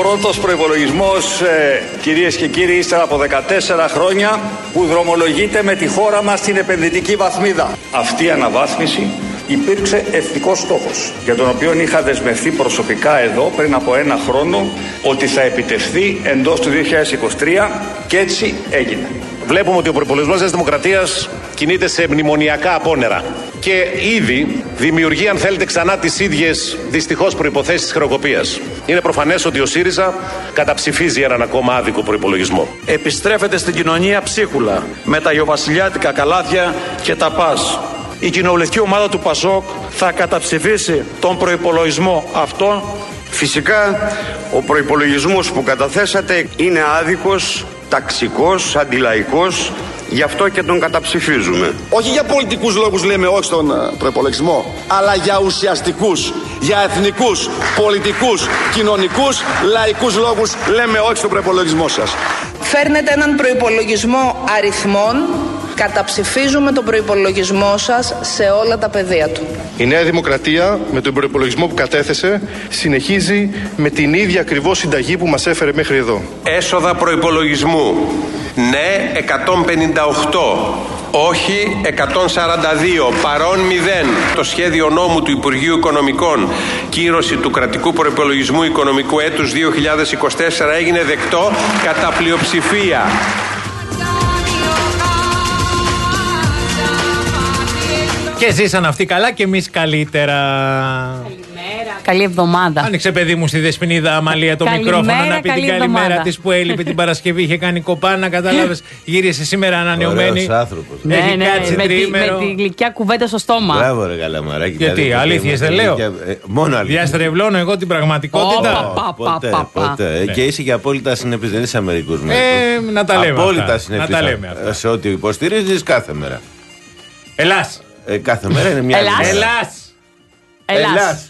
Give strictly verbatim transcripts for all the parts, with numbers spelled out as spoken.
πρώτος προϋπολογισμός, ε, κυρίες και κύριοι, ύστερα από δεκατέσσερα χρόνια που δρομολογείται με τη χώρα μας στην επενδυτική βαθμίδα. Αυτή η αναβάθμιση υπήρξε εθνικός στόχος, για τον οποίο είχα δεσμευθεί προσωπικά εδώ πριν από ένα χρόνο ότι θα επιτευχθεί εντός του δύο χιλιάδες είκοσι τρία και έτσι έγινε. Βλέπουμε ότι ο προϋπολογισμός της Δημοκρατίας κινείται σε μνημονιακά απόνερα και ήδη δημιουργεί, αν θέλετε, ξανά τις ίδιες δυστυχώς προϋποθέσεις της χρεοκοπίας. Είναι προφανές ότι ο ΣΥΡΙΖΑ καταψηφίζει έναν ακόμα άδικο προϋπολογισμό. Επιστρέφεται στην κοινωνία ψίχουλα με τα ιωβασιλιάτικα καλάθια και τα πας. Η κοινοβουλευτική ομάδα του ΠΑΣΟΚ θα καταψηφίσει τον προϋπολογισμό αυτόν. Φυσικά, ο προϋπολογισμός που καταθέσατε είναι άδικος, ταξικός, αντιλαϊκός, γι' αυτό και τον καταψηφίζουμε. Όχι για πολιτικούς λόγους λέμε όχι στον προϋπολογισμό, αλλά για ουσιαστικούς, για εθνικούς, πολιτικούς, κοινωνικούς, λαϊκούς λόγους λέμε όχι στον προϋπολογισμό σας. Φέρνετε έναν προϋπολογισμό αριθμών. Καταψηφίζουμε τον προϋπολογισμό σας σε όλα τα πεδία του. Η Νέα Δημοκρατία με τον προϋπολογισμό που κατέθεσε συνεχίζει με την ίδια ακριβώς συνταγή που μας έφερε μέχρι εδώ. Έσοδα προϋπολογισμού. Ναι εκατόν πενήντα οκτώ. Όχι εκατόν σαράντα δύο. Παρόν μηδέν. Το σχέδιο νόμου του Υπουργείου Οικονομικών, κύρωση του κρατικού προϋπολογισμού οικονομικού έτους δύο χιλιάδες είκοσι τέσσερα, έγινε δεκτό κατά πλειοψηφία. Και ζήσαν αυτοί καλά και εμείς καλύτερα. Καλημέρα. Καλή εβδομάδα. Άνοιξε, παιδί μου, στη Δεσποινίδα Αμαλία το καλημέρα, μικρόφωνο να πει την καλημέρα της που έλειπε την Παρασκευή. Είχε κάνει κοπάνα, κατάλαβες. Γύρισε σήμερα ανανεωμένη. Ωραίος άνθρωπος. Ναι, Έχει ναι, κάτσει με, τριήμερο. τη, με τη γλυκιά κουβέντα στο στόμα. Μπράβο, ρε Καλαμαράκη. Γιατί, αλήθειες δεν λέω. Ε, μόνο αλήθειες. Διαστρεβλώνω εγώ την πραγματικότητα. Oh, Ποτέ, ποτέ. Ναι. Και είσαι και απόλυτα συνεπής. Δεν είσαι μερικούς μέρους. Ε, να τα λέμε. Απόλυτα συνεπής. Σε ό,τι υποστηρίζεις κάθε μέρα. Ελλάς. Ε, κάθε μέρα είναι μια Ελλάς. Ελλάς. Ελλάς.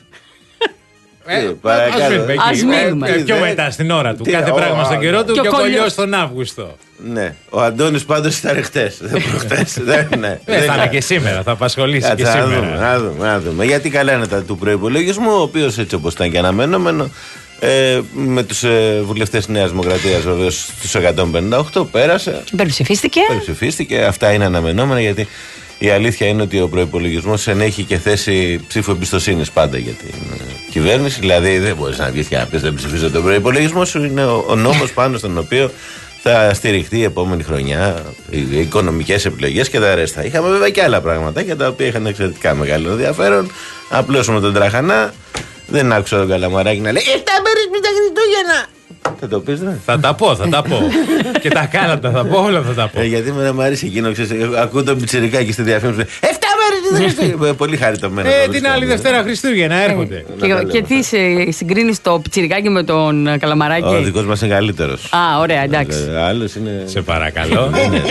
Ας μείνουμε. Πιο μετά στην ώρα του. Κάθε πράγμα στον καιρό του και ο κολλιός τον Αύγουστο. Ναι. Ο Αντώνης πάντως ήταν χτες. Δεν προχτές. Δεν θα είναι και σήμερα. Θα απασχολήσει και σήμερα. Να δούμε, να δούμε. Γιατί καλά είναι τα του προϋπολογισμού, ο οποίος έτσι όπως ήταν και αναμενόμενο, Ε, με τους ε, βουλευτές Νέας Δημοκρατίας βεβαίως στους εκατόν πενήντα οκτώ πέρασε. Υπερψηφίστηκε. Υπερψηφίστηκε. Αυτά είναι αναμενόμενα, γιατί η αλήθεια είναι ότι ο προϋπολογισμός ενέχει και θέση ψήφου εμπιστοσύνης πάντα για την ε, κυβέρνηση. Δηλαδή δεν μπορείς να βγεις και να πεις δεν ψηφίζω τον προϋπολογισμό σου. Είναι ο, ο νόμος πάνω στον οποίο θα στηριχτεί η επόμενη χρονιά οι οικονομικές επιλογές και τα ρέστα. Είχαμε βέβαια και άλλα πράγματα για τα οποία είχαν εξαιρετικά μεγάλο ενδιαφέρον. Απλώς με τον τραχανά. Δεν άκουσα τον Καλαμαράκη να λέει «Εφτά μέρες πριν τα Χριστούγεννα». Θα το πεις, ναι. Θα τα πω, θα τα πω. Και τα κάνατα θα πω, όλα θα τα πω. Ε, γιατί με μου αρέσει εκείνο, ξέρεις, ακούω τον Πιτσιρικάκη στη διαφήμιση. Εφτά μέρες πριν τα Χριστούγεννα. Πολύ χαριτωμένο. Ε, την άλλη Δευτέρα Χριστούγεννα έρχονται. Και τι συγκρίνεις το Πιτσιρικάκη με τον Καλαμαράκη? Ο δικός μας είναι καλύτερος. Α, ωραία, εντάξει. Άλλος είναι. Σε παρακαλώ.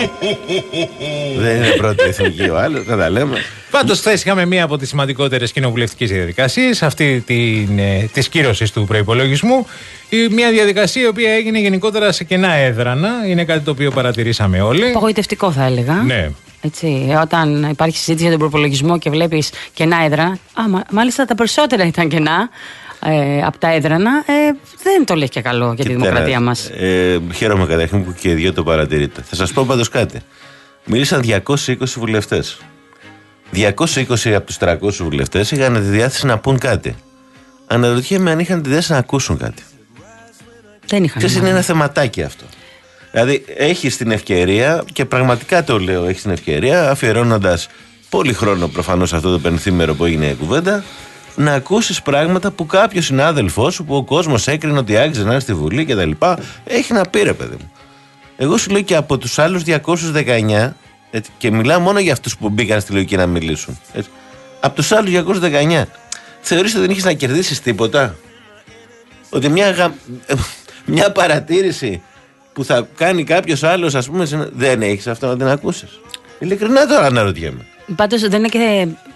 Δεν είναι πρώτη εθνική ο άλλος, να τα λέμε. Πάντως, χθες είχαμε μία από τις σημαντικότερες κοινοβουλευτικές διαδικασίες, αυτή της κύρωσης του προϋπολογισμού. Μια διαδικασία η οποία έγινε γενικότερα σε κενά έδρανα. Είναι κάτι το οποίο παρατηρήσαμε όλοι. Απογοητευτικό, θα έλεγα. Ναι. Έτσι, όταν υπάρχει συζήτηση για τον προϋπολογισμό και βλέπεις κενά έδρανα. Α, μα, μάλιστα τα περισσότερα ήταν κενά. Ε, από τα έδρανα, ε, δεν το λέει και καλό για τη δημοκρατία μας. Ε, χαίρομαι καταρχήν που και οι δύο το παρατηρείτε. Θα σας πω πάντως κάτι. Μίλησαν διακόσιοι είκοσι βουλευτές. διακόσιοι είκοσι από τους τριακόσιους βουλευτές είχαν τη διάθεση να πούν κάτι. Αναρωτιέμαι αν είχαν τη διάθεση να ακούσουν κάτι. Δεν είχαν. Ξέρεις, είναι ένα θεματάκι αυτό. Δηλαδή, έχεις την ευκαιρία, και πραγματικά το λέω, έχεις την ευκαιρία, αφιερώνοντας πολύ χρόνο προφανώς αυτό το πενθήμερο που έγινε η κουβέντα, να ακούσεις πράγματα που κάποιος συνάδελφός σου, που ο κόσμος έκρινε ότι άξιζε να είναι στη Βουλή κτλ., έχει να πει, ρε παιδί μου. Εγώ σου λέω και από τους άλλους διακόσιους δεκαεννιά, έτσι, και μιλάω μόνο για αυτούς που μπήκαν στη λογική να μιλήσουν. Έτσι, από τους άλλους διακόσιους δεκαεννιά, θεωρείς ότι δεν έχεις να κερδίσεις τίποτα? Ότι μια, γα... μια παρατήρηση που θα κάνει κάποιος άλλος, ας πούμε, δεν έχεις αυτό να την ακούσεις? Ειλικρινά τώρα αναρωτιέμαι. Πάντως δεν είναι και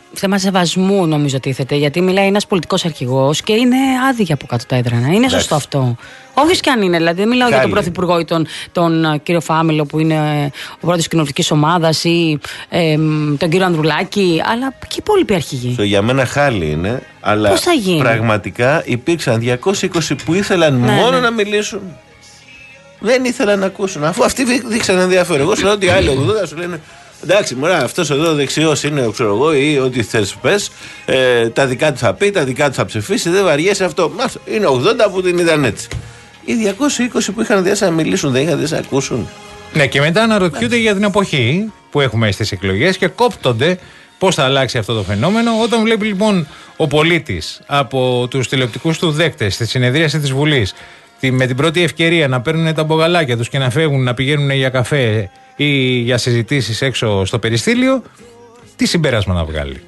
θέμα σεβασμού νομίζω τίθεται. Γιατί μιλάει ένας πολιτικός αρχηγός και είναι άδεια από κάτω τα έδρανα. Είναι Εντάξει. σωστό αυτό. Όχι και αν είναι, δηλαδή δεν μιλάω Χάλι. για τον Πρωθυπουργό ή τον, τον κύριο Φάμιλο που είναι ο πρόεδρος της κοινοβουλευτικής ομάδας ή ε, τον κύριο Ανδρουλάκη, αλλά και οι υπόλοιποι αρχηγοί. So, για μένα χάλι είναι, αλλά Πώς θα γίνει? πραγματικά υπήρξαν διακόσιοι είκοσι που ήθελαν Ναι, μόνο ναι. να μιλήσουν. Δεν ήθελαν να ακούσουν. Αφού αυτοί δείξαν ενδιαφέρον. Εγώ σου λέω ότι οι άλλοι ογδόντα σου λένε εντάξει, μωρά, αυτός εδώ δεξιός είναι, ξέρω εγώ, ή ό,τι θες πες. Ε, τα δικά του θα πει, τα δικά του θα ψηφίσει, δεν βαριέσαι αυτό. Μα, είναι ογδόντα που την είδαν έτσι. Οι διακόσιοι είκοσι που είχαν διάσει να μιλήσουν, δεν είχαν διάσει να ακούσουν. Ναι, και μετά αναρωτιούνται για την εποχή που έχουμε στις εκλογές και κόπτονται πώς θα αλλάξει αυτό το φαινόμενο. Όταν βλέπει λοιπόν ο πολίτης από τους τηλεοπτικούς του δέκτες στη συνεδρίαση της Βουλής με την πρώτη ευκαιρία να παίρνουν τα μπογαλάκια τους και να φεύγουν να πηγαίνουν για καφέ ή για συζητήσεις έξω στο περιστήλιο, τι συμπέρασμα να βγάλει?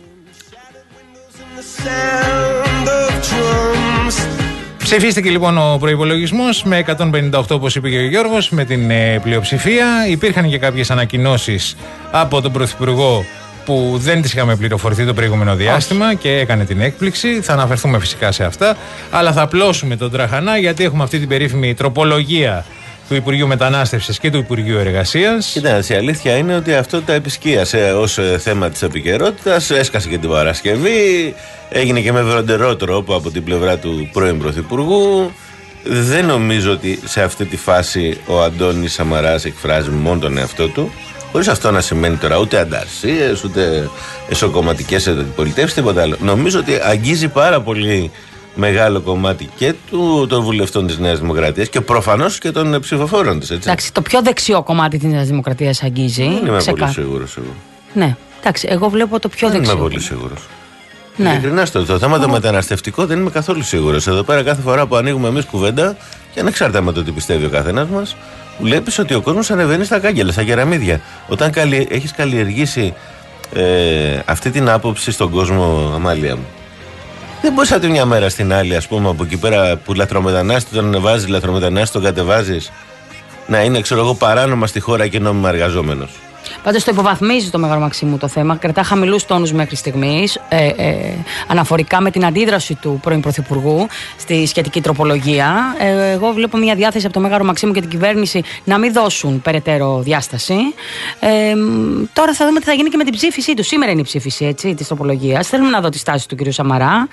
Ψηφίστηκε λοιπόν ο προϋπολογισμός με εκατόν πενήντα οκτώ, όπως είπε και ο Γιώργος, με την ε, πλειοψηφία. Υπήρχαν και κάποιες ανακοινώσεις από τον Πρωθυπουργό που δεν τις είχαμε πληροφορηθεί το προηγούμενο διάστημα και έκανε την έκπληξη. Θα αναφερθούμε φυσικά σε αυτά, αλλά θα απλώσουμε τον τραχανά γιατί έχουμε αυτή την περίφημη τροπολογία του Υπουργείου Μετανάστευσης και του Υπουργείου Εργασίας. Κοιτάξτε, η αλήθεια είναι ότι αυτό τα επισκίασε ως θέμα της επικαιρότητας, έσκασε και την Παρασκευή, έγινε και με βροντερό τρόπο από την πλευρά του πρώην Πρωθυπουργού. Δεν νομίζω ότι σε αυτή τη φάση ο Αντώνης Σαμαράς εκφράζει μόνο τον εαυτό του, χωρίς αυτό να σημαίνει τώρα ούτε ανταρσίες, ούτε εσωκομματικές αντιπολιτεύσεις, τίποτα άλλο. Νομίζω ότι αγγίζει πάρα πολύ μεγάλο κομμάτι και του, των βουλευτών της Νέας Δημοκρατίας και προφανώς και των ψηφοφόρων της. Έτσι. Εντάξει, το πιο δεξιό κομμάτι της Νέας Δημοκρατίας αγγίζει. Δεν είμαι ξεκα... πολύ σίγουρος εγώ. Ναι, εντάξει, εγώ βλέπω το πιο δεν δεξιό. Δεν είμαι πολύ σίγουρος. Ναι. Ειλικρινά στο το θέμα το μεταναστευτικό δεν είμαι καθόλου σίγουρος. Εδώ πέρα κάθε φορά που ανοίγουμε εμείς κουβέντα, και ανεξάρτητα με το τι πιστεύει ο καθένας μας, βλέπεις ότι ο κόσμος ανεβαίνει στα κάγκελα, στα κεραμίδια. Όταν καλλι... έχεις καλλιεργήσει ε, αυτή την άποψη στον κόσμο, Αμάλια μου, δεν μπορείς από τη μια μέρα στην άλλη, ας πούμε, από εκεί πέρα που λαθρομετανάστη τον ανεβάζεις, λαθρομετανάστη τον κατεβάζεις, να είναι, ξέρω εγώ, παράνομα στη χώρα και νόμιμα εργαζόμενος. Πάντως το υποβαθμίζει το Μέγαρο Μαξίμου το θέμα, κρατά χαμηλούς τόνους μέχρι στιγμής, ε, ε, αναφορικά με την αντίδραση του πρώην Πρωθυπουργού στη σχετική τροπολογία. Ε, εγώ βλέπω μια διάθεση από το Μέγαρο Μαξίμου και την κυβέρνηση να μην δώσουν περαιτέρω διάσταση. Ε, τώρα θα δούμε τι θα γίνει και με την ψήφισή του. Σήμερα είναι η ψήφιση, έτσι, της τροπολογίας. Θέλουμε να δω τη στάση του κ. Σαμαρά.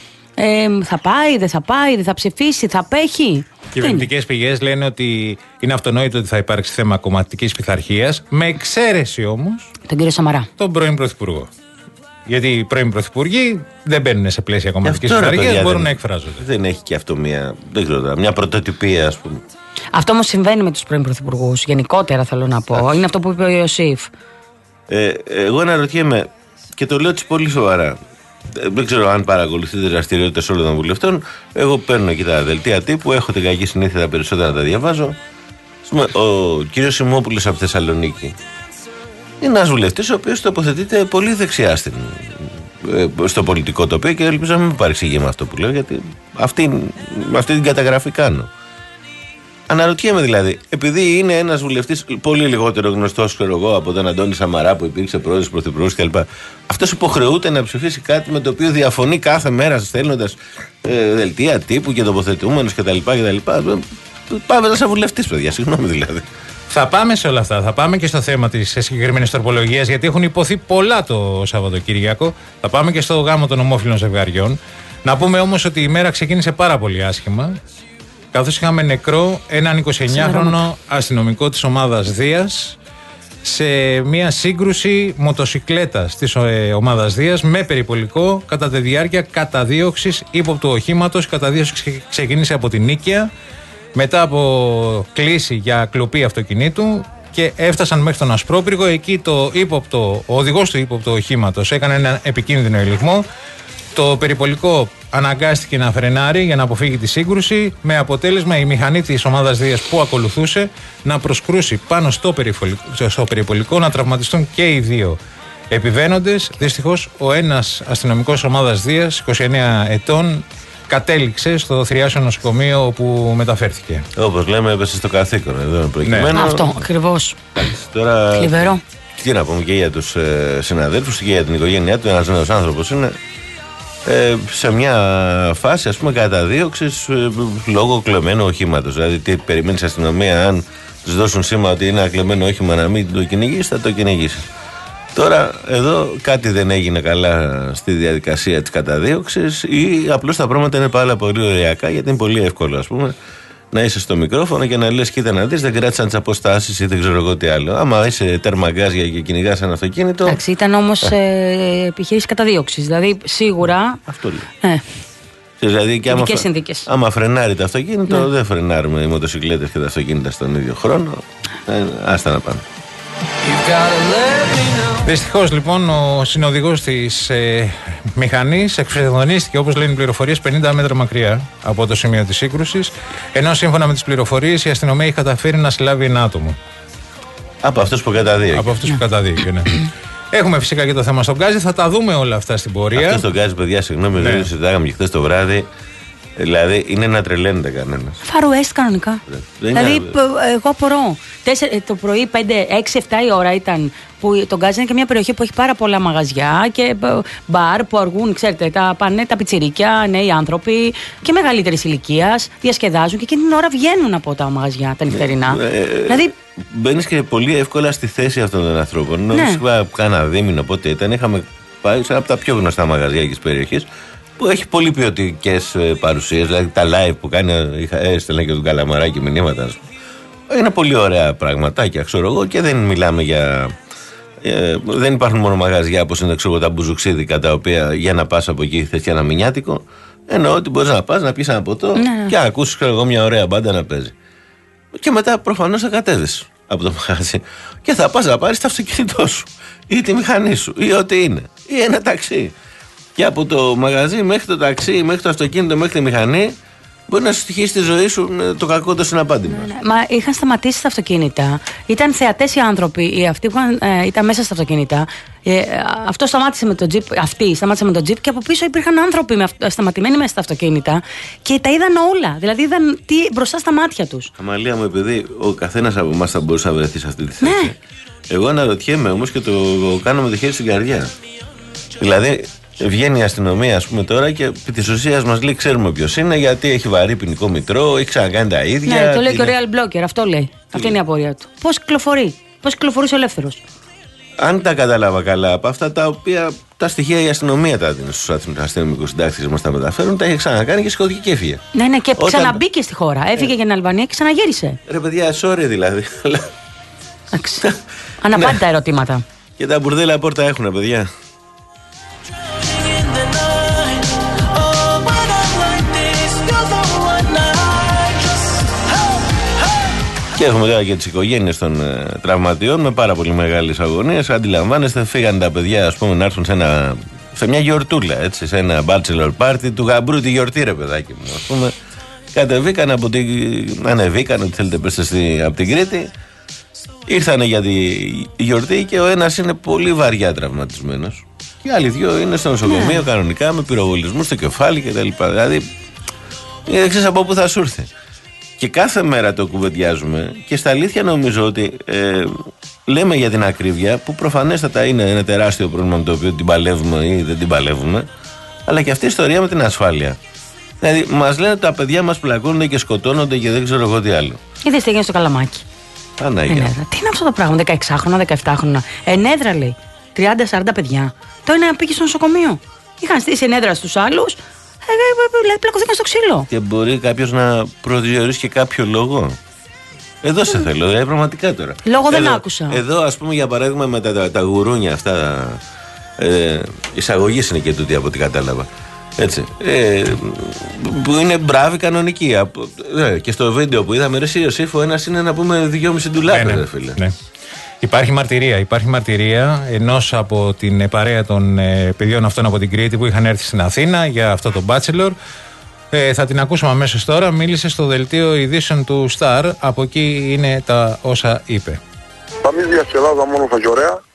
Ε, θα πάει, δεν θα πάει, δεν θα ψηφίσει, θα απέχει. Κυβερνητικές πηγές λένε ότι είναι αυτονόητο ότι θα υπάρξει θέμα κομματικής πειθαρχίας, με εξαίρεση όμως τον κύριο Σαμαρά, τον πρώην Πρωθυπουργό. Γιατί οι πρώην Πρωθυπουργοί δεν μπαίνουν σε πλαίσια κομματικής πειθαρχίας, μπορούν δεν, να εκφράζονται. Δεν έχει και αυτό μια, δεν ξέρω, μια πρωτοτυπία, ας πούμε. Αυτό όμως συμβαίνει με τους πρώην Πρωθυπουργούς. Γενικότερα θέλω να πω. Άς. Είναι αυτό που είπε ο Ιωσήφ. Ε, εγώ αναρωτιέμαι, και το λέω έτσι πολύ σοβαρά. Δεν ξέρω αν παρακολουθείτε δραστηριότητες όλων των βουλευτών. Εγώ παίρνω εκεί τα δελτία τύπου, έχω την κακή συνήθεια τα περισσότερα να τα διαβάζω. Ο κύριος Σιμόπουλος από Θεσσαλονίκη είναι ένας βουλευτής ο οποίος τοποθετείται πολύ δεξιά στην, στο πολιτικό τοπίο και ελπίζω να μην παρεξηγεί με αυτό που λέω, γιατί αυτή, αυτή την καταγραφή κάνω. Αναρωτιέμαι δηλαδή, επειδή είναι ένας βουλευτής πολύ λιγότερο γνωστός, ξέρω εγώ, από τον Αντώνη Σαμαρά που υπήρξε πρόεδρος, πρωθυπουργός κλπ. Αυτός υποχρεούται να ψηφίσει κάτι με το οποίο διαφωνεί κάθε μέρα στέλνοντας ε, δελτία τύπου και τοποθετούμενος κτλ. Πάμε να σαν βουλευτής, παιδιά, συγγνώμη δηλαδή. Θα πάμε σε όλα αυτά. Θα πάμε και στο θέμα της συγκεκριμένης τροπολογίας, γιατί έχουν υποθεί πολλά το Σαββατοκύριακο. Θα πάμε και στο γάμο των ομόφυλων ζευγαριών. Να πούμε όμως ότι η μέρα ξεκίνησε πάρα πολύ άσχημα, καθώς είχαμε νεκρό έναν εικοσιεννιάχρονο αστυνομικό της ομάδας Δίας σε μια σύγκρουση μοτοσικλέτας της ε, ομάδας Δίας με περιπολικό κατά τη διάρκεια καταδίωξης ύποπτου οχήματος. Η καταδίωξη ξεκίνησε από την Νίκαια μετά από κλήση για κλοπή αυτοκινήτου και έφτασαν μέχρι τον Ασπρόπυργο. Εκεί το ύποπτο, ο οδηγός του ύποπτου οχήματος έκανε ένα επικίνδυνο ελιγμό. Το περιπολικό αναγκάστηκε να φρενάρει για να αποφύγει τη σύγκρουση, με αποτέλεσμα η μηχανή της ομάδας Δίας που ακολουθούσε να προσκρούσει πάνω στο περιπολικό, στο περιπολικό, να τραυματιστούν και οι δύο επιβαίνοντες. Δυστυχώς ο ένας αστυνομικός ομάδας Δίας, είκοσι εννέα ετών, κατέληξε στο θριάσιο νοσοκομείο όπου μεταφέρθηκε. Όπως λέμε, έπεσε στο καθήκον εδώ προκειμένου. Ναι. Αυτό ακριβώς. Τώρα... Θλιβερό. τι να πούμε και για τους ε, συναδέλφους και για την οικογένειά του. Ένας νέος άνθρωπος είναι ε, σε μια φάση, ας πούμε, καταδίωξης ε, λόγω κλεμμένου οχήματος. Δηλαδή, τι περιμένεις αστυνομία, αν τους δώσουν σήμα ότι είναι ένα κλεμμένο όχημα, να μην το κυνηγήσει, θα το κυνηγήσει. Τώρα, εδώ κάτι δεν έγινε καλά στη διαδικασία της καταδίωξης ή απλώς τα πράγματα είναι πάρα πολύ ωριακά, γιατί είναι πολύ εύκολο, ας πούμε, να είσαι στο μικρόφωνο και να λες: κοίτα να δεις, δεν κράτησαν τις αποστάσεις ή δεν ξέρω εγώ τι άλλο. Άμα είσαι τέρμα γκάζια και κυνηγάς ένα αυτοκίνητο. Εντάξει, ήταν όμως ε, επιχείρηση καταδίωξης. Δηλαδή, σίγουρα. Αυτό λέει. Ε. Δηλαδή, και άμα, άμα φρενάρει το αυτοκίνητο, ναι. δεν φρενάρουμε οι μοτοσυκλέτες και τα αυτοκίνητα στον ίδιο χρόνο. Ε, άστα να πάμε. Δυστυχώς λοιπόν ο συνοδηγός της ε, μηχανής εξφεδονίστηκε, όπως λένε οι πληροφορίες, πενήντα μέτρα μακριά από το σημείο της σύγκρουσης, ενώ σύμφωνα με τις πληροφορίες η αστυνομία έχει καταφέρει να συλλάβει ένα άτομο. Από αυτούς που καταδίωκε. Από αυτούς που καταδίωκε, ναι. Έχουμε φυσικά και το θέμα στον Γκάζι, θα τα δούμε όλα αυτά στην πορεία. Αυτό στον Γκάζι, παιδιά, συγγνώμη, ναι. δεν συζητάγαμε και χθες το βράδυ. Δηλαδή είναι να τρελαίνεται κανένας. Φαρουέστ κανονικά. Δεν δηλαδή, είναι... εγώ απορώ. Τέσσερι, το πρωί, πέντε, έξι, εφτά η ώρα ήταν που το Γκάζι είναι και μια περιοχή που έχει πάρα πολλά μαγαζιά και μπαρ που αργούν, ξέρετε, τα πάνε τα πιτσιρίκια, νέοι άνθρωποι και μεγαλύτερης ηλικίας, διασκεδάζουν και εκείνη την ώρα βγαίνουν από τα μαγαζιά τα νυχτερινά. Ε, δηλαδή. Μπαίνεις και πολύ εύκολα στη θέση αυτών των ανθρώπων. Ναι. Νομίζω κάνα δίμηνο πότε ήταν, είχαμε πάει σε ένα από τα πιο γνωστά μαγαζιά της περιοχής, που έχει πολύ ποιοτικές παρουσίες, δηλαδή τα live που κάνει, έστελνα και τον Καλαμαράκη μηνύματα. Είναι πολύ ωραία πραγματάκια, ξέρω εγώ, και δεν μιλάμε για. Ε, δεν υπάρχουν μόνο μαγαζιά όπως είναι, ξέρω, τα μπουζουξίδικα, τα οποία για να πας από εκεί θες και ένα μηνιάτικο. Εννοώ ότι μπορείς να πας να πεις ένα ποτό ναι. και να ακούσεις, ξέρω εγώ, μια ωραία μπάντα να παίζει. Και μετά προφανώς θα κατέβεις από το μαγαζί και θα πας να πάρεις το αυτοκίνητό σου ή τη μηχανή σου ή ό,τι είναι, ή ένα ταξί. Και από το μαγαζί μέχρι το ταξί, μέχρι το αυτοκίνητο, μέχρι τη μηχανή, μπορεί να σου στοιχήσει τη ζωή σου με το κακό το συναπάντημα. Ναι, ναι. Μα είχαν σταματήσει τα αυτοκίνητα. Ήταν θεατές οι άνθρωποι, οι αυτοί που ε, ήταν μέσα στα αυτοκίνητα. Ε, αυτό σταμάτησε με το τζιπ, αυτή σταμάτησε με το τζιπ και από πίσω υπήρχαν άνθρωποι με, σταματημένοι μέσα στα αυτοκίνητα και τα είδαν όλα. Δηλαδή είδαν τι μπροστά στα μάτια τους. Αμαλία μου, επειδή ο καθένας από εμάς θα μπορούσε να βρεθεί σε αυτή τη θέση. Ναι. Εγώ αναρωτιέμαι όμως και το κάνω με το χέρι στην καρδιά. Δηλαδή. Βγαίνει η αστυνομία, ας πούμε, τώρα και επί της ουσίας μας λέει: ξέρουμε ποιος είναι, γιατί έχει βαρύ ποινικό μητρό, έχει ξανακάνει τα ίδια. Ναι, το λέει και ο Real Blocker, αυτό λέει. Αυτή είναι η απορία του. Πώς κυκλοφορεί, πώς κυκλοφορούσε ελεύθερος. Αν τα κατάλαβα καλά, από αυτά τα οποία τα στοιχεία η αστυνομία τα δίνει στους αστυνομικούς συντάκτες μας τα μεταφέρουν, τα έχει ξανακάνει και σηκώθηκε και έφυγε. Ναι, ναι, και Όταν... ξαναμπήκε στη χώρα. Έφυγε ε... για την Αλβανία και ξαναγύρισε. Ρε παιδιά, sorry δηλαδή. Αναπάντητα ερωτήματα. Και τα μπουρδέλα πόρτα έχουν, παιδιά. Και έχουμε τώρα και τις οικογένειες των ε, τραυματιών με πάρα πολύ μεγάλες αγωνίες. Αντιλαμβάνεστε, φύγαν τα παιδιά, ας πούμε, να έρθουν σε, ένα, σε μια γιορτούλα, έτσι, σε ένα bachelor party του γαμπρού, τη γιορτή, ρε παιδάκι μου, ας πούμε. Κατεβήκαν από την. Ανεβήκαν, ό,τι θέλετε, πέστε στη, από την Κρήτη. Ήρθανε για τη γιορτή και ο ένας είναι πολύ βαριά τραυματισμένος. Και οι άλλοι δυο είναι στο νοσοκομείο κανονικά με πυροβολισμούς στο κεφάλι κτλ. Δηλαδή, δεν ξέρεις από πού θα σου έρθει. Και κάθε μέρα το κουβεντιάζουμε και στα αλήθεια νομίζω ότι ε, λέμε για την ακρίβεια, που προφανέστατα είναι ένα τεράστιο πρόβλημα με το οποίο την παλεύουμε ή δεν την παλεύουμε, αλλά και αυτή η ιστορία με την ασφάλεια. Δηλαδή, μας λένε ότι τα παιδιά μας πλακώνονται και σκοτώνονται και δεν ξέρω εγώ τι άλλο. Είδες τι έγινε στο Καλαμάκι. Παναγία. Τι είναι αυτό το πράγμα, δεκαεξάχρονα, δεκαεφτάχρονα. Ενέδρα λέει. τριάντα σαράντα παιδιά. Το ένα πήγε στο νοσοκομείο. Είχαν στήσει ενέδρα στους άλλους. Δηλαδή πλακωθήκαν στο ξύλο. Και μπορεί κάποιος να προσδιορίσει και κάποιο λόγο. Εδώ σε θέλω, ε, πραγματικά τώρα. Λόγο εδώ, δεν άκουσα. Εδώ, ας πούμε, για παράδειγμα, με τα, τα, τα γουρούνια αυτά. Ε, εισαγωγής είναι και τούτη από ό,τι κατάλαβα. Έτσι. Ε, που είναι μπράβοι κανονικοί. Ε, και στο βίντεο που είδαμε, ρε Ιωσήφ, ο ένας είναι να πούμε δυόμιση ντουλάπες, ναι, ναι, φίλε. Ναι. Υπάρχει μαρτυρία, υπάρχει μαρτυρία ενός από την παρέα των ε, παιδιών αυτών από την Κρήτη που είχαν έρθει στην Αθήνα για αυτό το Bachelor. Ε, θα την ακούσουμε αμέσως τώρα. Μίλησε στο δελτίο ειδήσεων του Star. Από εκεί είναι τα όσα είπε. Θα μην διασκεδάζα μόνο στα γιορέα.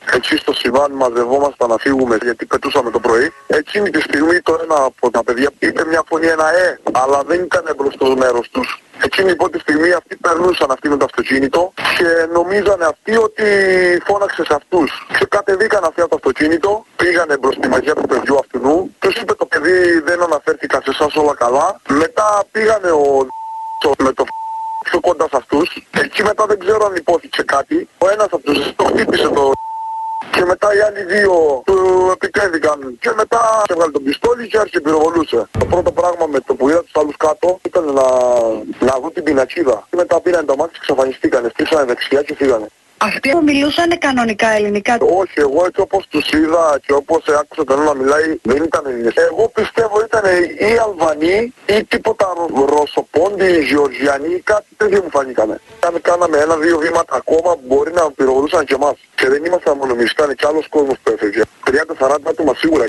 Εκεί στο συμβάν μαζευόμασταν να φύγουμε γιατί πετούσαμε το πρωί. Εκείνη τη στιγμή το ένα από τα παιδιά είπε μια φωνή ένα ε, αλλά δεν ήταν μπρος στο μέρος τους. Εκείνη η πρώτη στιγμή αυτοί περνούσαν αυτοί με το αυτοκίνητο και νομίζανε αυτοί ότι φώναξε σε αυτούς. Ξεκατεβήκαν αυτοί από το αυτοκίνητο, πήγανε μπρος στη μαγεία του παιδιού αυτού. Τους είπε το παιδί δεν αναφέρθηκα σε εσάς όλα καλά. Μετά πήγανε ο με το πιο κοντά σε αυτούς. Εκεί μετά δεν ξέρω αν υπόθηκε κάτι. Ο ένας από τους το χτύπησε το και μετά οι άλλοι δύο του επιτέθηκαν και μετά έβγαλε τον πιστόλι και άρχισε πυροβολούσε. Το πρώτο πράγμα με το που είδα τους άλλους κάτω ήταν να, να δω την πινακίδα. Και μετά πήραν τα μάτια και εξαφανιστήκανε, στήσανε δεξιά και φύγανε. Αυτοί που μιλούσαν κανονικά ελληνικά? Όχι, εγώ έτσι όπως τους είδα και όπως άκουσα τον να μιλάει δεν ήταν Ελληνές. Εγώ πιστεύω ήταν ή Αλβανοί ή τίποτα Ρωσοπόντι, Γεωργιανοί, κάτι τέτοιο μου φανήκανε. Αν κάναμε ένα-δύο βήματα ακόμα μπορεί να πυροβολούσαν και εμάς. Και δεν ήμασταν μόνο εμείς, ήταν και άλλος κόσμος που έφευγε. τριάντα σαράντα άτομα σίγουρα.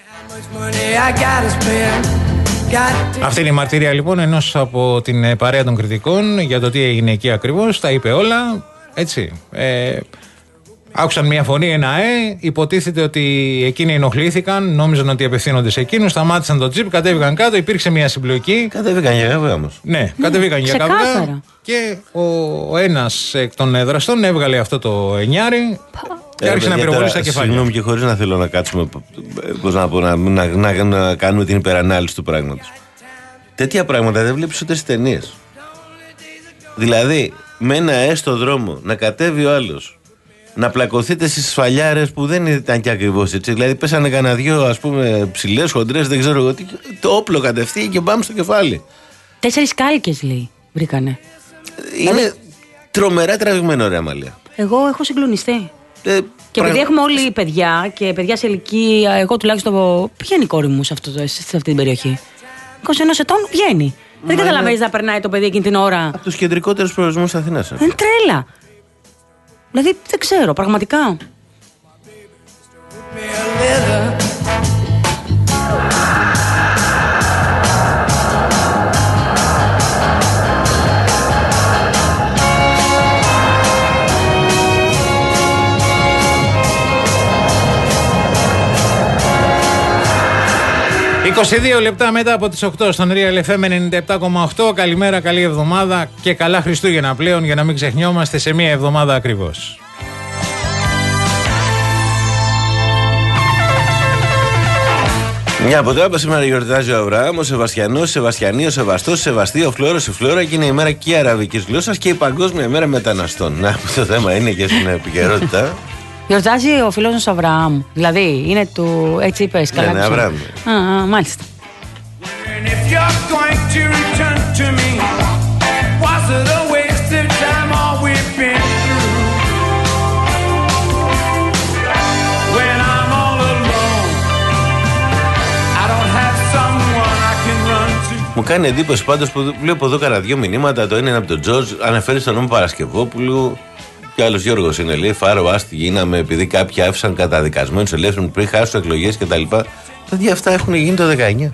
Αυτή είναι η μαρτυρία λοιπόν ενός από την παρέα των κριτικών για το τι έγινε εκεί ακριβώς. Τα είπε όλα. Έτσι. Ε, άκουσαν μια φωνή, ένα ε. Υποτίθεται ότι εκείνοι ενοχλήθηκαν, νόμιζαν ότι απευθύνονται σε εκείνους. Σταμάτησαν το τζιπ, κατέβηκαν κάτω. Υπήρξε μια συμπλοκή. Κατέβηκαν για καυγά όμως. Ναι, κατέβηκαν για καυγά. Και ο, ο ένας εκ των δραστών έβγαλε αυτό το εννιάρι και άρχισε να πυροβολεί στα κεφάλια. Συγγνώμη και χωρίς να θέλω να κάτσουμε. Πώς να πω, να, να, να, να κάνουμε την υπερανάλυση του πράγματος. Τέτοια πράγματα δεν βλέπεις ούτε στις ταινίες. Δηλαδή, με ένα ε στο δρόμο, να κατέβει ο άλλος, να πλακωθείτε στις σφαλιάρες που δεν ήταν και ακριβώς έτσι. Δηλαδή, πέσανε κανένα δυο, ας πούμε, ψηλές, χοντρές, δεν ξέρω εγώ τι. Το όπλο κατευθείαν και πάμε στο κεφάλι. Τέσσερις κάλικες, λέει, βρήκανε. Είναι δηλαδή, τρομερά τραβηγμένο, ρε Αμαλία. Εγώ έχω συγκλονιστεί. Ε, και επειδή έχουμε όλοι παιδιά και παιδιά σε ηλικία, εγώ τουλάχιστον πηγαίνει η κόρη μου σε, αυτό, σε αυτή την περιοχή. είκοσι ένα ετών βγαίνει. Μα δεν καταλαβαίνεις να περνάει το παιδί εκείνη την ώρα. Από τους κεντρικότερους προορισμούς της Αθηνάς. Είναι τρέλα. Δηλαδή δεν ξέρω, πραγματικά. είκοσι δύο λεπτά μετά από τις οκτώ στον Real εφ εμ ενενήντα επτά κόμμα οκτώ. Καλημέρα, καλή εβδομάδα και καλά Χριστούγεννα πλέον, για να μην ξεχνιόμαστε σε μία εβδομάδα ακριβώς. Μια από τα σήμερα γιορτάζει ο Αβραάμ, ο Σεβαστιανός, ο Σεβαστιανή, ο Σεβαστός, ο Σεβαστή, ο Φλόρος, η Φλόρα, και είναι η μέρα και αραβικής γλώσσας και η Παγκόσμια Μέρα Μεταναστών. Να, το θέμα είναι και στην επικαιρότητα. Γιορτάζει ο φίλος μας Αβραάμ. Δηλαδή είναι του. Έτσι είπες, καλά. Ναι, ναι, Αβραάμ. Α, α, μάλιστα. Μου κάνει εντύπωση πάντως που βλέπω εδώ κανένα δύο μηνύματα. Το ένα είναι από τον Τζορτζ, αναφέρει στον νόμο Παρασκευόπουλου. Και άλλο Γιώργος είναι, λέει, Φάρο, άστι γίναμε επειδή κάποιοι άφησαν καταδικασμένους ελεύθερους πριν χάσουν εκλογές κτλ. Δηλαδή αυτά έχουν γίνει το δεκαεννιά.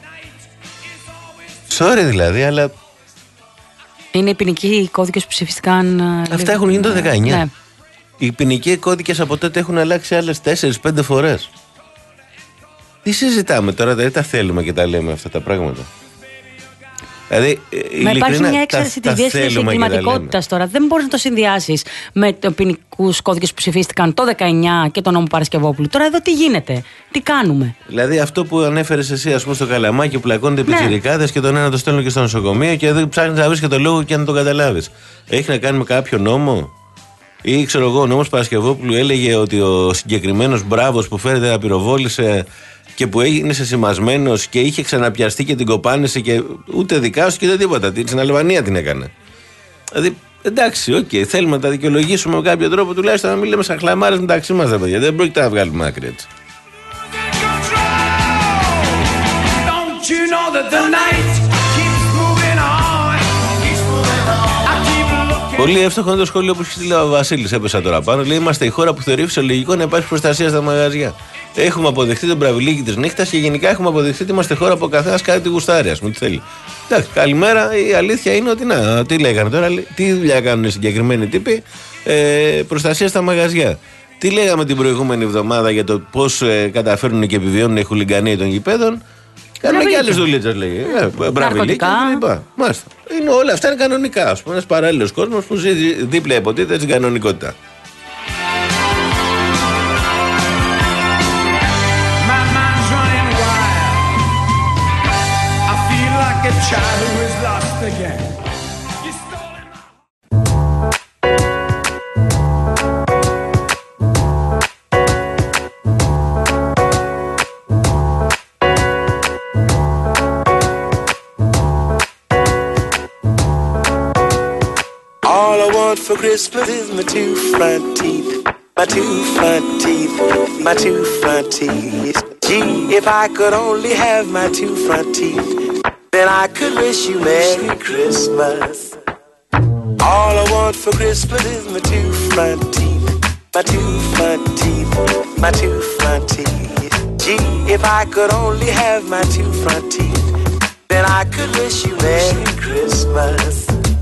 Sorry δηλαδή, αλλά. Είναι οι ποινικοί κώδικες που ψηφίστηκαν. Αυτά έχουν γίνει το δεκαεννιά. Ναι. Οι ποινικοί κώδικες από τότε έχουν αλλάξει άλλες τέσσερις πέντε φορές. Τι συζητάμε τώρα, δεν τα θέλουμε και τα λέμε αυτά τα πράγματα. Δηλαδή, μα υπάρχει μια έξαρση τη διεύθυνση εγκληματικότητα τώρα. Δεν μπορεί να το συνδυάσει με το ποινικούς κώδικες που ψηφίστηκαν το δεκαεννιά και τον νόμο Παρασκευόπουλου. Τώρα εδώ τι γίνεται, τι κάνουμε. Δηλαδή αυτό που ανέφερες εσύ, ας πούμε, στο Καλαμάκι, που πλακώνται οι πιτσιρικάδες και τον ένα το στέλνουν και στο νοσοκομείο και δεν ψάχνεις να βρεις και το λόγο και να το καταλάβεις. Έχει να κάνει με κάποιο νόμο? Ή ξέρω εγώ, ο νόμος Παρασκευόπουλου έλεγε ότι ο συγκεκριμένος μπράβος που φέρεται να πυροβόλησε και που έγινε σεσημασμένος και είχε ξαναπιαστεί και την κοπάνισε και ούτε δικάστηκε και τίποτα. Στην Αλβανία την έκανε. Δηλαδή, εντάξει, οκ, okay, θέλουμε να τα δικαιολογήσουμε με κάποιο τρόπο, τουλάχιστον να μην λέμε σαν χλαμάρες μεταξύ μας, παιδιά. Δεν πρόκειται να βγάλουμε άκρη έτσι. Πολύ εύστοχο είναι το σχόλιο που έχει στείλει ο Βασίλης. Έπεσα τώρα πάνω. Λέει: είμαστε η χώρα που θεωρεί φυσιολογικό να υπάρχει προστασία στα μαγαζιά. Έχουμε αποδεχτεί τον μπραβιλίκι τη νύχτα και γενικά έχουμε αποδεχτεί ότι είμαστε χώρα που ο καθένας κάνει τη γουστάρει. Α πούμε, τι θέλει. Εντάξει, καλημέρα. Η αλήθεια είναι ότι να, τι λέγανε τώρα, τι δουλειά κάνουν οι συγκεκριμένοι τύποι. Ε, προστασία στα μαγαζιά. Τι λέγαμε την προηγούμενη εβδομάδα για το πώς ε, καταφέρνουν και επιβιώνουν οι χουλιγκανοί των γηπέδων. Κάνουμε και άλλες δουλίτσες, λέγει. Ε, Μπραβιλίκια κλπ. Μάλιστα. Είναι όλα αυτά είναι κανονικά. Ας πούμε, ένας παράλληλος κόσμος που ζει δίπλα υποτίθεται στην κανονικότητα. For Christmas is my two front teeth, my two front teeth, my two front teeth. Gee, if I could only have my two front teeth, then I could wish you Merry Christmas. All I want for Christmas is my two front teeth, my two front teeth, my two front teeth. Gee, if I could only have my two front teeth, then I could wish you Merry Christmas.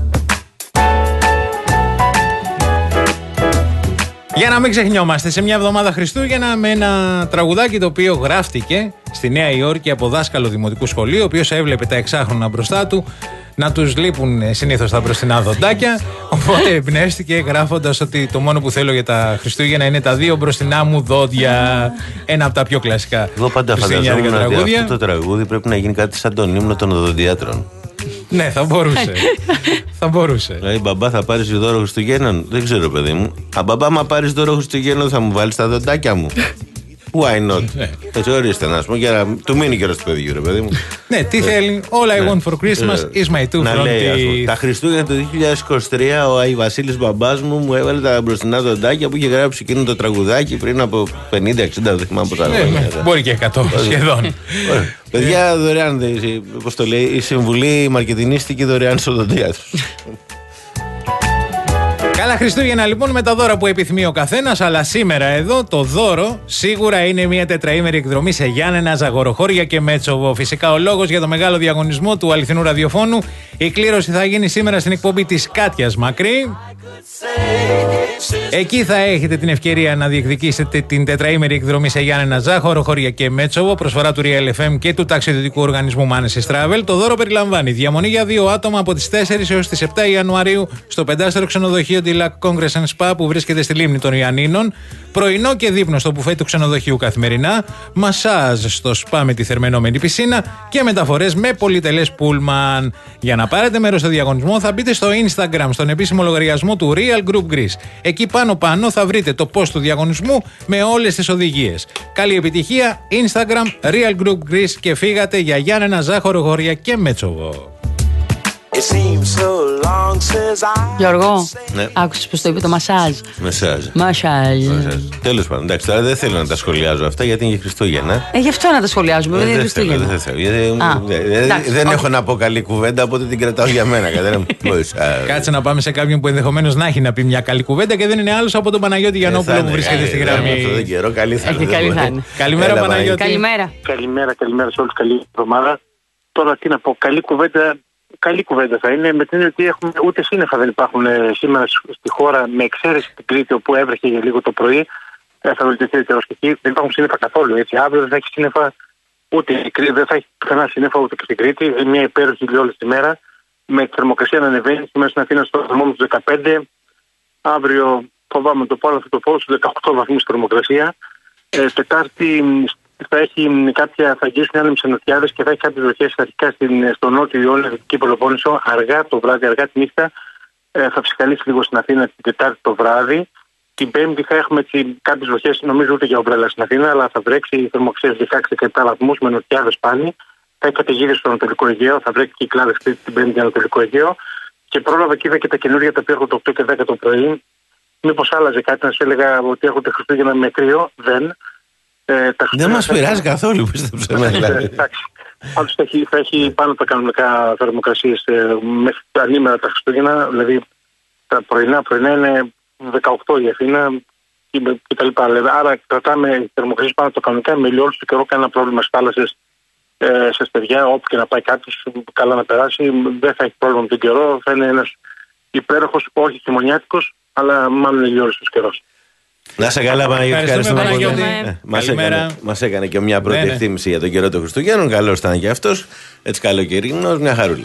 Για να μην ξεχνιόμαστε, σε μια εβδομάδα Χριστούγεννα με ένα τραγουδάκι το οποίο γράφτηκε στη Νέα Υόρκη από δάσκαλο δημοτικού σχολείου, ο οποίος έβλεπε τα εξάχρονα μπροστά του να τους λείπουν συνήθως τα μπροστινά δοντάκια. Οπότε εμπνεύστηκε γράφοντας ότι το μόνο που θέλω για τα Χριστούγεννα είναι τα δύο μπροστινά μου δόντια. Ένα από τα πιο κλασικά. Εγώ πάντα φανταζόμουν ότι αυτό το τραγούδι πρέπει να γίνει κάτι σαν τον ύμνο των οδοντιάτρων. Ναι, θα μπορούσε. Θα μπορούσε. Δηλαδή, μπαμπά, θα πάρεις δώρο Χριστουγέννων? Δεν ξέρω, παιδί μου. Α, μπαμπά, μα πάρεις δώρο Χριστουγέννων, θα μου βάλεις τα δοντάκια μου. Why not? Έτσι, ορίστε να πούμε, για να του μείνει καιρό του παιδιού, ρε παιδί μου. Ναι, τι θέλει. All I want for Christmas is my two front teeth. Τα Χριστούγεννα του δύο χιλιάδες είκοσι τρία ο Άι Βασίλης μπαμπάς μου μου έβαλε τα μπροστινά δοντάκια που είχε γράψει εκείνο το τραγουδάκι πριν από πενήντα εξήντα, δεν θυμάμαι πόσα χρόνια. Μπορεί και εκατό σχεδόν. Παιδιά, δωρεάν, πώς το λέει, η συμβουλή μαρκετινίστικη δωρεάν στους οδοντιάτρους. Καλά Χριστούγεννα λοιπόν με τα δώρα που επιθυμεί ο καθένας, αλλά σήμερα εδώ το δώρο σίγουρα είναι μια τετραήμερη εκδρομή σε Γιάννενα, Ζαγοροχώρια και Μέτσοβο. Φυσικά ο λόγος για το μεγάλο διαγωνισμό του αληθινού ραδιοφώνου. Η κλήρωση θα γίνει σήμερα στην εκπομπή της Κάτιας Μακρύ. Εκεί θα έχετε την ευκαιρία να διεκδικήσετε την τετραήμερη εκδρομή σε Γιάννενα, Ζαγοροχώρια και Μέτσοβο, προσφορά του Real εφ εμ και του ταξιδιωτικού οργανισμού Manesis Travel. Το δώρο περιλαμβάνει διαμονή για δύο άτομα από τις τέσσερις έως τις επτά Ιανουαρίου στο πεντάστερο ξενοδοχείο Dilac Congress and Spa που βρίσκεται στη λίμνη των Ιαννίνων, πρωινό και δείπνο στο μπουφέ του ξενοδοχείου καθημερινά, μασάζ στο σπα με τη θερμαινόμενη πισίνα και μεταφορές με πολυτελές πούλμαν. Για να πάρετε μέρος στο διαγωνισμό θα μπείτε στο Instagram, στον επίσημο λογαριασμό του Real Group Greece. Εκεί πάνω πάνω θα βρείτε το post του διαγωνισμού με όλες τις οδηγίες. Καλή επιτυχία, Instagram, Real Group Greece και φύγατε για Γιάννενα, Ζάχοροχώρια και Μέτσοβο. Γιώργο, ναι. Άκουσες πως το είπε το μασάζ. Μασάζ. Μασάζ. Τέλος πάντων, εντάξει, τώρα δεν θέλω να τα σχολιάζω αυτά γιατί είναι Χριστούγεννα. Ε, γι' αυτό να τα σχολιάζουμε, δεν είναι Χριστούγεννα. Δεν θέλω, δεν έχω να πω καλή κουβέντα, οπότε την κρατάω για μένα. Κάτσε να πάμε σε κάποιον που ενδεχομένως να έχει να πει μια καλή κουβέντα και δεν είναι άλλος από τον Παναγιώτη Γιαννόπουλο που βρίσκεται στη γραμμή. Αυτόν τον καιρό καλή θα είναι. Καλημέρα, Παναγιώτη. Καλημέρα. Καλημέρα, καλημέρα σε όλους. Καλή εβδομάδα. Τώρα τι να πω, καλή κουβέντα. Καλή κουβέντα θα είναι, με την έννοια ότι έχουμε, ούτε σύννεφα δεν υπάρχουν σήμερα στη χώρα, με εξαίρεση την Κρήτη, όπου έβρεχε για λίγο το πρωί. Θα βελτιωθεί ο καιρός και εκεί. Δεν υπάρχουν σύννεφα καθόλου. Έτσι. Αύριο δεν θα έχει σύννεφα, ούτε δεν θα έχει πουθενά σύννεφα ούτε και στην Κρήτη. Είναι μια υπέροχη όλη τη μέρα, με θερμοκρασία να ανεβαίνει. Σήμερα στην Αθήνα στο θερμό του δεκαπέντε. Αύριο φοβάμαι το πόλο θα το πω στου δεκαοκτώ βαθμούς θερμοκρασία. Ε, Τετάρτη θα έχει κάποια, θα αγγίσουν άνεμοι ανωτιάδες και θα έχει κάποιες βροχές αρχικά στην, στο νότιο Ιόνιο, Δυτική Πελοπόννησο, αργά το βράδυ, αργά τη νύχτα. Ε, θα ψυχαλίσει λίγο στην Αθήνα την Τετάρτη το βράδυ. Την Πέμπτη θα έχουμε κάποιες βροχές, νομίζω ούτε για ομπρέλα στην Αθήνα, αλλά θα βρέξει η θερμοκρασία δεκαέξι με δεκαεπτά βαθμούς με νοτιάδες πάλι. Θα έχει καταιγίδες στο Ανατολικό Αιγαίο, θα βρέξει και κυκλάδες την Πέμπτη Ανατολικό Αιγαίο. Και πρόλαβα και είδα και τα καινούργια τα οποία έχουν το οκτώ και δέκα το πρωί. Μήπως άλλαζε κάτι, να σου έλεγα ότι έχονται Χριστούγεννα με κρύο, δεν. Ε, δεν μας πειράζει καθόλου, πίστεψε με. Εντάξει. Πάντως θα έχει, θα έχει πάνω τα κανονικά θερμοκρασίες ε, μέχρι τα ανήμερα τα Χριστούγεννα, δηλαδή τα πρωινά, πρωινά είναι δεκαοκτώ η Αθήνα κτλ. Άρα κρατάμε θερμοκρασίες πάνω τα κανονικά, με ηλιόλουστο του καιρό, κανένα πρόβλημα στις θάλασσες, ε, σε παιδιά, όπου και να πάει κάποιος καλά να περάσει, δεν θα έχει πρόβλημα με τον καιρό, θα είναι ένας υπέροχος, όχι χειμωνιάτικος, αλλά μάλλον ηλιόλουστος καιρός. Να σε καλά, Παναγιώτη. Ευχαριστούμε πολύ. Μας έκανε, μας έκανε και μια πρώτη ναι, ναι. εκτίμηση για τον καιρό των Χριστουγέννων. Καλώς ήταν και αυτός. Έτσι καλοκαιρινός, μια χαρούλα.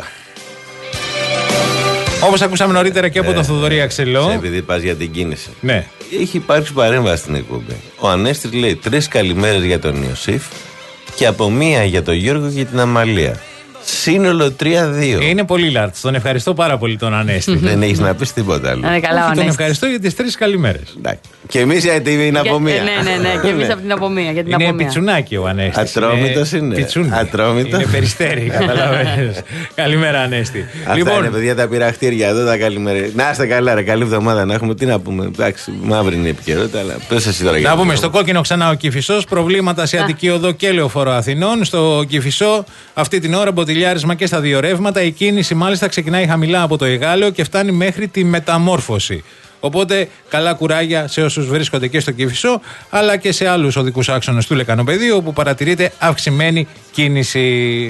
Όπως ακούσαμε νωρίτερα και από ε, τον Θοδωρή Αξελό. Επειδή πας για την κίνηση. Ναι. Έχει υπάρξει παρέμβαση στην εκπομπή. Ο Ανέστης λέει τρεις καλημέρες για τον Ιωσήφ και από μία για τον Γιώργο και την Αμαλία. Σύνολο τρία δύο. Είναι πολύ λάρτς. Τον ευχαριστώ πάρα πολύ τον Ανέστη. Δεν έχεις να πεις τίποτα άλλο. Είναι καλά, τον ευχαριστώ για τις τρεις καλημέρες. Και εμείς για την απομία. Ναι, ναι, ναι. Και εμείς από την απομία. Για την είναι απομία. πιτσουνάκι ο Ανέστης. Ατρόμητος είναι. Ατρόμητος. Είναι περιστέρι, καταλαβαίνεις. Καλημέρα, Ανέστη. Αυτά λοιπόν, είναι παιδιά τα πειραχτήρια εδώ, τα καλημέρα. Να είστε καλά, ρε. Καλή εβδομάδα να έχουμε. Τι να πούμε. Εντάξει, μαύρη είναι η επικαιρότητα, αλλά πες εσύ τώρα. Να πούμε στο κόκκινο ξανά ο Κηφισός. Προβλήματα σε Αττική Οδό και Λεωφόρο Αθηνών. Στο Κηφισό αυτή την ώρα μποτιλιάρισμα και στα δύο ρεύματα. Η κίνηση μάλιστα ξεκινάει χαμηλά από το Εγάλεο και φτάνει μέχρι τη Μεταμόρφωση. Οπότε καλά κουράγια σε όσους βρίσκονται και στο Κηφισό, αλλά και σε άλλους οδικούς άξονες του Λεκανοπεδίου, όπου παρατηρείται αυξημένη κίνηση.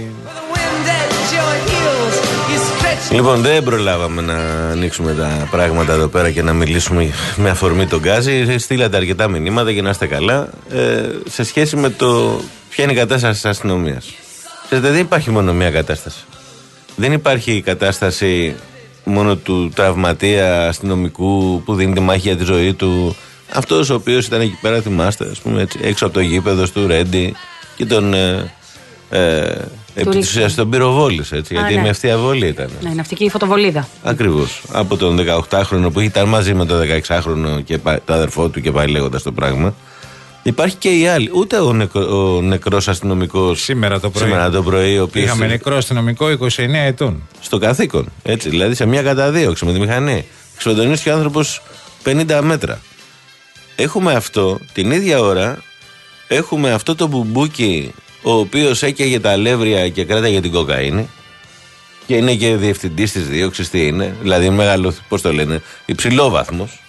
Λοιπόν, δεν προλάβαμε να ανοίξουμε τα πράγματα εδώ πέρα και να μιλήσουμε με αφορμή τον Γκάζι. Στείλατε αρκετά μηνύματα και να είστε καλά ε, σε σχέση με το ποια είναι η κατάσταση της αστυνομίας. Ξέρετε, δεν υπάρχει μόνο μία κατάσταση. Δεν υπάρχει η κατάσταση μόνο του τραυματία αστυνομικού που δίνει τη μάχη για τη ζωή του. Αυτός ο οποίος ήταν εκεί πέρα, θυμάστε, ας πούμε, έτσι, έξω από το γήπεδο του Ρέντι και τον ε, ε, επί της ουσίας τον πυροβόλησε, έτσι, Α, γιατί ναι. με ευθεία βολή ήταν. Ναι, ναυτική φωτοβολίδα. Ακριβώς. Από τον δεκαοκτάχρονο που ήταν μαζί με τον δεκαεξάχρονο και το αδερφό του και πάει λέγοντας το πράγμα. Υπάρχει και η άλλη. Ούτε ο, νεκρο, ο νεκρός αστυνομικός σήμερα το πρωί. Σήμερα το πρωί ο οποίος είχαμε νεκρό αστυνομικό είκοσι εννέα ετών. Στο καθήκον. Έτσι, δηλαδή σε μια καταδίωξη με τη μηχανή. Ξεφαντονίστηκε ο άνθρωπος πενήντα μέτρα. Έχουμε αυτό την ίδια ώρα. Έχουμε αυτό το μπουμπούκι ο οποίος έκαιγε τα αλεύρια και κράταγε την κοκαίνη. Και είναι και διευθυντής της δίωξης. Τι είναι. Δηλαδή μεγάλο, πώς το λένε, υψηλόβαθμος.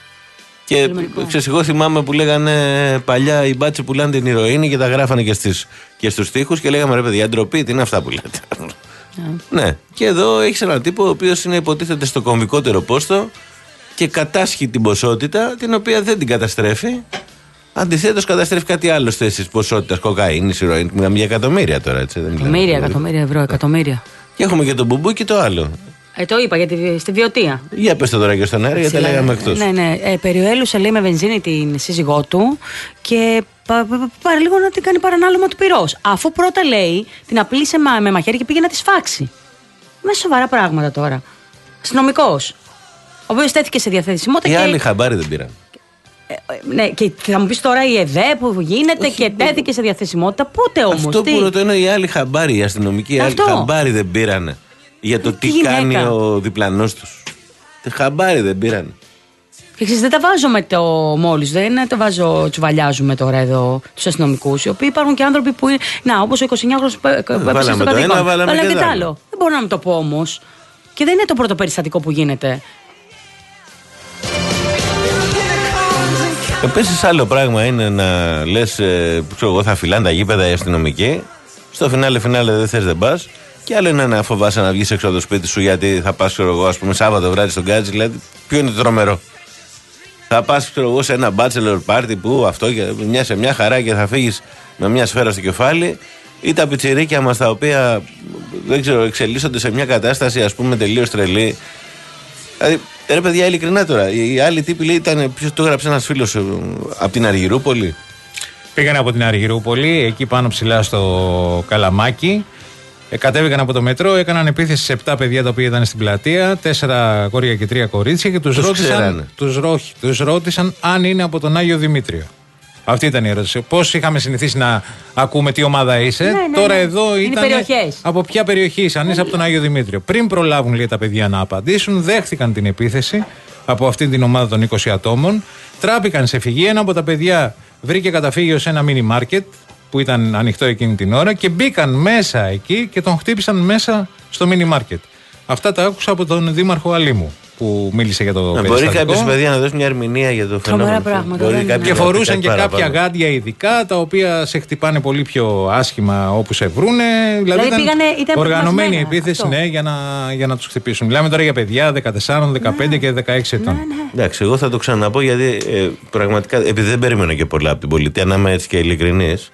Και ξέρεις, εγώ θυμάμαι που λέγανε παλιά οι μπάτσοι πουλάνε την ηρωίνη και τα γράφανε και, στις, και στους τοίχους και λέγαμε ρε παιδιά, ντροπή, τι είναι αυτά που λέτε. Yeah. Ναι, και εδώ έχεις έναν τύπο ο οποίος είναι υποτίθεται στο κομβικότερο πόστο και κατάσχει την ποσότητα την οποία δεν την καταστρέφει. Αντιθέτως καταστρέφει κάτι άλλο θέσεις ποσότητας, κοκαίνης, ηρωίνη. Μιλάμε για εκατομμύρια τώρα, έτσι. Εκατομμύρια, εκατομμύρια ευρώ, εκατομμύρια. Και έχουμε και τον μπουμπού και το άλλο. Ε, το είπα για τη, στη Βιωτία. Για πες το τώρα και στον αέρα, γιατί τα λέγαμε εκτός. Ναι, ναι. Ε, περιοέλουσε, λέει, με βενζίνη την σύζυγό του και πάρε λίγο να την κάνει παρανάλωμα του πυρός. Αφού πρώτα, λέει, την απλήσε με μαχαίρι και πήγε να τη σφάξει. Με σοβαρά πράγματα τώρα. Αστυνομικός. Ο οποίος τέθηκε σε διαθεσιμότητα. Οι και... άλλοι χαμπάρι δεν πήραν. Ε, ναι, και θα μου πεις τώρα η ΕΔΕ που γίνεται. Όχι, και τέθηκε σε διαθεσιμότητα. Πότε όμως. Αυτό τι? Που ρωτώ είναι οι άλλοι χαμπάρι, οι αστυνομικοί. Οι άλλοι χαμπάρι δεν πήραν. Για το τι, τι κάνει ο διπλανός τους. Χαμπάρι δεν πήραν. Και ξέρεις, δεν τα βάζω με το μόλις, δεν τα βάζω, τσουβαλιάζουμε τώρα εδώ τους αστυνομικούς. Οι οποίοι υπάρχουν και άνθρωποι που είναι. Να, όπως ο εικοσιεννιάχρονος που έπαιξε στο καθήκον. Βάλαμε και το άλλο. Δεν μπορώ να μην το πω όμως. Και δεν είναι το πρώτο περιστατικό που γίνεται. Επίσης, άλλο πράγμα είναι να λες, ε, ξέρω εγώ, θα φυλάνε τα γήπεδα οι αστυνομικοί. Στο φινάλε, φινάλε δεν θες δεν πας. Και άλλο είναι να φοβάσαι να βγεις έξω από το σπίτι σου γιατί θα πας, ξέρω εγώ, ας πούμε, Σάββατο βράδυ στον Γκάζι. Δηλαδή, ποιο είναι το τρομερό. Θα πας, ξέρω εγώ, σε ένα bachelor party που αυτό και μια σε μια χαρά και θα φύγεις με μια σφαίρα στο κεφάλι. Ή τα πιτσιρίκια μας τα οποία, δεν ξέρω, εξελίσσονται σε μια κατάσταση, ας πούμε, τελείως τρελή. Δηλαδή, ρε παιδιά, ειλικρινά τώρα. Οι άλλοι τύποι, λέει, ήταν. Ποιος το έγραψε ένας φίλος από την Αργυρούπολη. Πήγανε από την Αργυρούπολη, εκεί πάνω ψηλά στο Καλαμάκι. Ε, κατέβηκαν από το μετρό, έκαναν επίθεση σε επτά παιδιά τα οποία ήταν στην πλατεία, τέσσερα κόρια και τρία κορίτσια και τους, τους ρώτησαν, τους, ρώ, τους ρώτησαν αν είναι από τον Άγιο Δημήτριο. Αυτή ήταν η ερώτηση. Πώς είχαμε συνηθίσει να ακούμε τι ομάδα είσαι, ναι, ναι, τώρα ναι. Εδώ ήταν. Από ποια περιοχή είσαι, αν είσαι από τον Άγιο Δημήτριο. Πριν προλάβουν, λέει, τα παιδιά να απαντήσουν, δέχτηκαν την επίθεση από αυτή την ομάδα των είκοσι ατόμων, τράπηκαν σε φυγή. Ένα από τα παιδιά βρήκε καταφύγιο σε ένα μίνι μάρκετ που ήταν ανοιχτό εκείνη την ώρα και μπήκαν μέσα εκεί και τον χτύπησαν μέσα στο μίνι μάρκετ. Αυτά τα άκουσα από τον δήμαρχο Αλήμου. που μίλησε για το να περιστατικό. Μπορεί κάποιο παιδιά να δώσει μια ερμηνεία για το φαινόμενο. Και φορούσαν και κάποια γάντια ειδικά, τα οποία σε χτυπάνε πολύ πιο άσχημα όπου σε βρούνε. Δηλαδή, δηλαδή ήταν, πήγανε, ήταν οργανωμένη η επίθεση, ναι, για να, για να τους χτυπήσουν. Μιλάμε τώρα για παιδιά δεκατέσσερα, δεκαπέντε ναι. και δεκαέξι ετών. Ναι, ναι. Εντάξει, εγώ θα το ξαναπώ γιατί ε, πραγματικά, επειδή δεν περίμενα και πολλά από την πολιτεία, να είμαι έτσι και ειλικρινής.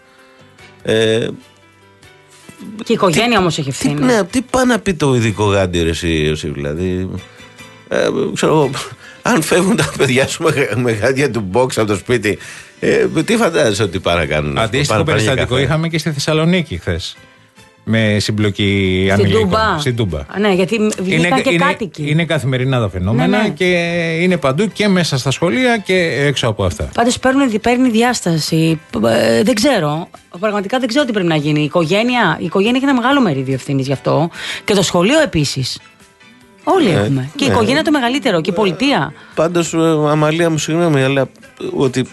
Ε, και η οικογένεια όμως έχει ευθύνη. Ναι, τι πάει να πει το ειδικό γάντι, ρε εσύ, δηλαδή. Ε, ξέρω εγώ, αν φεύγουν τα παιδιά σου με, με γάντια του box από το σπίτι, ε, τι φαντάζεσαι ότι πάνε να κάνουν? Αντίστοιχο περιστατικό είχαμε και στη Θεσσαλονίκη χθες. Με συμπλοκή ανηλίκων. Στην Τούμπα. Ναι, γιατί βγήκαν και είναι, κάτοικοι. Είναι, είναι καθημερινά τα φαινόμενα, ναι, ναι. Και είναι παντού και μέσα στα σχολεία και έξω από αυτά. Πάντως παίρνει διάσταση. Ε, δεν ξέρω. Πραγματικά δεν ξέρω τι πρέπει να γίνει. Η οικογένεια, η οικογένεια έχει ένα μεγάλο μερίδιο ευθύνης γι' αυτό. Και το σχολείο επίσης. Όλοι ναι, έχουμε. Και η ναι. οικογένεια το μεγαλύτερο. Και η πολιτεία. Πάντως, Αμαλία μου, συγγνώμη, αλλά ότι.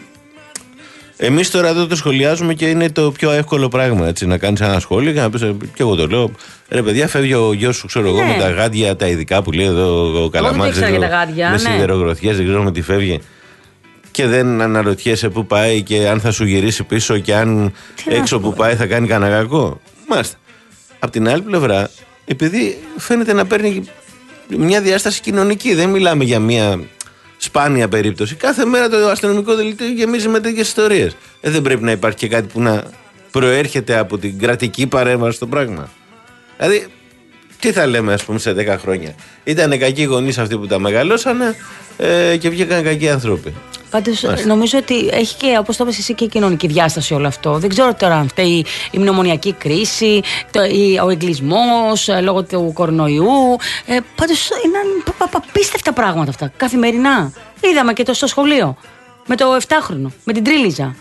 Εμείς τώρα εδώ το σχολιάζουμε και είναι το πιο εύκολο πράγμα, έτσι, να κάνεις ένα σχόλιο και να πεις, και εγώ το λέω, ρε παιδιά, φεύγει ο γιος σου, ξέρω ναι. εγώ, με τα γάντια τα ειδικά που λέει εδώ ο Καλαμάτης, με ναι. σιδερογροθιές, δεν ξέρω με τι φεύγει. Και δεν αναρωτιέσαι πού πάει και αν θα σου γυρίσει πίσω και αν τι έξω που πάει θα κάνει κανένα κακό. Μάλιστα. Απ' την άλλη πλευρά, επειδή φαίνεται να παίρνει μια διάσταση κοινωνική, δεν μιλάμε για μια σπάνια περίπτωση. Κάθε μέρα το αστυνομικό δελτίο γεμίζει με τέτοιες ιστορίες. Ε, δεν πρέπει να υπάρχει και κάτι που να προέρχεται από την κρατική παρέμβαση στο πράγμα. Δηλαδή, τι θα λέμε, ας πούμε, σε δέκα χρόνια? Ήτανε κακοί γονείς αυτοί που τα μεγαλώσανε ε, και βγήκαν κακοί άνθρωποι. Πάντως, νομίζω ότι έχει και, όπως το είπες εσύ, και η κοινωνική διάσταση όλο αυτό. Δεν ξέρω τώρα αν φταίει η μνημονιακή κρίση, το, η, ο εγκλισμός ε, λόγω του κορονοϊού. Ε, πάντως, είναι απίστευτα πράγματα αυτά, καθημερινά. Είδαμε και το στο σχολείο, με το εφτάχρονο, με την τρίλιζα.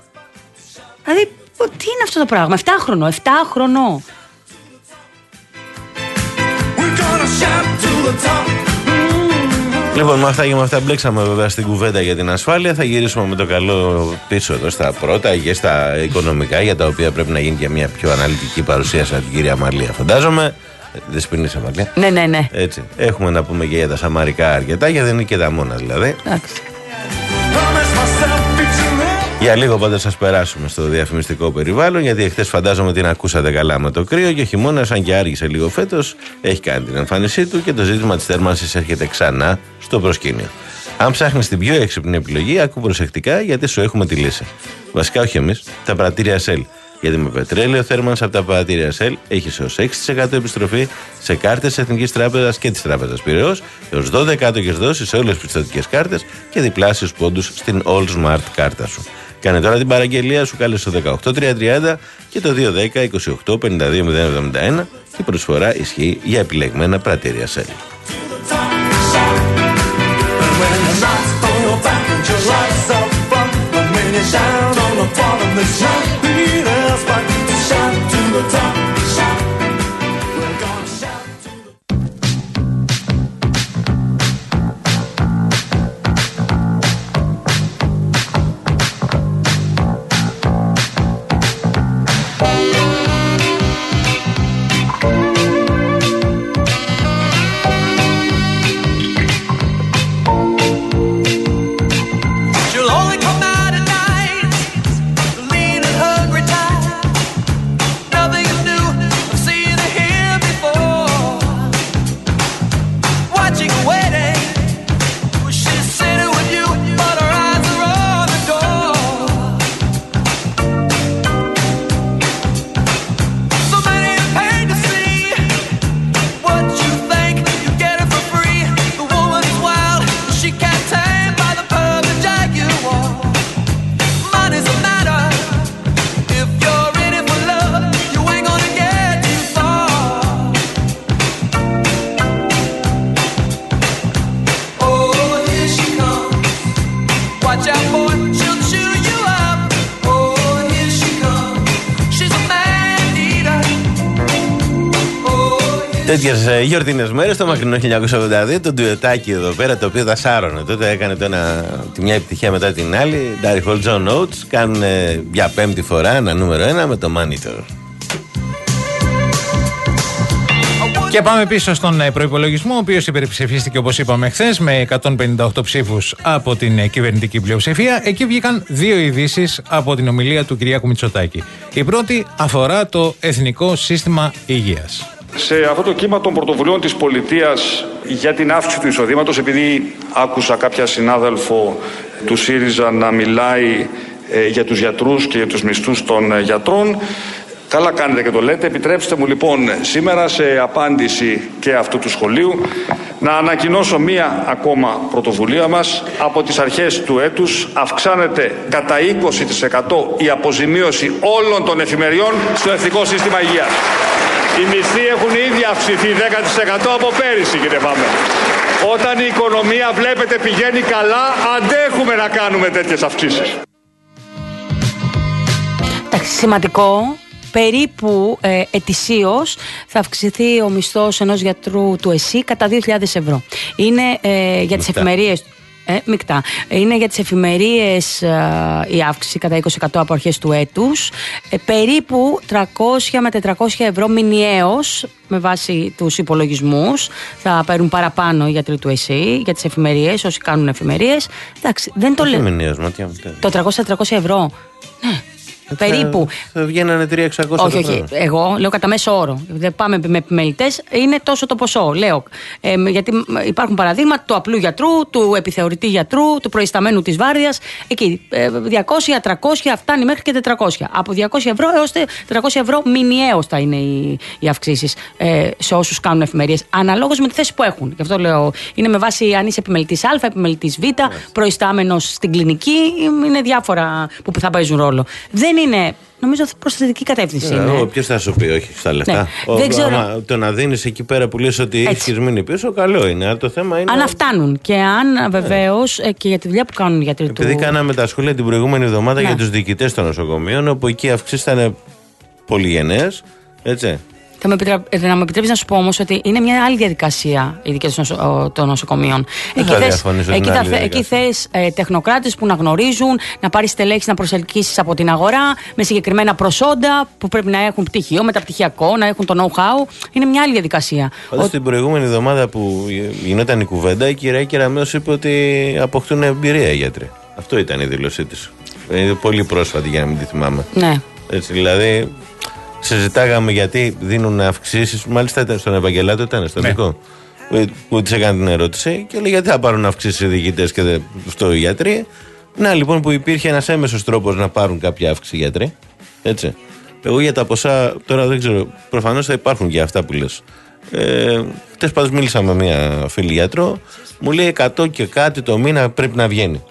Δηλαδή, τι είναι αυτό το πράγμα, εφτάχρονο, εφτάχρονο. Λοιπόν, με αυτά και με αυτά μπλέξαμε βέβαια στην κουβέντα για την ασφάλεια. Θα γυρίσουμε με το καλό πίσω εδώ στα πρώτα και στα οικονομικά, για τα οποία πρέπει να γίνει και μια πιο αναλυτική παρουσίαση από την κυρία Αμαλία, φαντάζομαι. Δεν σπινείς, Αμαλία? Ναι, ναι, ναι. Έτσι. Έχουμε να πούμε και για τα σαμαρικά αρκετά, γιατί δεν είναι και τα μόνα δηλαδή. Εντάξει. Για λίγο πάντα σας περάσουμε στο διαφημιστικό περιβάλλον, γιατί εχθές φαντάζομαι την ακούσατε καλά με το κρύο και ο χειμώνας, αν και άργησε λίγο φέτος, έχει κάνει την εμφάνισή του και το ζήτημα της θέρμανσης έρχεται ξανά στο προσκήνιο. Αν ψάχνεις την πιο έξυπνη επιλογή, άκου προσεκτικά, γιατί σου έχουμε τη λύση. Βασικά, όχι εμείς, τα πρατήρια Shell. Γιατί με πετρέλαιο θέρμανση από τα πρατήρια Shell έχεις έως έξι τοις εκατό επιστροφή σε κάρτες της Εθνικής Τράπεζας και της Τράπεζας Πειραιώς, έως δώδεκα άτοκες δόσεις σε όλες τις πιστωτικές κάρτες και διπλάσιους πόντους στην All Smart κάρτα σου. Κάνε τώρα την παραγγελία σου, κάλεσε στο δεκαοκτώ τριακόσια τριάντα και το δύο δέκα είκοσι οκτώ πενήντα δύο μηδέν εβδομήντα ένα και η προσφορά ισχύει για επιλεγμένα πρατήρια Shell. Τέτοιες γιορτινές μέρες, το μακρινό χίλια εννιακόσια ογδόντα δύο, το ντουετάκι εδώ πέρα, το οποίο τα σάρωνε. Τότε έκανε το ένα, τη μια επιτυχία μετά την άλλη. Ντάρι Χολ, Τζον Oates, κάνουν για πέμπτη φορά ένα νούμερο ένα με το Monitor. Και πάμε πίσω στον προϋπολογισμό, ο οποίος υπερψηφίστηκε, όπως είπαμε χθες, με εκατόν πενήντα οκτώ ψήφους από την κυβερνητική πλειοψηφία. Εκεί βγήκαν δύο ειδήσεις από την ομιλία του Κυριάκου Μητσοτάκη. Η πρώτη αφορά το Εθνικό Σύστημα Υγείας. Σε αυτό το κύμα των πρωτοβουλίων της πολιτείας για την αύξηση του εισοδήματος, επειδή άκουσα κάποια συνάδελφο του ΣΥΡΙΖΑ να μιλάει ε, για τους γιατρούς και για τους μισθούς των ε, γιατρών, καλά κάνετε και το λέτε. Επιτρέψτε μου λοιπόν σήμερα, σε απάντηση και αυτού του σχολείου, να ανακοινώσω μία ακόμα πρωτοβουλία μας. Από τις αρχές του έτους αυξάνεται κατά είκοσι τοις εκατό η αποζημίωση όλων των εφημεριών στο Εθνικό Σύστημα Υγείας. Οι μισθοί έχουν ήδη αυξηθεί δέκα τοις εκατό από πέρυσι, κύριε Φάμε. Όταν η οικονομία, βλέπετε, πηγαίνει καλά, αντέχουμε να κάνουμε τέτοιες αυξήσεις. Εντάξει, σημαντικό. Περίπου ε, ετησίως θα αυξηθεί ο μισθός ενός γιατρού του ΕΣΥ κατά δύο χιλιάδες ευρώ. Είναι ε, για τις εφημερίες. Ε, μεικτά. Είναι για τις εφημερίες ε, η αύξηση κατά είκοσι τοις εκατό από αρχές του έτους. Ε, περίπου τριακόσια με τετρακόσια ευρώ μηνιαίως, με βάση τους υπολογισμούς, θα παίρνουν παραπάνω οι γιατροί του ΕΣΥ για τις εφημερίες, όσοι κάνουν εφημερίες. Εντάξει, δεν το λέω. Το τριακόσια με τετρακόσια ευρώ. Ναι. Περίπου. Θα, θα βγαίνανε τρία χιλιάδες εξακόσια. Όχι, όχι. Εγώ λέω κατά μέσο όρο. Δεν πάμε με επιμελητές, είναι τόσο το ποσό. Λέω. Ε, γιατί υπάρχουν παραδείγματα του απλού γιατρού, του επιθεωρητή γιατρού, του προϊσταμένου της βάρδιας. Εκεί. διακόσια, τριακόσια, φτάνει μέχρι και τετρακόσια. Από διακόσια ευρώ έως τετρακόσια ευρώ μηνιαίως θα είναι οι, οι αυξήσεις ε, σε όσους κάνουν εφημερίες. Αναλόγως με τη θέση που έχουν. Γι' αυτό λέω. Είναι με βάση αν είσαι επιμελητής Α, επιμελητής Β, yes. προϊστάμενος στην κλινική. Είναι διάφορα που θα παίζουν ρόλο. Δεν είναι, νομίζω, προς θετική κατεύθυνση. Ε, Ποιο θα σου πει όχι στα λεφτά. Ναι. Ο, δεν ξέρω. Άμα το να δίνεις εκεί πέρα που λες ότι έχεις μείνει πίσω, καλό είναι. Αλλά το θέμα είναι. Αν φτάνουν και αν βεβαίως ε. και για τη δουλειά που κάνουν οι γιατροί του. Επειδή κάναμε τα σχόλια την προηγούμενη εβδομάδα, ναι, για τους διοικητές των νοσοκομείων, όπου εκεί οι αυξήσεις ήταν πολύ γενναίες. Έτσι. Θα με επιτρέπεις, να μου επιτρέψεις να σου πω όμως ότι είναι μια άλλη διαδικασία η δική των νοσοκομείων. Εκεί θες, εκεί θα, εκεί θες ε, τεχνοκράτες που να γνωρίζουν, να πάρεις τελέξεις, να προσελκύσεις από την αγορά, με συγκεκριμένα προσόντα που πρέπει να έχουν πτυχίο, μεταπτυχιακό, να έχουν το know-how. Είναι μια άλλη διαδικασία. Πάντως ο... την προηγούμενη εβδομάδα που γινόταν η κουβέντα, η κυρία Κεραμέως είπε ότι αποκτούν εμπειρία οι γιατροί. Αυτό ήταν η δήλωσή της. Είναι πολύ πρόσφατη, για να μην τη θυμάμαι. Ναι. Έτσι, δηλαδή. Συζητάγαμε γιατί δίνουν αυξήσεις. Μάλιστα ήταν στον Ευαγγελάτο, ήταν στο δικό. Ναι. Που της έκανε την ερώτηση και λέει γιατί θα πάρουν αυξήσεις οι διοικητές και στο γιατροί. Να λοιπόν που υπήρχε ένας έμεσος τρόπος να πάρουν κάποια αύξηση οι γιατροί. Έτσι. Εγώ για τα ποσά τώρα δεν ξέρω. Προφανώς θα υπάρχουν και αυτά που λες. Ε, χτες πάντως μίλησα με μια φίλη γιατρό. Μου λέει εκατό και κάτι το μήνα πρέπει να βγαίνει.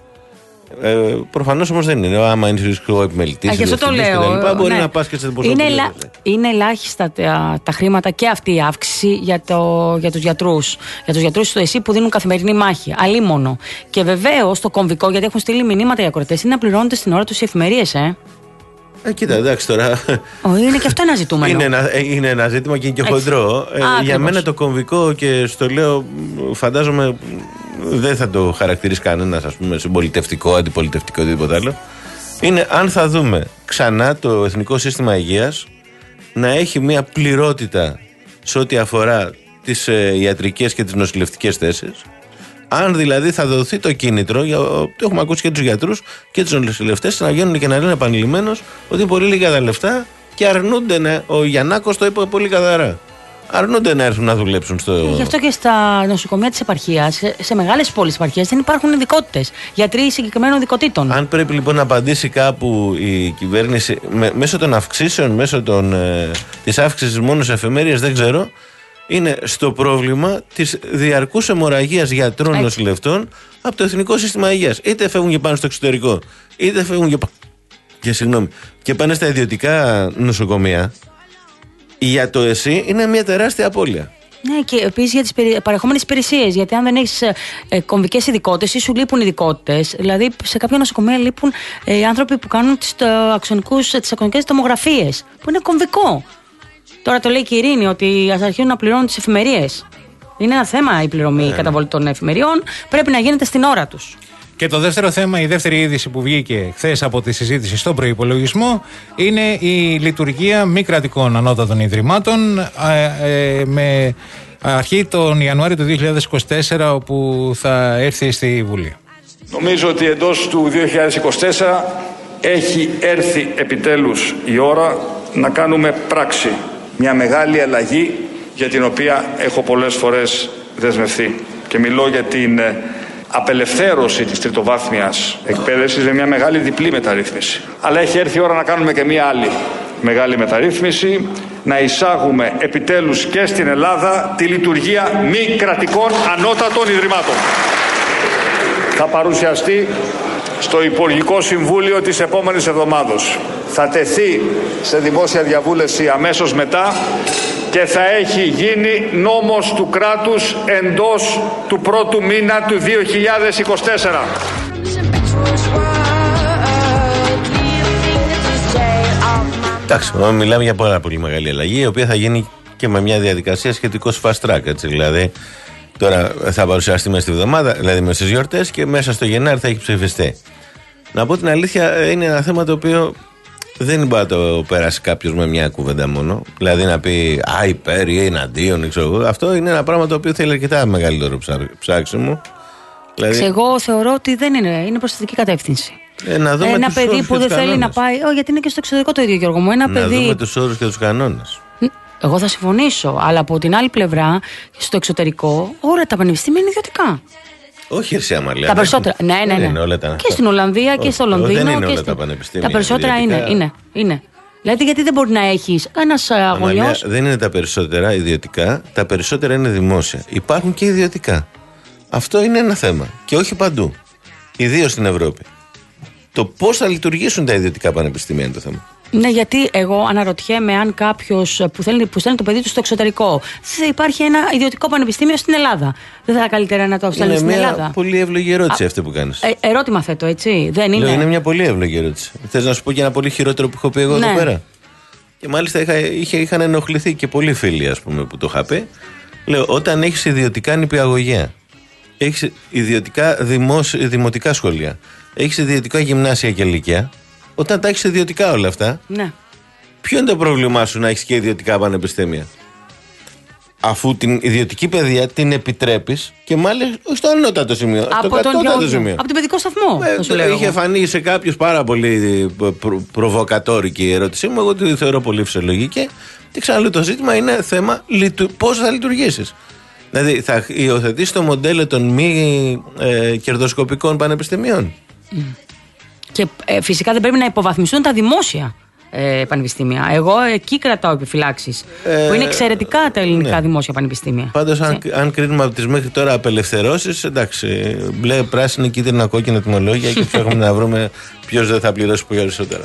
Ε, προφανώς όμως δεν είναι. Άμα είναι ο επιμελητής, γι' αυτό το λέω. Μπορεί ναι. να πας και σε ποσό. Είναι, ελα... είναι ελάχιστα τα, τα χρήματα και αυτή η αύξηση για, το, για τους γιατρούς. Για τους γιατρούς του ΕΣΥ που δίνουν καθημερινή μάχη. Αλίμονο. Και βεβαίως το κομβικό, γιατί έχουν στείλει μηνύματα οι ακροατές, είναι να πληρώνονται στην ώρα τους οι εφημερίες, ε. Ε, κοίτα, εντάξει τώρα. Ο, είναι και αυτό ένα ζητούμενο. Είναι ένα, είναι ένα ζήτημα και είναι και χοντρό. Ε, για μένα το κομβικό, και στο λέω, φαντάζομαι δεν θα το χαρακτηρίσει κανένας, ας πούμε, συμπολιτευτικό, αντιπολιτευτικό, οτιδήποτε άλλο. Είναι αν θα δούμε ξανά το Εθνικό Σύστημα Υγείας να έχει μια πληρότητα σε ό,τι αφορά τις ε, ιατρικές και τις νοσηλευτικές θέσεις. Αν δηλαδή θα δοθεί το κίνητρο, για, το έχουμε ακούσει και τους γιατρούς και τους νοσηλευτές, να βγαίνουν και να λένε επανειλημμένως ότι είναι πολύ λίγα τα λεφτά και αρνούνται να. Ο Γιαννάκος το είπε πολύ καθαρά. Αρνούνται να έρθουν να δουλέψουν στο. Γι' αυτό και στα νοσοκομεία της επαρχίας, σε, σε μεγάλες πόλεις επαρχίας, δεν υπάρχουν ειδικότητες. Γιατροί συγκεκριμένων ειδικοτήτων. Αν πρέπει λοιπόν να απαντήσει κάπου η κυβέρνηση με, μέσω των αυξήσεων, μέσω των, ε, της αύξησης μόνο σε εφημερίες, δεν ξέρω. Είναι στο πρόβλημα της διαρκούς αιμορραγίας γιατρών, έτσι, νοσηλευτών από το Εθνικό Σύστημα Υγείας. Είτε φεύγουν και πάνε στο εξωτερικό, είτε φεύγουν και, πα... και, συγγνώμη, και πάνε στα ιδιωτικά νοσοκομεία. Για το ΕΣΥ είναι μια τεράστια απώλεια. Ναι, και επίσης για τις περι... παρεχόμενες υπηρεσίες. Γιατί αν δεν έχεις ε, κομβικές ειδικότητες ή σου λείπουν ειδικότητες, δηλαδή σε κάποια νοσοκομεία λείπουν ε, άνθρωποι που κάνουν τις, τις αξονικές τομογραφίες, που είναι κομβικό. Τώρα το λέει και η Ειρήνη ότι ας αρχίσουν να πληρώνουν τις εφημερίες. Είναι ένα θέμα η πληρωμή, η καταβολή των εφημεριών. Πρέπει να γίνεται στην ώρα τους. Και το δεύτερο θέμα, η δεύτερη είδηση που βγήκε χθες από τη συζήτηση στον προϋπολογισμό είναι η λειτουργία μη κρατικών ανώτατων ιδρυμάτων ε, ε, με αρχή τον Ιανουάριο του δύο χιλιάδες είκοσι τέσσερα, όπου θα έρθει στη Βουλή. Νομίζω ότι εντός του δύο χιλιάδες είκοσι τέσσερα έχει έρθει επιτέλους η ώρα να κάνουμε πράξη. Μια μεγάλη αλλαγή για την οποία έχω πολλές φορές δεσμευθεί. Και μιλώ για την απελευθέρωση της τριτοβάθμιας εκπαίδευσης με μια μεγάλη διπλή μεταρρύθμιση. Αλλά έχει έρθει η ώρα να κάνουμε και μια άλλη μεγάλη μεταρρύθμιση, να εισάγουμε επιτέλους και στην Ελλάδα τη λειτουργία μη κρατικών ανώτατων ιδρυμάτων. Θα παρουσιαστεί στο Υπουργικό Συμβούλιο της επόμενης εβδομάδος. Θα τεθεί σε δημόσια διαβούλευση αμέσως μετά και θα έχει γίνει νόμος του κράτους εντός του πρώτου μήνα του δύο χιλιάδες είκοσι τέσσερα. Εντάξει, μιλάμε για πάρα πολύ μεγάλη αλλαγή, η οποία θα γίνει και με μια διαδικασία σχετικώς fast track, έτσι, δηλαδή τώρα θα παρουσιαστεί μέσα στη βδομάδα, δηλαδή μέσα στις γιορτές, και μέσα στο Γενάρη θα έχει ψηφιστεί. Να πω την αλήθεια, είναι ένα θέμα το οποίο δεν μπορεί να το περάσει κάποιος με μια κουβέντα μόνο. Δηλαδή να πει α, υπέρ ή εναντίον, ξέρω εγώ. Αυτό είναι ένα πράγμα το οποίο θέλει αρκετά μεγαλύτερο ψάξιμο. Δηλαδή... Εγώ θεωρώ ότι δεν είναι, είναι προς θετική κατεύθυνση. Ε, να δούμε ένα παιδί που δεν θέλει κανόνες. να πάει. Ό, γιατί είναι και στο εξωτερικό το ίδιο, Γιώργο μου. Ένα να παιδί... δούμε τους όρους και τους κανόνες. Εγώ θα συμφωνήσω, αλλά από την άλλη πλευρά, στο εξωτερικό, όλα τα πανεπιστήμια είναι ιδιωτικά. Όχι, εσύ Αμαλία. Τα περισσότερα. Ναι, ναι, ναι. Είναι όλα τα... Και στην Ολλανδία και στο Λονδίνο. Δεν είναι και όλα στη... τα πανεπιστήμια. Τα περισσότερα είναι, είναι, είναι. Δηλαδή, γιατί δεν μπορεί να έχει ένας αγωνιός. Δεν είναι τα περισσότερα ιδιωτικά, τα περισσότερα είναι δημόσια. Υπάρχουν και ιδιωτικά. Αυτό είναι ένα θέμα. Και όχι παντού. Ιδίως στην Ευρώπη. Το πώς θα λειτουργήσουν τα ιδιωτικά πανεπιστήμια είναι το θέμα. Ναι, γιατί εγώ αναρωτιέμαι αν κάποιος που, θέλει, που στέλνει το παιδί του στο εξωτερικό, θα υπάρχει ένα ιδιωτικό πανεπιστήμιο στην Ελλάδα. Δεν θα είναι καλύτερα να το στέλνει στην Ελλάδα? Είναι μια πολύ εύλογη ερώτηση Α, αυτή που κάνεις. Ε, ερώτημα θέτω, έτσι. Δεν είναι. Λέω, είναι μια πολύ εύλογη ερώτηση. Θες να σου πω και ένα πολύ χειρότερο που έχω πει εγώ, ναι, εδώ πέρα? Και μάλιστα είχα, είχε, είχαν ενοχληθεί και πολλοί φίλοι, ας πούμε, που το είχα πει. Λέω, όταν έχεις ιδιωτικά νηπιαγωγεία, έχεις ιδιωτικά δημόσια, δημοτικά σχολεία, έχεις ιδιωτικά γυμνάσια και λύκεια. Όταν τα έχεις ιδιωτικά όλα αυτά, ναι, ποιο είναι το πρόβλημά σου να έχεις και ιδιωτικά πανεπιστήμια? Αφού την ιδιωτική παιδεία την επιτρέπεις και μάλιστα στο ανώτατο σημείο. Από στο τον κατώτατο σημείο. Από τον παιδικό σταθμό. Ε, σου λέω είχε εγώ. φανεί σε κάποιους πάρα πολύ προ, προβοκατόρικη η ερώτησή μου. Εγώ τη θεωρώ πολύ φυσιολογική. Και ξαναλέω, το ζήτημα είναι θέμα πώς θα λειτουργήσεις. Δηλαδή, θα υιοθετήσεις το μοντέλο των μη ε, κερδοσκοπικών πανεπιστημίων. Mm. Και ε, φυσικά δεν πρέπει να υποβαθμιστούν τα δημόσια ε, πανεπιστήμια. Εγώ εκεί κρατάω επιφυλάξεις. Ε, που είναι εξαιρετικά τα ελληνικά, ναι, δημόσια πανεπιστήμια. Πάντως, αν, αν κρίνουμε από τις μέχρι τώρα απελευθερώσεις, εντάξει, μπλε, πράσινη, κίτρινα, κόκκινα τιμολόγια και ψάχνουμε να βρούμε ποιος δεν θα πληρώσει περισσότερα.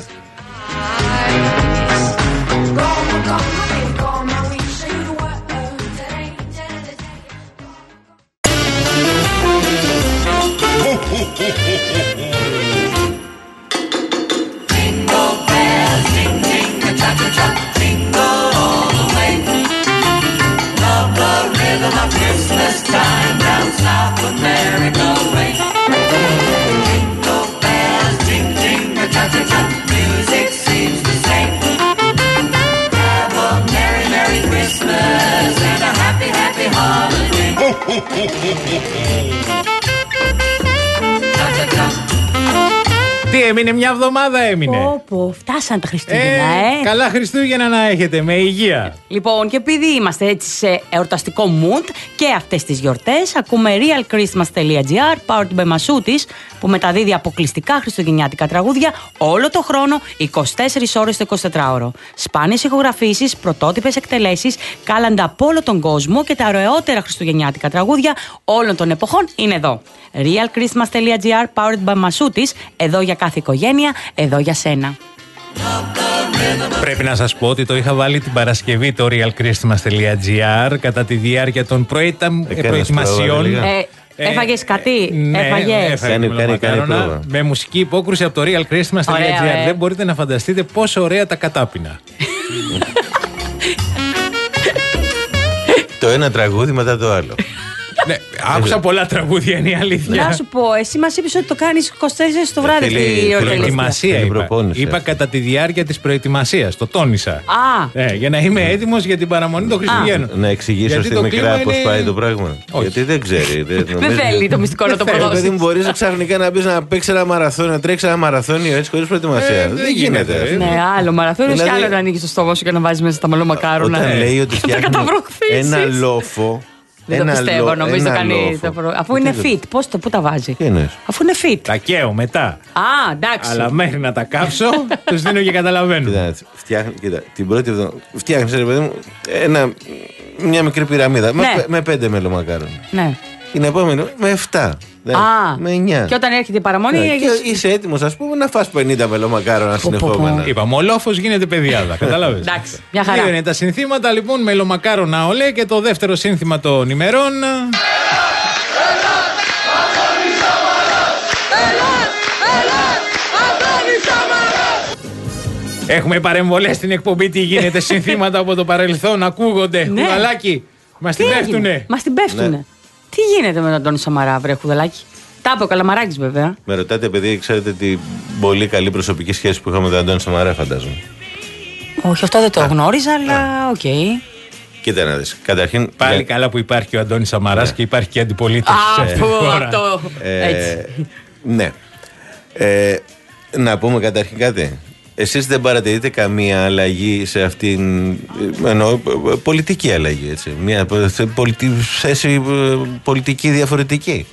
Τι έμεινε, μια εβδομάδα έμεινε. Πω, πω, φτάσαν τα Χριστούγεννα, ε, ε. Καλά Χριστούγεννα να έχετε, με υγεία. Λοιπόν, και επειδή είμαστε έτσι σε εορταστικό mood και αυτές τις γιορτές, ακούμε realchristmas.gr, powered by Masoutis, που μεταδίδει αποκλειστικά χριστουγεννιάτικα τραγούδια όλο το χρόνο, είκοσι τέσσερις ώρες το εικοσιτετράωρο. Σπάνιες ηχογραφήσεις, πρωτότυπες εκτελέσεις, κάλαντα από όλο τον κόσμο και τα ωραιότερα χριστουγεννιάτικα τραγούδια όλων των εποχών είναι εδώ. realchristmas.gr, powered by Masoutis, εδώ για κάθε οικογένεια, εδώ για σένα. Πρέπει να σας πω ότι το είχα βάλει την Παρασκευή το realchristmas.gr κατά τη διάρκεια των προετοιμασιών. Ε, Έφαγες κάτι, ναι, έφαγες. Κάνει, κάνει, κάνει με μουσική υπόκρουση από το realchristmas.gr. Ε. Δεν μπορείτε να φανταστείτε πόσο ωραία τα κατάπινα. Το ένα τραγούδι μετά το άλλο. Ναι, άκουσα πολλά τραγούδια, είναι η αλήθεια. Να σου πω, εσύ μας είπες ότι το κάνεις είκοσι τέσσερις το βράδυ. Θέλει προετοιμασία, είπα. Είπα κατά τη διάρκεια της προετοιμασίας. Το τόνισα. Α. Ναι, για να είμαι έτοιμος για την παραμονή των Χριστουγέννων. Να εξηγήσω στη μικρά πώς πάει το πράγμα. Γιατί δεν ξέρει. Δεν θέλει το μυστικό να το προδώσει. Δεν μπορεί ξαφνικά να μπει να παίξει ένα μαραθώνιο, να τρέξει ένα μαραθώνιο έτσι χωρίς προετοιμασία. Δεν γίνεται. Ναι, άλλο μαραθώνιο και άλλο να ανοίγει το στόμα σου και να βάζει μέσα τα μελομακάρονα. Όταν λέει ότι φτιάχνει ένα λόφο. Δεν το πιστεύω, νομίζω κάνει. Αφού είναι fit, πώς το, πού τα βάζει. Αφού είναι fit. Τα καίω μετά. Α, εντάξει. Αλλά μέχρι να τα κάψω, τους δίνω και καταλαβαίνω. Κοίτα, την πρώτη εβδομάδα φτιάχνεις, ρε παιδί μου, ένα, μια μικρή πυραμίδα με πέντε μελομακάρονα. Ναι. Την επόμενη με εφτά. Α, με εννιά. Και όταν έρχεται η παραμονή. Ναι, και είσαι έτοιμος, ας πούμε, να φας πενήντα μελομακάρονα συνεχόμενα. Είπαμε, ο λόφος γίνεται παιδιάδα. Καταλάβες. Εντάξει, μια χαρά. Δύο είναι τα συνθήματα, λοιπόν, μελομακάρονα ολέ και το δεύτερο σύνθημα των ημερών. Έχουμε παρεμβολές στην εκπομπή. Τι γίνεται, συνθήματα από το παρελθόν ακούγονται. Ναι. Χουδαλάκι, μας την πέφτουνε. Μας την πέφτουνε. Ναι. Τι γίνεται με τον Αντώνη Σαμαρά, βρε Χουδαλάκι. Τα είπε ο Καλαμαράκης, βέβαια. Με ρωτάτε, επειδή ξέρετε την πολύ καλή προσωπική σχέση που είχαμε με τον Αντώνη Σαμαρά, φαντάζομαι. Όχι, αυτό δεν το Α. γνώριζα, αλλά οκ. Okay. Κοίτα να δεις. Καταρχήν. Πάλι για... καλά που υπάρχει και ο Αντώνης Σαμαράς ναι. και υπάρχει και αντιπολίτευση. Αυτό, αυτό. Ε, Έτσι. Ναι. Ε, να πούμε καταρχήν κάτι. Εσείς δεν παρατηρείτε καμία αλλαγή σε αυτήν, εννοώ πολιτική αλλαγή, έτσι, μια πολιτι, θέση πολιτική διαφορετική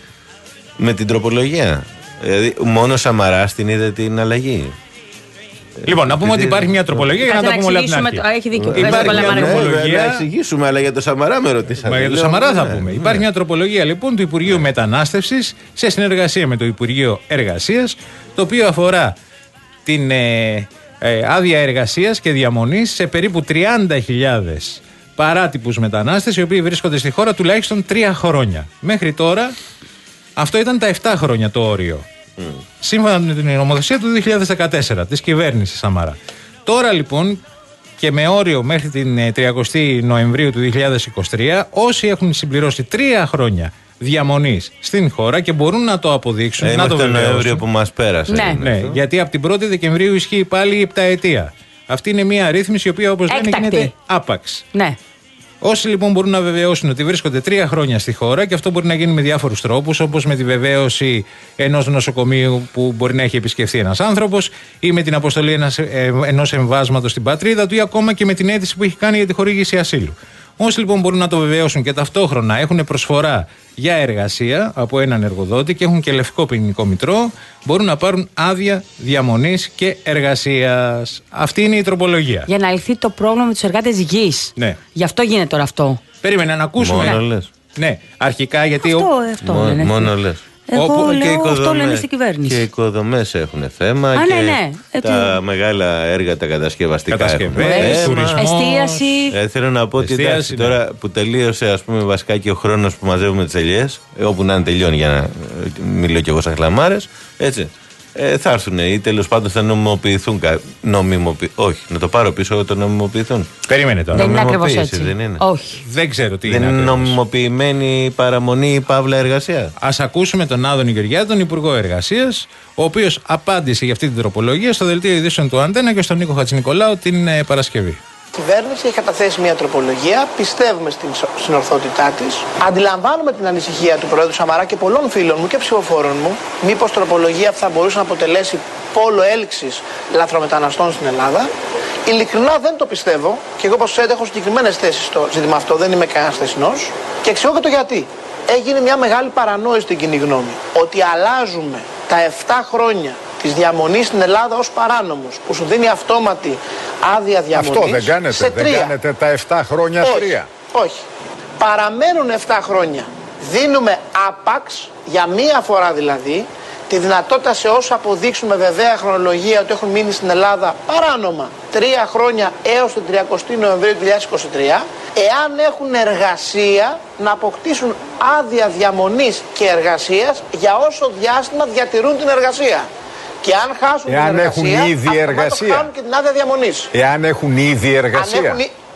με την τροπολογία. Δηλαδή μόνο Σαμαράς την είδε την αλλαγή. Λοιπόν, να πούμε ότι υπάρχει μια τροπολογία για να τα πούμε όλα την αρχή. Έχει δίκιο. Υπάρχει μια τροπολογία. Να εξηγήσουμε, αλλά για το Σαμαρά με ρωτήσατε. Για το Σαμαρά θα πούμε. Υπάρχει μια τροπολογία λοιπόν του Υπουργείου Μετανάστευσης σε συνεργασία με το Υπουργείο Εργασίας, το οποίο αφορά την ε, ε, άδεια εργασίας και διαμονής σε περίπου τριάντα χιλιάδες παράτυπους μετανάστες οι οποίοι βρίσκονται στη χώρα τουλάχιστον τρία χρόνια. Μέχρι τώρα αυτό ήταν τα επτά χρόνια το όριο. Mm. Σύμφωνα με την νομοθεσία του δύο χιλιάδες δεκατέσσερα της κυβέρνησης Σαμαρά. Τώρα λοιπόν και με όριο μέχρι την τριαντάτη Νοεμβρίου του δύο χιλιάδες είκοσι τρία όσοι έχουν συμπληρώσει τρία χρόνια διαμονής στην χώρα και μπορούν να το αποδείξουν, ε, να το βεβαιώσουν. τον Νοέμβριο που μας πέρασε. Ναι, ναι, γιατί από την πρώτη Δεκεμβρίου ισχύει πάλι η επταετία. Αυτή είναι μια ρύθμιση η οποία, όπως λένε, γίνεται άπαξ. Ναι. Όσοι λοιπόν μπορούν να βεβαιώσουν ότι βρίσκονται τρία χρόνια στη χώρα, και αυτό μπορεί να γίνει με διάφορους τρόπους, όπως με τη βεβαίωση ενός νοσοκομείου που μπορεί να έχει επισκεφθεί ένας άνθρωπος, ή με την αποστολή ενός, ε, ενός εμβάσματος στην πατρίδα του, ή ακόμα και με την αίτηση που έχει κάνει για τη χορήγηση ασύλου. Όσοι λοιπόν μπορούν να το βεβαιώσουν και ταυτόχρονα έχουν προσφορά για εργασία από έναν εργοδότη και έχουν και λευκό ποινικό μητρό, μπορούν να πάρουν άδεια διαμονής και εργασίας. Αυτή είναι η τροπολογία. Για να λυθεί το πρόβλημα με τους εργάτες γης. Ναι. Γι' αυτό γίνεται τώρα αυτό. Περίμενα να ακούσουμε. Μόνο ναι. λες. Ναι, αρχικά γιατί. Αυτό, ο... αυτό Μό, λένε. μόνο λες. Εγώ Όπου λέω, και οι οικοδομές, αυτό λένε στην κυβέρνηση. Και οι οικοδομές έχουν θέμα. Α, και ναι, ναι. τα ε, μεγάλα έργα τα κατασκευαστικά. Κατασκευές, τουρισμός. Εστίαση. Ε, θέλω να πω ότι εντάξει, ναι. τώρα που τελείωσε, ας πούμε, βασικά και ο χρόνος που μαζεύουμε τις ελιές, όπου να είναι τελειώνει για να μιλώ κι εγώ σαν χλαμάρες, έτσι. Ε, θα έρθουν ή τέλος πάντων θα νομιμοποιηθούν. Νομιμοποιη... Όχι, να το πάρω πίσω, το νομιμοποιηθούν. Περίμενε τώρα. Δεν είναι ακριβώς έτσι. Δεν είναι. Όχι. Δεν ξέρω τι δεν είναι. Είναι ακριβώς. νομιμοποιημένη παραμονή ή παύλα εργασία. Ας ακούσουμε τον Άδωνη Γεωργιάδη, τον Υπουργό Εργασίας, ο οποίος απάντησε για αυτή την τροπολογία στο δελτίο ειδήσεων του Αντένα και στον Νίκο Χατζηνικολάου την ε, Παρασκευή. Η κυβέρνηση έχει καταθέσει μια τροπολογία, πιστεύουμε στην συνορθότητά της. Αντιλαμβάνουμε την ανησυχία του Προέδρου Σαμαρά και πολλών φίλων μου και ψηφοφόρων μου, μήπως τροπολογία αυτή θα μπορούσε να αποτελέσει πόλο έλξης λαθρομεταναστών στην Ελλάδα. Ειλικρινά δεν το πιστεύω και εγώ, όπως ξέρετε, έχω συγκεκριμένες θέσεις στο ζήτημα αυτό, δεν είμαι κανένας θεσινός. Και εξηγώ και το γιατί. Έγινε μια μεγάλη παρανόηση στην κοινή γνώμη ότι αλλάζουμε τα επτά χρόνια της διαμονής στην Ελλάδα ως παράνομος, που σου δίνει αυτόματη άδεια διαμονής. Αυτό δεν κάνετε, σε δεν κάνετε τα επτά χρόνια όχι, τρία. Όχι. Παραμένουν επτά χρόνια. Δίνουμε άπαξ, για μία φορά δηλαδή, τη δυνατότητα σε όσους αποδείξουν με βεβαία χρονολογία ότι έχουν μείνει στην Ελλάδα παράνομα τρία χρόνια έως την τριαντάτη Νοεμβρίου του δύο χιλιάδες είκοσι τρία, εάν έχουν εργασία, να αποκτήσουν άδεια διαμονής και εργασίας για όσο διάστημα διατηρούν την εργασία. Και αν χάσουν εάν την εργασία, έχουν ήδη εργασία, χάνουν και την άδεια διαμονής. Εάν έχουν ήδη εργασία. Αν έχουν,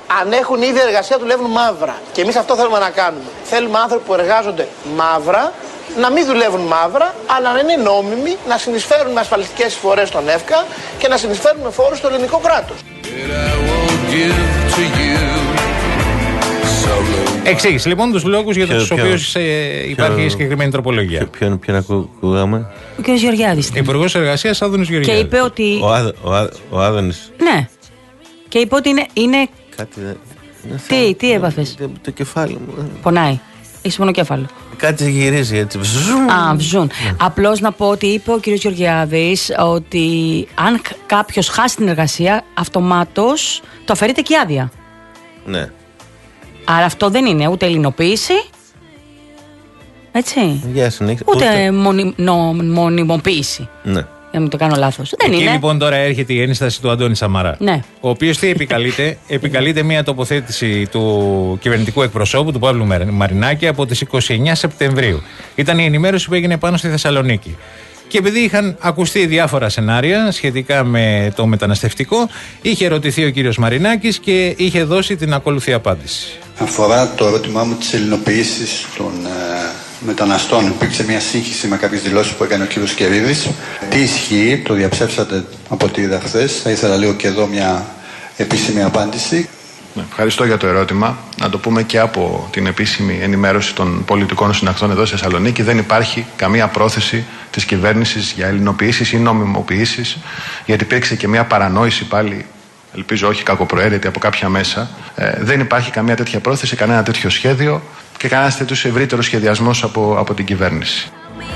Αν έχουν ίδια εργασία, δουλεύουν μαύρα. Και εμείς αυτό θέλουμε να κάνουμε. Θέλουμε άνθρωποι που εργάζονται μαύρα να μην δουλεύουν μαύρα, αλλά να είναι νόμιμοι, να συνεισφέρουν με ασφαλιστικές εισφορές στον ΕΦΚΑ και να συνεισφέρουν με φόρους στο ελληνικό κράτος. Εξήγησε λοιπόν τους λόγους για τους οποίους ε, υπάρχει ποιο, συγκεκριμένη τροπολογία. Ποιον, ποιον ακούγαμε? Ο κ. Γεωργιάδης. Υπουργός Εργασίας Άδωνης Γεωργιάδης. Και είπε ότι. Ο, Άδ, ο, Άδ, ο Άδωνης. Ναι. Και είπε ότι είναι. είναι... Κάτι δεν. Τι, τι έπαθες? Το, το κεφάλι μου. Πονάει. Έχεις μονοκέφαλο. Κάτι γυρίζει έτσι. Α, βζούν. Yeah. Απλώς να πω ότι είπε ο κ. Γεωργιάδης ότι αν κάποιος χάσει την εργασία, αυτομάτως το αφαιρείται και η άδεια. Ναι. Άρα αυτό δεν είναι ούτε ελληνοποίηση. Έτσι. Για συνέχεια. Ούτε, ούτε... Μονι, νο, μονιμοποίηση. Ναι. Για να μην το κάνω λάθος. Δεν Εκεί είναι. Λοιπόν τώρα έρχεται η ένσταση του Αντώνη Σαμαρά. Ναι. Ο οποίος τι επικαλείται? Επικαλείται μια τοποθέτηση του κυβερνητικού εκπροσώπου, του Παύλου Μαρινάκη, από τις είκοσι εννέα Σεπτεμβρίου. Ήταν η ενημέρωση που έγινε πάνω στη Θεσσαλονίκη. Και επειδή είχαν ακουστεί διάφορα σενάρια σχετικά με το μεταναστευτικό, είχε ερωτηθεί ο κύριος Μαρινάκης και είχε δώσει την ακόλουθη απάντηση. Αφορά το ερώτημά μου της ελληνοποίησης των ε, μεταναστών. Υπήρξε μια σύγχυση με κάποιες δηλώσεις που έκανε ο κύριος Κερίδης. Τι ισχύει, το διαψεύσατε από ό,τι είδα χθες. Θα ήθελα λίγο και εδώ μια επίσημη απάντηση. Ευχαριστώ για το ερώτημα. Να το πούμε και από την επίσημη ενημέρωση των πολιτικών συναχθών εδώ στη Θεσσαλονίκη. Δεν υπάρχει καμία πρόθεση της κυβέρνησης για ελληνοποιήσεις ή νομιμοποιήσεις, γιατί υπήρξε και μια παρανόηση πάλι, ελπίζω όχι κακοπροαίρετη από κάποια μέσα. Ε, δεν υπάρχει καμία τέτοια πρόθεση, κανένα τέτοιο σχέδιο και κανένα τέτοιο ευρύτερο σχεδιασμός από, από την κυβέρνηση.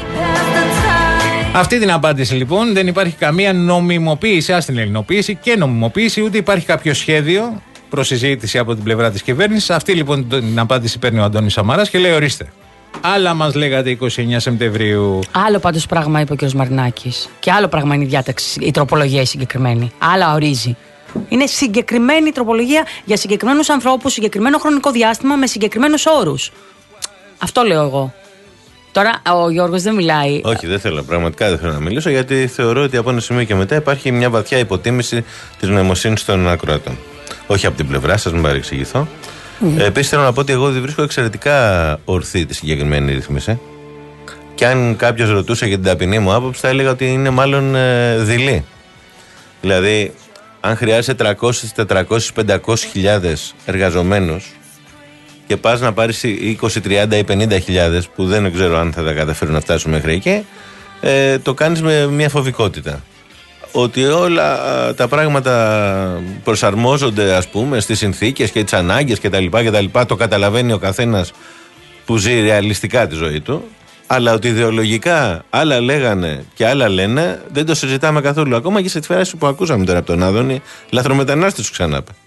Αυτή την απάντηση λοιπόν, δεν υπάρχει καμία νομιμοποίηση, ας την ελληνοποίηση και νομιμοποίηση, ούτε υπάρχει κάποιο σχέδιο προσυζήτηση από την πλευρά της κυβέρνησης. Αυτή λοιπόν την απάντηση παίρνει ο Αντώνης Σαμαράς και λέει: ορίστε. Άλλα μας λέγατε είκοσι εννέα Σεπτεμβρίου. Άλλο πάντως πράγμα είπε ο κ. Μαρινάκης. Και άλλο πράγμα είναι η διάταξη, η τροπολογία η συγκεκριμένη. Άλλα ορίζει. Είναι συγκεκριμένη η τροπολογία για συγκεκριμένους ανθρώπους, συγκεκριμένο χρονικό διάστημα, με συγκεκριμένους όρους. Αυτό λέω εγώ. Τώρα ο Γιώργος δεν μιλάει. Όχι, δεν θέλω. Πραγματικά δεν θέλω να μιλήσω, γιατί θεωρώ ότι από ένα σημείο και μετά υπάρχει μια βαθιά υποτίμηση της νοημοσύνης των ακροατών. Όχι από την πλευρά σας, μην παρεξηγηθώ. Mm. Ε, Επίσης θέλω να πω ότι εγώ βρίσκω εξαιρετικά ορθή τη συγκεκριμένη ρύθμιση. Και αν κάποιος ρωτούσε για την ταπεινή μου άποψη, θα έλεγα ότι είναι μάλλον ε, δειλή. Δηλαδή, αν χρειάζεσαι τριακόσιες, τετρακόσιες, πεντακόσιες χιλιάδες εργαζομένους και πας να πάρεις είκοσι, τριάντα ή πενήντα χιλιάδες, που δεν ξέρω αν θα τα καταφέρουν να φτάσουν μέχρι εκεί, ε, το κάνεις με μια φοβικότητα. Ότι όλα τα πράγματα προσαρμόζονται, ας πούμε, στις συνθήκες και τις ανάγκες κτλ. Το καταλαβαίνει ο καθένας που ζει ρεαλιστικά τη ζωή του. Αλλά ότι ιδεολογικά άλλα λέγανε και άλλα λένε, δεν το συζητάμε καθόλου. Ακόμα και σε τη φράση που ακούσαμε τώρα από τον Άδωνη, λαθρομετανάστες σου ξανά είπε.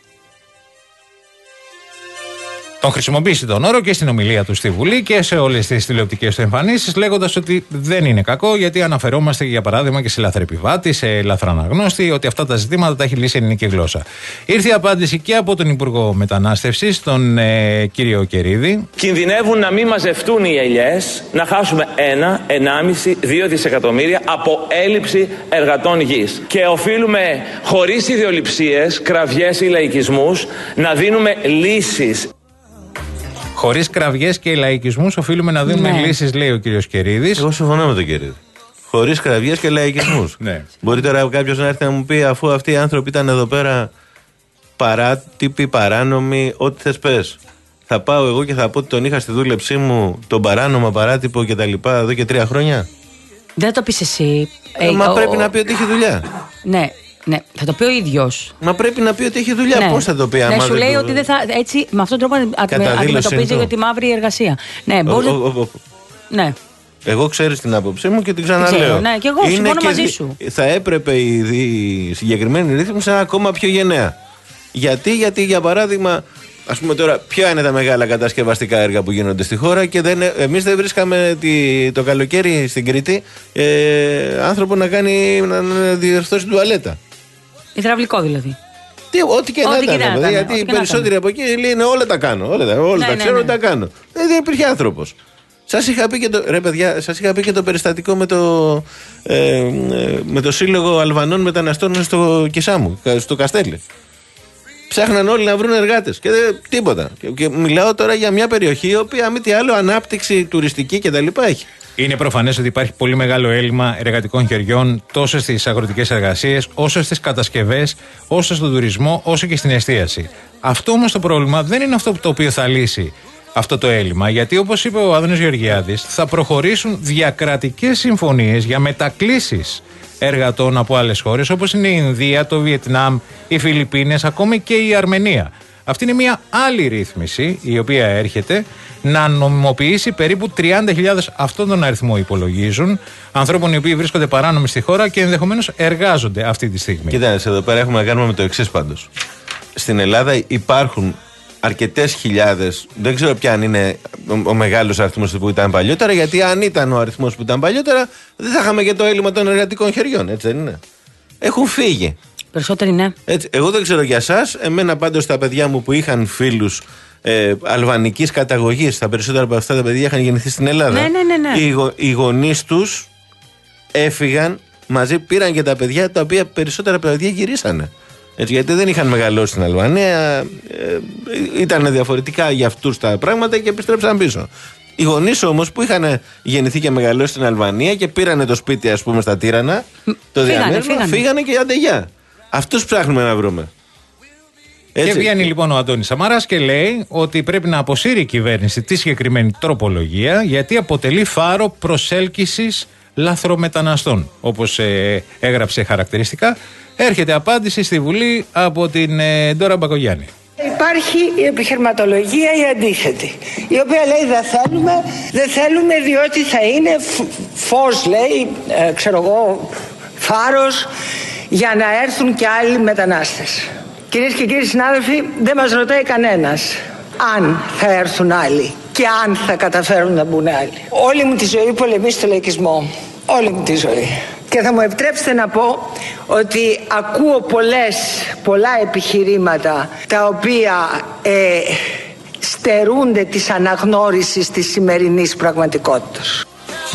Τον χρησιμοποίησε τον όρο και στην ομιλία του στη Βουλή και σε όλες τις τηλεοπτικές του εμφανίσεις, λέγοντας ότι δεν είναι κακό, γιατί αναφερόμαστε για παράδειγμα και σε λαθρεπιβάτη, σε λαθροαναγνώστη, ότι αυτά τα ζητήματα τα έχει λύσει η ελληνική γλώσσα. Ήρθε η απάντηση και από τον Υπουργό Μετανάστευσης, τον ε, κύριο Κερίδη. Κινδυνεύουν να μην μαζευτούν οι ελιές, να χάσουμε ένα, ενάμιση, δύο δισεκατομμύρια από έλλειψη εργατών γης. Και οφείλουμε χωρίς ιδεολειψίες, κραυγές ή λαϊκισμούς να δίνουμε λύσεις. Χωρίς κραυγές και λαϊκισμούς οφείλουμε να δίνουμε ναι. λύσεις, λέει ο κύριος Κερίδης. Εγώ συμφωνώ με τον Κερίδη. Χωρίς κραυγές και λαϊκισμούς. Ναι. Μπορεί τώρα κάποιος να έρθει να μου πει, αφού αυτοί οι άνθρωποι ήταν εδώ πέρα παράτυποι, παράνομοι, ό,τι θες πες. Θα πάω εγώ και θα πω ότι τον είχα στη δούλεψή μου τον παράνομο, παράτυπο κτλ. Εδώ και τρία χρόνια. Δεν το πεις εσύ. Ε, μα ο... πρέπει να πει ότι έχει δουλειά. Ναι. Ναι, θα το πει ο ίδιος. Μα πρέπει να πει ότι έχει δουλειά. Ναι. Πώς θα το πει, άμα ναι, σου λέει το... ότι δεν θα. Έτσι, με αυτόν τον τρόπο αντιμετωπίζει για τη μαύρη εργασία. Ναι, μπορεί. Ο, ο, ο, ναι. Εγώ ξέρεις την άποψή μου και την ξαναλέω. Ξέρω, ναι, και εγώ συμφωνώ μαζί σου. Θα έπρεπε η, η συγκεκριμένη ρύθμιση να είναι ακόμα πιο γενναία. Γιατί, γιατί για παράδειγμα, ας πούμε τώρα, ποια είναι τα μεγάλα κατασκευαστικά έργα που γίνονται στη χώρα και δεν, εμείς δεν βρίσκαμε τη, το καλοκαίρι στην Κρήτη ε, άνθρωπο να κάνει να, να διορθώσει τουαλέτα. Υδραυλικό δηλαδή. Τι, ό,τι και ό,τι να ήταν. Γιατί οι περισσότεροι από εκεί λένε όλα τα κάνω. Όλα τα, όλα ναι, τα ναι, ξέρω, ναι. τα κάνω. Δεν, δεν υπήρχε άνθρωπος. Σας είχα πει και το, ρε παιδιά, σας είχα πει και το περιστατικό με το, ε, με το Σύλλογο Αλβανών Μεταναστών στο Κισάμου, στο Καστέλι. Ψάχναν όλοι να βρουν εργάτες και δεν, τίποτα. Και, και μιλάω τώρα για μια περιοχή η οποία μη τι άλλο ανάπτυξη τουριστική κτλ. Έχει. Είναι προφανές ότι υπάρχει πολύ μεγάλο έλλειμμα εργατικών χεριών τόσο στις αγροτικές εργασίες, όσο στις κατασκευές, όσο στον τουρισμό, όσο και στην εστίαση. Αυτό όμως το πρόβλημα δεν είναι αυτό το οποίο θα λύσει αυτό το έλλειμμα, γιατί όπως είπε ο Άδωνης Γεωργιάδης, θα προχωρήσουν διακρατικές συμφωνίες για μετακλήσεις εργατών από άλλες χώρες όπως είναι η Ινδία, το Βιετνάμ, οι Φιλιππίνες, ακόμη και η Αρμενία. Αυτή είναι μια άλλη ρύθμιση η οποία έρχεται να νομιμοποιήσει περίπου τριάντα χιλιάδες, αυτόν τον αριθμό υπολογίζουν, ανθρώπων οι οποίοι βρίσκονται παράνομοι στη χώρα και ενδεχομένως εργάζονται αυτή τη στιγμή. Κοιτάξτε, εδώ πέρα έχουμε να κάνουμε με το εξής πάντως. Στην Ελλάδα υπάρχουν αρκετές χιλιάδες, δεν ξέρω ποια αν είναι ο, ο μεγάλος αριθμός που ήταν παλιότερα, γιατί αν ήταν ο αριθμός που ήταν παλιότερα, δεν θα είχαμε και το έλλειμμα των εργατικών χεριών, έτσι δεν είναι? Έχουν φύγει. Περισσότεροι ναι. Έτσι, εγώ δεν ξέρω για εσάς, εμένα πάντως τα παιδιά μου που είχαν φίλους ε, αλβανικής καταγωγής, τα περισσότερα από αυτά τα παιδιά είχαν γεννηθεί στην Ελλάδα. Ναι, ναι, ναι, ναι. Οι, γο, οι γονείς τους έφυγαν μαζί, πήραν και τα παιδιά, τα οποία περισσότερα παιδιά γυρίσανε. Έτσι, γιατί δεν είχαν μεγαλώσει στην Αλβανία, ε, ήταν διαφορετικά για αυτούς τα πράγματα και επιστρέψαν πίσω. Οι γονείς όμως που είχαν γεννηθεί και μεγαλώσει στην Αλβανία και πήρανε το σπίτι, ας πούμε, στα Τύρανα, το διαμέρισμα, φύγανε και αντεγιά. Αυτούς ψάχνουμε να βρούμε. Έτσι. Και βγαίνει λοιπόν ο Αντώνης Σαμαράς και λέει ότι πρέπει να αποσύρει η κυβέρνηση τη συγκεκριμένη τροπολογία, γιατί αποτελεί φάρο προσέλκυσης λαθρομεταναστών. Όπως ε, έγραψε χαρακτηριστικά. Έρχεται απάντηση στη Βουλή από την ε, Ντόρα Μπακογιάννη. Υπάρχει η επιχειρηματολογία η αντίθετη, η οποία λέει δεν θέλουμε, δεν θέλουμε διότι θα είναι φως, λέει, ε, ξέρω εγώ, φάρος για να έρθουν και άλλοι μετανάστες. Κυρίες και κύριοι συνάδελφοι, δεν μας ρωτάει κανένας αν θα έρθουν άλλοι και αν θα καταφέρουν να μπουν άλλοι. Όλη μου τη ζωή πολεμήσει το λαϊκισμό. Όλη μου τη ζωή. Και θα μου επιτρέψετε να πω ότι ακούω πολλές, πολλά επιχειρήματα τα οποία ε, στερούνται της αναγνώρισης της σημερινής πραγματικότητας.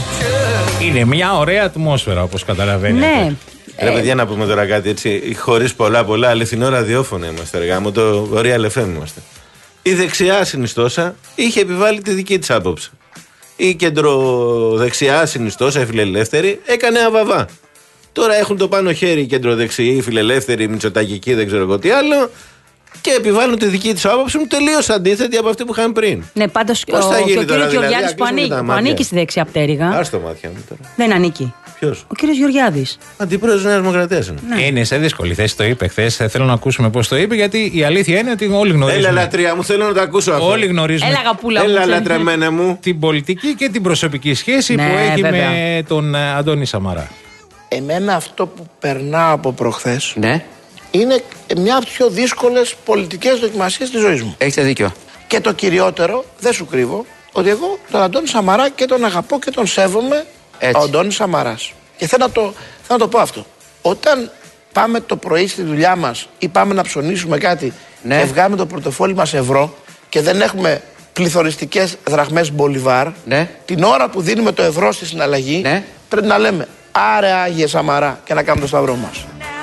Είναι μια ωραία ατμόσφαιρα, όπως καταλαβαίνετε. Ναι. Ρε παιδιά, να πούμε τώρα κάτι έτσι, χωρίς πολλά πολλά, αληθινό ραδιόφωνο είμαστε, εργά μου, το Real εφ εμ είμαστε. Η δεξιά συνιστόσα είχε επιβάλει τη δική της άποψη. Η κεντροδεξιά συνιστόσα, η φιλελεύθερη, έκανε αβαβά. Τώρα έχουν το πάνω χέρι οι κεντροδεξιοί, οι φιλελεύθεροι, οι μητσοτακικοί, δεν ξέρω εγώ τι άλλο, και επιβάλλουν τη δική της άποψη μου τελείως αντίθετη από αυτή που είχαν πριν. Ναι, πάντως ο, ο κύριος δηλαδή, Γεωργιάδης που, ανήκει, που ανήκει στη δεξιά πτέρυγα. Ας το μάτια μου τώρα. Δεν ανήκει. Ποιος? Ο κύριος Γεωργιάδης. Αντιπρόεδρος της Νέας Δημοκρατίας είναι. Ναι. Είναι σε δύσκολη θέση, το είπε χθες. Θέλω να ακούσουμε πώς το είπε, γιατί η αλήθεια είναι ότι όλοι γνωρίζουμε. Έλα, λατρεία μου, θέλω να το ακούσω αυτό. Όλοι γνωρίζουμε. Έλα, αγαπούλα μου. Έλα, λατρεμένε μου. Την πολιτική και την προσωπική σχέση ναι, που έχει βέβαια. με τον Αντώνη Σαμαρά. Εμένα αυτό που περνάω από προχθές ναι. είναι μια από τις πιο δύσκολες πολιτικές δοκιμασίες της ζωής μου. Έχετε δίκιο. Και το κυριότερο, δεν σου κρύβω, ότι εγώ τον Αντώνη Σαμαρά και τον αγαπώ και τον σέβομαι. Ο Αντώνης Σαμαράς. Και θέλω να, το, θέλω να το πω αυτό. Όταν πάμε το πρωί στη δουλειά μας ή πάμε να ψωνίσουμε κάτι ναι. και βγάλουμε το πορτοφόλι μας ευρώ και δεν έχουμε πληθωριστικές δραχμές Μπολιβάρ, ναι. την ώρα που δίνουμε το ευρώ στη συναλλαγή, ναι. πρέπει να λέμε άρε Άγιε Σαμαρά και να κάνουμε το σταυρό μας.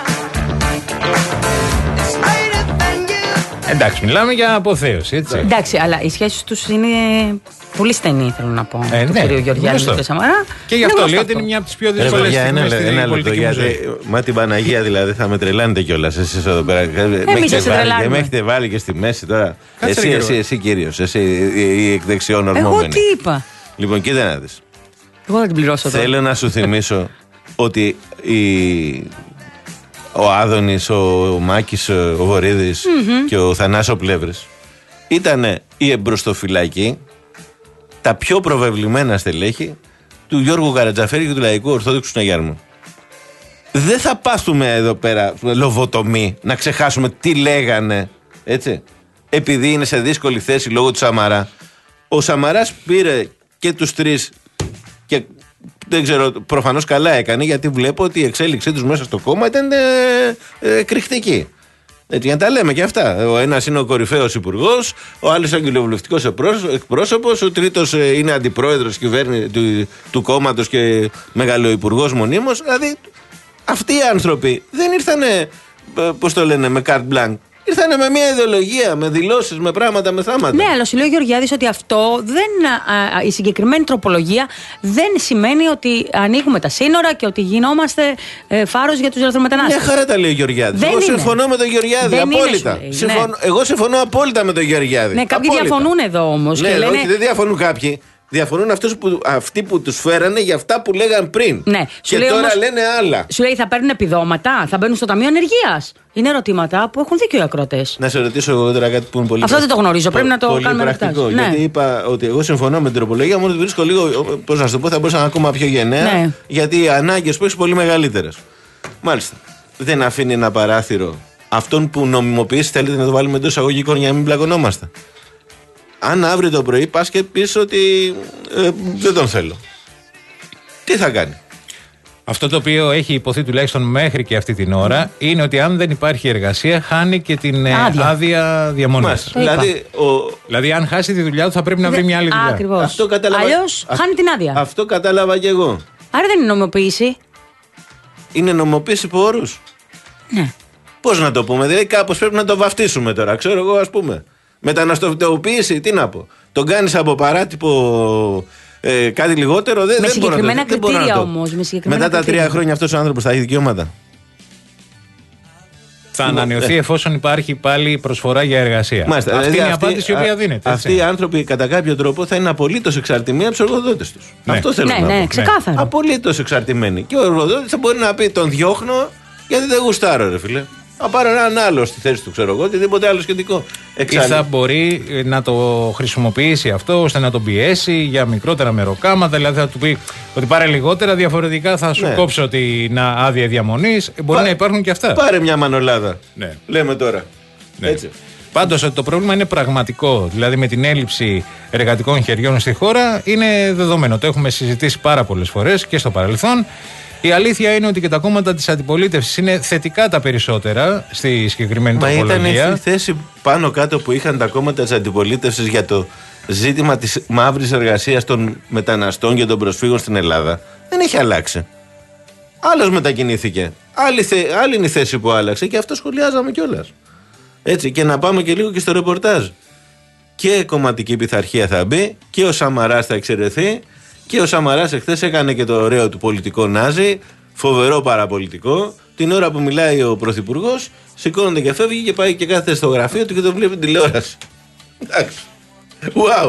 Εντάξει, μιλάμε για αποθέωση, έτσι. Εντάξει, αλλά οι σχέσεις τους είναι πολύ στενή, θέλω να πω. Ε, του ναι, κ. Γεωργιάδη και Σαμαρά. Και γι' αυτό λέω ότι είναι μια από τις πιο δύσκολες στιγμές στην πολιτική μου ζωή. Μα την Παναγία δηλαδή θα με τρελάνετε κιόλας εσείς εδώ πέρα. Εμείς σας τρελάνουμε. Με έχετε βάλει και στη μέση τώρα. Κάτσε Εσύ, λίγο. εσύ, εσύ κύριος, εσύ η εκδεξιόν ορμόμενη. Εγώ τι είπα. Λοιπόν, κοίτα να δεις. Εγώ θα την πληρώσω τώρα. Θέλω να σου θυμίσω ότι η... ο Άδωνης, ο Μάκης, ο Βορίδης mm-hmm. και ο Θανάσης Πλεύρης ήταν οι εμπροστοφυλάκοι, τα πιο προβεβλημένα στελέχη του Γιώργου Καρατζαφέρη και του Λαϊκού Ορθόδοξου Συναγιάρμου. Δεν θα πάθουμε εδώ πέρα λοβοτομή να ξεχάσουμε τι λέγανε, έτσι. Επειδή είναι σε δύσκολη θέση λόγω του Σαμαρά. Ο Σαμαράς πήρε και τους τρεις και δεν ξέρω, προφανώς καλά έκανε, γιατί βλέπω ότι η εξέλιξή τους μέσα στο κόμμα ήταν ε, ε, κρυχτική. Έτσι, για να τα λέμε και αυτά. Ο ένας είναι ο κορυφαίος υπουργός, ο άλλος είναι κοινοβουλευτικός εκπρόσωπος, ο τρίτος είναι αντιπρόεδρος κυβέρνη, του, του κόμματος και μεγαλοϊπουργός μονίμως. Δηλαδή, αυτοί οι άνθρωποι δεν ήρθανε, πώς το λένε, με carte blanche. Ήρθανε με μια ιδεολογία, με δηλώσεις, με πράγματα, με θάματα. Ναι, αλλά σου λέει ο Γεωργιάδης ότι αυτό δεν, α, η συγκεκριμένη τροπολογία δεν σημαίνει ότι ανοίγουμε τα σύνορα και ότι γινόμαστε ε, φάρος για τους λαθρομετανάστες. Μια χαρά τα λέει ο Γεωργιάδης. Εγώ είναι. συμφωνώ με τον Γεωργιάδη. Δεν απόλυτα. Είναι, συμφωνώ, ναι. Εγώ συμφωνώ απόλυτα με τον Γεωργιάδη. Ναι, κάποιοι απόλυτα. διαφωνούν εδώ όμως. Ναι, και λένε... όχι, δεν διαφωνούν κάποιοι. Διαφωνούν αυτούς που, αυτοί που τους φέρανε για αυτά που λέγαν πριν. Ναι. Και τώρα όμως, λένε άλλα. Σου λέει θα παίρνουν επιδόματα, θα μπαίνουν στο Ταμείο Ενεργείας. Είναι ερωτήματα που έχουν δίκιο οι ακροατές. Να σε ρωτήσω εγώ τώρα κάτι που είναι πολύ Αυτό δεν το γνωρίζω. Πρέπει να το πολύ κάνουμε πρακτικό. Ναι. Γιατί είπα ότι εγώ συμφωνώ με την τροπολογία, μόνο ότι βρίσκω λίγο, πώς να σου το πω, θα μπορούσα να ακόμα πιο γενναία. Ναι. Γιατί οι ανάγκες που έχει πολύ μεγαλύτερες. Μάλιστα. Δεν αφήνει ένα παράθυρο αυτόν που νομιμοποιήσει, θέλετε να το βάλουμε εντός εισαγωγικών για να μην μπλακωνόμαστε. Αν αύριο το πρωί πας και πεις ότι ε, δεν τον θέλω, τι θα κάνει? Αυτό το οποίο έχει υποθεί τουλάχιστον μέχρι και αυτή την ώρα είναι ότι αν δεν υπάρχει εργασία, χάνει και την άδεια, άδεια διαμονής. Δηλαδή, ο... δηλαδή, αν χάσει τη δουλειά του, θα πρέπει να βρει μια άλλη δουλειά. Ακριβώς. Αυτό κατάλαβα... Αλλιώς χάνει την άδεια. Αυτό κατάλαβα και εγώ. Άρα δεν είναι νομιμοποίηση. Είναι νομιμοποίηση υπό όρους. Ναι. Πώς να το πούμε, δηλαδή κάπως πρέπει να το βαφτίσουμε τώρα, ξέρω εγώ, ας πούμε. Μεταναστευτοποίηση, τι να πω. Τον κάνεις από παράτυπο ε, κάτι λιγότερο, δεν, με δεν μπορώ να το, κριτήρια όμως. Με συγκεκριμένα μετά τα κριτήρια. τρία χρόνια αυτός ο άνθρωπος θα έχει δικαιώματα. Θα ανανεωθεί ε. εφόσον υπάρχει πάλι προσφορά για εργασία. Μάλιστα, αυτή δηλαδή είναι η αυτή, απάντηση η οποία δίνεται. Αυτοί οι άνθρωποι κατά κάποιο τρόπο θα είναι απολύτως εξαρτημένοι από τους εργοδότες τους. Ναι. Αυτό θέλω ναι, να ναι, πω. ξεκάθαρα. Απολύτως εξαρτημένοι. Και ο εργοδότης θα μπορεί να πει τον διώχνω γιατί δεν γουστάρω, ρε φίλε. Θα πάρω έναν άλλο στη θέση του, ξέρω εγώ, οτιδήποτε άλλο σχετικό. Εξάλλου. Ή θα μπορεί να το χρησιμοποιήσει αυτό ώστε να τον πιέσει για μικρότερα μεροκάματα. Δηλαδή θα του πει ότι πάρε λιγότερα, διαφορετικά θα σου ναι. κόψω την άδεια διαμονής. Μπορεί Πά... να υπάρχουν και αυτά. Πάρε μια μανολάδα. Ναι. Λέμε τώρα. Ναι. Έτσι. Πάντως ότι το πρόβλημα είναι πραγματικό. Δηλαδή με την έλλειψη εργατικών χεριών στη χώρα είναι δεδομένο. Το έχουμε συζητήσει πάρα πολλές φορές και στο παρελθόν. Η αλήθεια είναι ότι και τα κόμματα της αντιπολίτευσης είναι θετικά τα περισσότερα στη συγκεκριμένη Μα τροπολογία. Μα ήταν η θέση πάνω κάτω που είχαν τα κόμματα της αντιπολίτευσης για το ζήτημα της μαύρης εργασίας των μεταναστών και των προσφύγων στην Ελλάδα. Δεν έχει αλλάξει. Άλλος μετακινήθηκε. Άλλη, θε, άλλη είναι η θέση που άλλαξε και αυτό σχολιάζαμε κιόλας. Έτσι, και να πάμε και λίγο και στο ρεπορτάζ. Και κομματική πειθαρχία θα μπει και ο Σαμαράς θα εξαιρεθεί. Και ο Σαμαράς εχθές έκανε και το ωραίο του πολιτικό νάζι, φοβερό παραπολιτικό. Την ώρα που μιλάει ο Πρωθυπουργός, σηκώνεται και φεύγει και πάει και κάθεται στο γραφείο του και το βλέπει τηλεόραση. Εντάξει. Wow.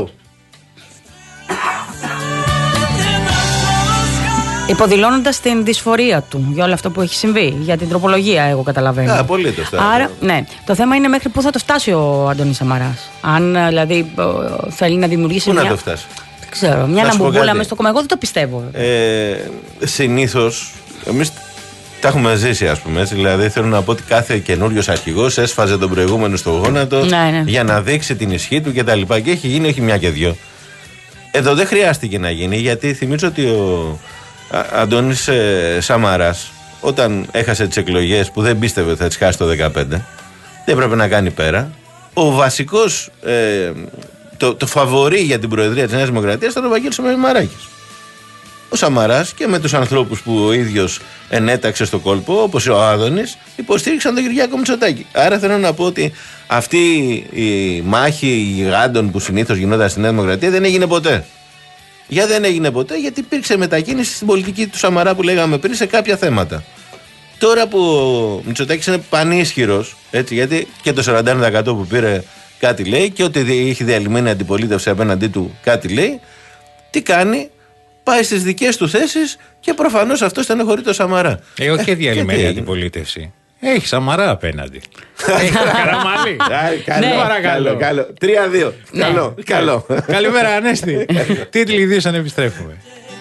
Υποδηλώνοντας την δυσφορία του για όλο αυτό που έχει συμβεί, για την τροπολογία, εγώ καταλαβαίνω. Α, απολύτως. Άρα, ναι. Το θέμα είναι μέχρι πού θα το φτάσει ο Αντώνης Σαμαράς. Αν δηλαδή θέλει να δημιουργήσει. Πού μια... να το φτάσει. Ξέρω, μια λαμπουμπούλα μέσα στο κόμμα. Εγώ δεν το πιστεύω. Ε, συνήθως, εμείς τα έχουμε ζήσει, ας πούμε. Έτσι, δηλαδή, θέλω να πω ότι κάθε καινούριος αρχηγός έσφαζε τον προηγούμενο στο γόνατο ναι, ναι. για να δείξει την ισχύ του κτλ. Και, και έχει γίνει, όχι μια και δυο. Εδώ δεν χρειάστηκε να γίνει, γιατί θυμίζω ότι ο Αντώνης ε, Σαμαράς, όταν έχασε τις εκλογές που δεν πίστευε ότι θα τις χάσει το δεκαπέντε, δεν έπρεπε να κάνει πέρα. Ο βασικός. Ε, Το, το φαβορί για την Προεδρία της Νέας Δημοκρατίας ήταν ο Βαγγέλης Μαράκης. Ο Σαμαράς και με τους ανθρώπους που ο ίδιος ενέταξε στο κόλπο, όπως ο Άδωνης, υποστήριξαν τον Κυριάκο Μητσοτάκη. Άρα θέλω να πω ότι αυτή η μάχη γιγάντων που συνήθως γινόταν στη Νέα Δημοκρατία δεν έγινε ποτέ. Γιατί δεν έγινε ποτέ, γιατί υπήρξε μετακίνηση στην πολιτική του Σαμαρά που λέγαμε πριν σε κάποια θέματα. Τώρα που ο Μητσοτάκης είναι πανίσχυρος, έτσι, γιατί και το σαράντα ένα τοις εκατό που πήρε κάτι λέει και ότι έχει διαλυμένη αντιπολίτευση απέναντί του κάτι λέει, τι κάνει? Πάει στις δικές του θέσεις και προφανώς αυτό στενοχωρεί το Σαμαρά. Ε, όχι ε, διαλυμένη και αντιπολίτευση. Έχει Σαμαρά απέναντι. Έχει Καραμαλή. Καλό, καλό. τρία δύο. Καλό, καλό. Καλημέρα, Ανέστη. Τίτλοι ιδίως αν επιστρέφουμε.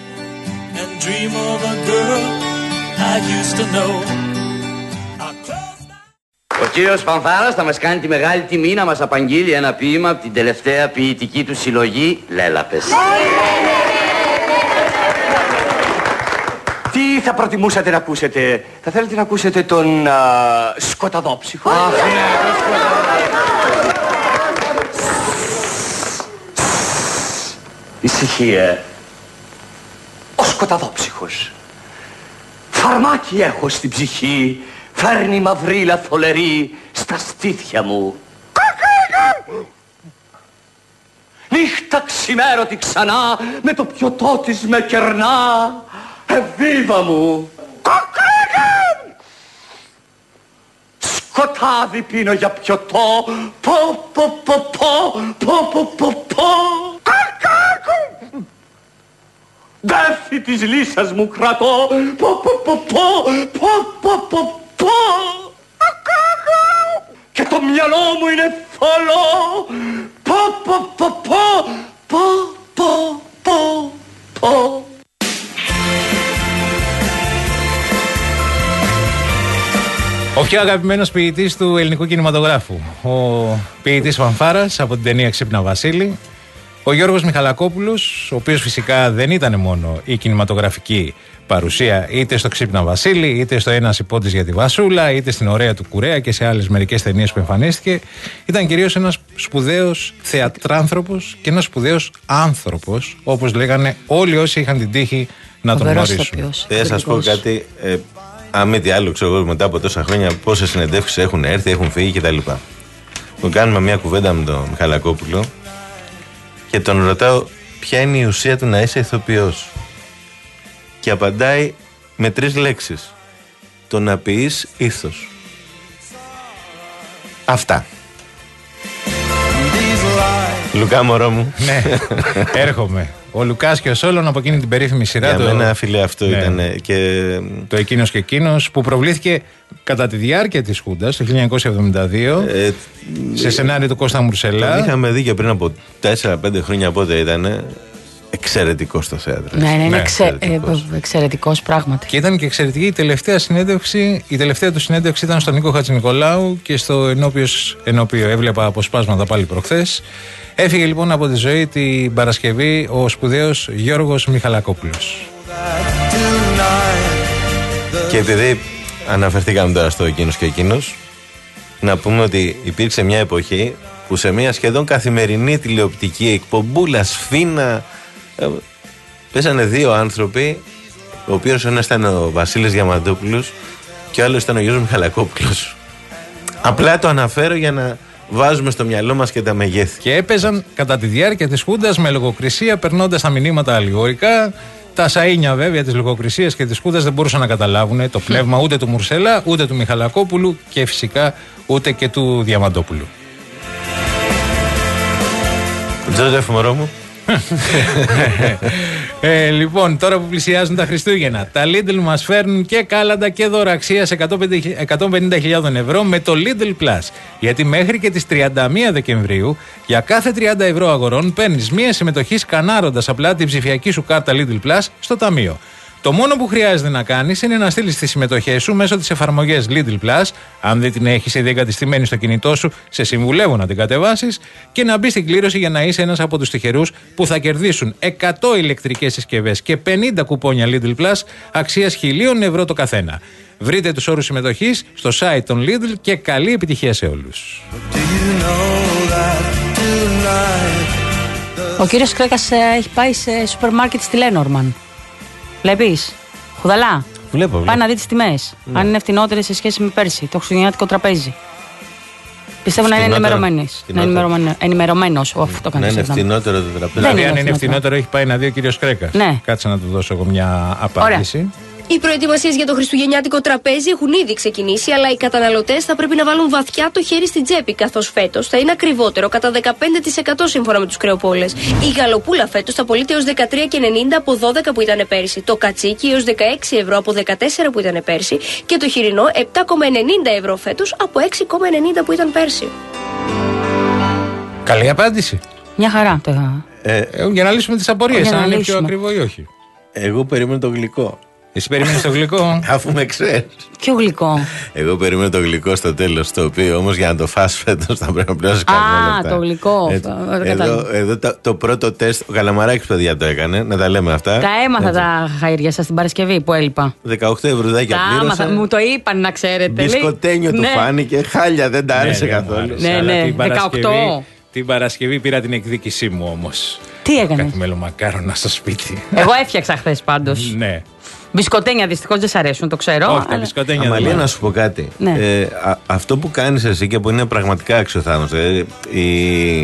Ο κύριος Πανθάρας θα μας κάνει τη μεγάλη τιμή να μας απαγγείλει ένα ποίημα από την τελευταία ποιητική του συλλογή Λέλαπες. Τι θα προτιμούσατε να ακούσετε? Θα θέλετε να ακούσετε τον α, σκοταδόψυχο? Αχ, ναι, τον σκοταδόψυχο. Ησυχία. Ο σκοταδόψυχος. Φαρμάκι έχω στην ψυχή, φέρνει μαυρίλα θολερή στα στήθια μου. Νύχτα ξημέρωτη ξανά με το πιωτό της με κερνά. Εβίβα μου. Σκοτάδι πίνω για πιωτό. Πω πω πω πω πω πω πω πω. Δέφη της λύσας μου κρατώ. Πω πω πω πω πω πω πω πω. Και το μυαλό μου είναι θολό. Πω πω πω πω πω πω πω πω. Ο πιο αγαπημένος ποιητής του ελληνικού κινηματογράφου. Ο ποιητής Φανφάρας από την ταινία Ξύπνα Βασίλη. Ο Γιώργος Μιχαλακόπουλος, ο οποίος φυσικά δεν ήταν μόνο η κινηματογραφική παρουσία είτε στο Ξύπνα Βασίλη, είτε στο Ένας υπότης για τη Βασούλα, είτε στην Ωραία του Κουρέα και σε άλλες μερικές ταινίες που εμφανίστηκε. Ήταν κυρίως ένας σπουδαίος θεατράνθρωπος και ένας σπουδαίος άνθρωπος, όπως λέγανε όλοι όσοι είχαν την τύχη να τον γνωρίσουν. Θα σας πω κάτι. Ε, Αν μη τι άλλο, ξέρω εγώ μετά από τόσα χρόνια πόσες συνεντεύξεις έχουν έρθει, έχουν φύγει κτλ. Μου κάνουμε μια κουβέντα με τον Μιχαλακόπουλο και τον ρωτάω ποια είναι η ουσία του να είσαι ηθοποιός. Και απαντάει με τρεις λέξεις. Το να πεις ήθος. Αυτά. Λουκά μωρό μου. Ναι, έρχομαι. Ο Λουκάς και ο Σόλων από εκείνη την περίφημη σειρά. Για το... μένα, φίλε, αυτό ναι. ήταν. Και... Το Εκείνος και Εκείνος που προβλήθηκε κατά τη διάρκεια της Χούντας το χίλια εννιακόσια εβδομήντα δύο ε, σε σενάριο του Κώστα Μουρσελά. Το είχαμε δει και πριν από τέσσερα πέντε χρόνια πότε ήταν. Εξαιρετικό στο θέατρο. Ναι, ναι, είναι ναι. Εξε... εξαιρετικός πράγματι. Και ήταν και εξαιρετική η τελευταία συνέντευξη. Η τελευταία του συνέντευξη ήταν στον Νίκο Χατζηνικολάου και στο ενώπιος, ενώπιο έβλεπα αποσπάσματα πάλι προχθές. Έφυγε λοιπόν από τη ζωή την Παρασκευή ο σπουδαίος Γιώργος Μιχαλακόπουλος. Και επειδή αναφερθήκαμε τώρα στο Εκείνος και Εκείνος, να πούμε ότι υπήρξε μια εποχή που σε μια σχεδόν καθημερινή τηλεοπτική εκπομπούλα σφίνα πέσανε δύο άνθρωποι, ο οποίος ο ένας ήταν ο Βασίλης Διαμαντόπουλος και ο άλλος ήταν ο Γιώργος Μιχαλακόπουλος. Απλά το αναφέρω για να βάζουμε στο μυαλό μας και τα μεγέθη. Και έπαιζαν κατά τη διάρκεια της Χούντας με λογοκρισία, περνώντας τα μηνύματα αλληγορικά. Τα σαΐνια βέβαια της λογοκρισίας και της Χούντας δεν μπορούσαν να καταλάβουν το πνεύμα ούτε του Μουρσελά, ούτε του Μιχαλακόπουλου και φυσικά ούτε και του Διαμαντόπουλου. Τζόζεφ μωρό μου. ε, λοιπόν, τώρα που πλησιάζουν τα Χριστούγεννα, τα Lidl μας φέρνουν και κάλαντα και δώρα αξίας εκατόν πενήντα χιλιάδες ευρώ με το Lidl Plus. Γιατί μέχρι και τις τριάντα μία Δεκεμβρίου, για κάθε τριάντα ευρώ αγορών, παίρνεις μία συμμετοχή σκανάροντας απλά την ψηφιακή σου κάρτα Lidl Plus στο ταμείο. Το μόνο που χρειάζεται να κάνεις είναι να στείλεις τις συμμετοχές σου μέσω της εφαρμογής Lidl Plus, αν δεν την έχεις ήδη εγκατεστημένη στο κινητό σου, σε συμβουλεύω να την κατεβάσεις και να μπεις στην κλήρωση για να είσαι ένας από τους τυχερούς που θα κερδίσουν εκατό ηλεκτρικές συσκευές και πενήντα κουπόνια Lidl Plus αξίας χίλια ευρώ το καθένα. Βρείτε τους όρους συμμετοχής στο site των Lidl και καλή επιτυχία σε όλους. Ο κύριος Κρέκας έχει πάει σε σούπερ μάρκετ στη Lenormand. Βλέπεις, Χουδαλά. Βλέπω, βλέπω. Πάει να δει τις τιμές. Ναι. Αν είναι φτηνότερες σε σχέση με πέρσι, το χριστουγεννιάτικο τραπέζι. Πιστεύω να είναι ενημερωμένος. Να είναι ενημερωμένος ο αυτό το κάνει. Να είναι φτηνότερο το τραπέζι. Δηλαδή, αν είναι φτηνότερο, έχει πάει να δει ο κύριος Κρέκας. Ναι. Κάτσε να του δώσω εγώ μια απάντηση. Ωραία. Οι προετοιμασίες για το χριστουγεννιάτικο τραπέζι έχουν ήδη ξεκινήσει, αλλά οι καταναλωτές θα πρέπει να βάλουν βαθιά το χέρι στην τσέπη, καθώς φέτος θα είναι ακριβότερο κατά δεκαπέντε τοις εκατό σύμφωνα με τους κρεοπόλες. Η γαλοπούλα φέτος θα πωλείται έως δεκατρία και ενενήντα από δώδεκα που ήταν πέρσι, το κατσίκι έως δεκαέξι ευρώ από δεκατέσσερα που ήταν πέρσι και το χοιρινό επτά κόμμα ενενήντα ευρώ φέτος από έξι κόμμα ενενήντα που ήταν πέρσι. Καλή απάντηση. Μια χαρά το είχα. Ε, ε, για να λύσουμε τις απορίες, αν είναι πιο ακριβό ή όχι. Εγώ περίμενα το γλυκό. Εσύ περίμενες το γλυκό. Αφού με ξέρεις. Ποιο γλυκό? Εγώ περίμενα το γλυκό στο τέλος. Το οποίο όμως για να το φας φέτος θα πρέπει να πληρώσεις κανένα λεπτά. Α, το γλυκό. Ε, εδώ εδώ το, το πρώτο τεστ, ο Καλαμαράκης παιδιά το έκανε, να τα λέμε αυτά. Τα έμαθα έτσι. Τα χαΐρια σας την Παρασκευή που έλειπα. δεκαοκτώ ευρουδάκια πλήρωσα. Μου το είπαν να ξέρετε. Μπισκοτένιο του ναι. φάνηκε, χάλια δεν τα άρεσε ναι, καθόλου. Ναι, ναι, δεκαοκτώ. Την Παρασκευή πήρα την εκδίκησή μου όμως. Τι έκανε? Κάτι μελομακάρονα στο σπίτι. Εγώ έφτιαξα χθες πάντως. Ναι. Μπισκοτένια δυστυχώς δεν σ' αρέσουν, το ξέρω. Όχι, τα μπισκοτένια. Αμαλία, να σου πω κάτι. Ναι. Ε, α, αυτό που κάνεις εσύ και που είναι πραγματικά αξιοθάνος. Ε, η,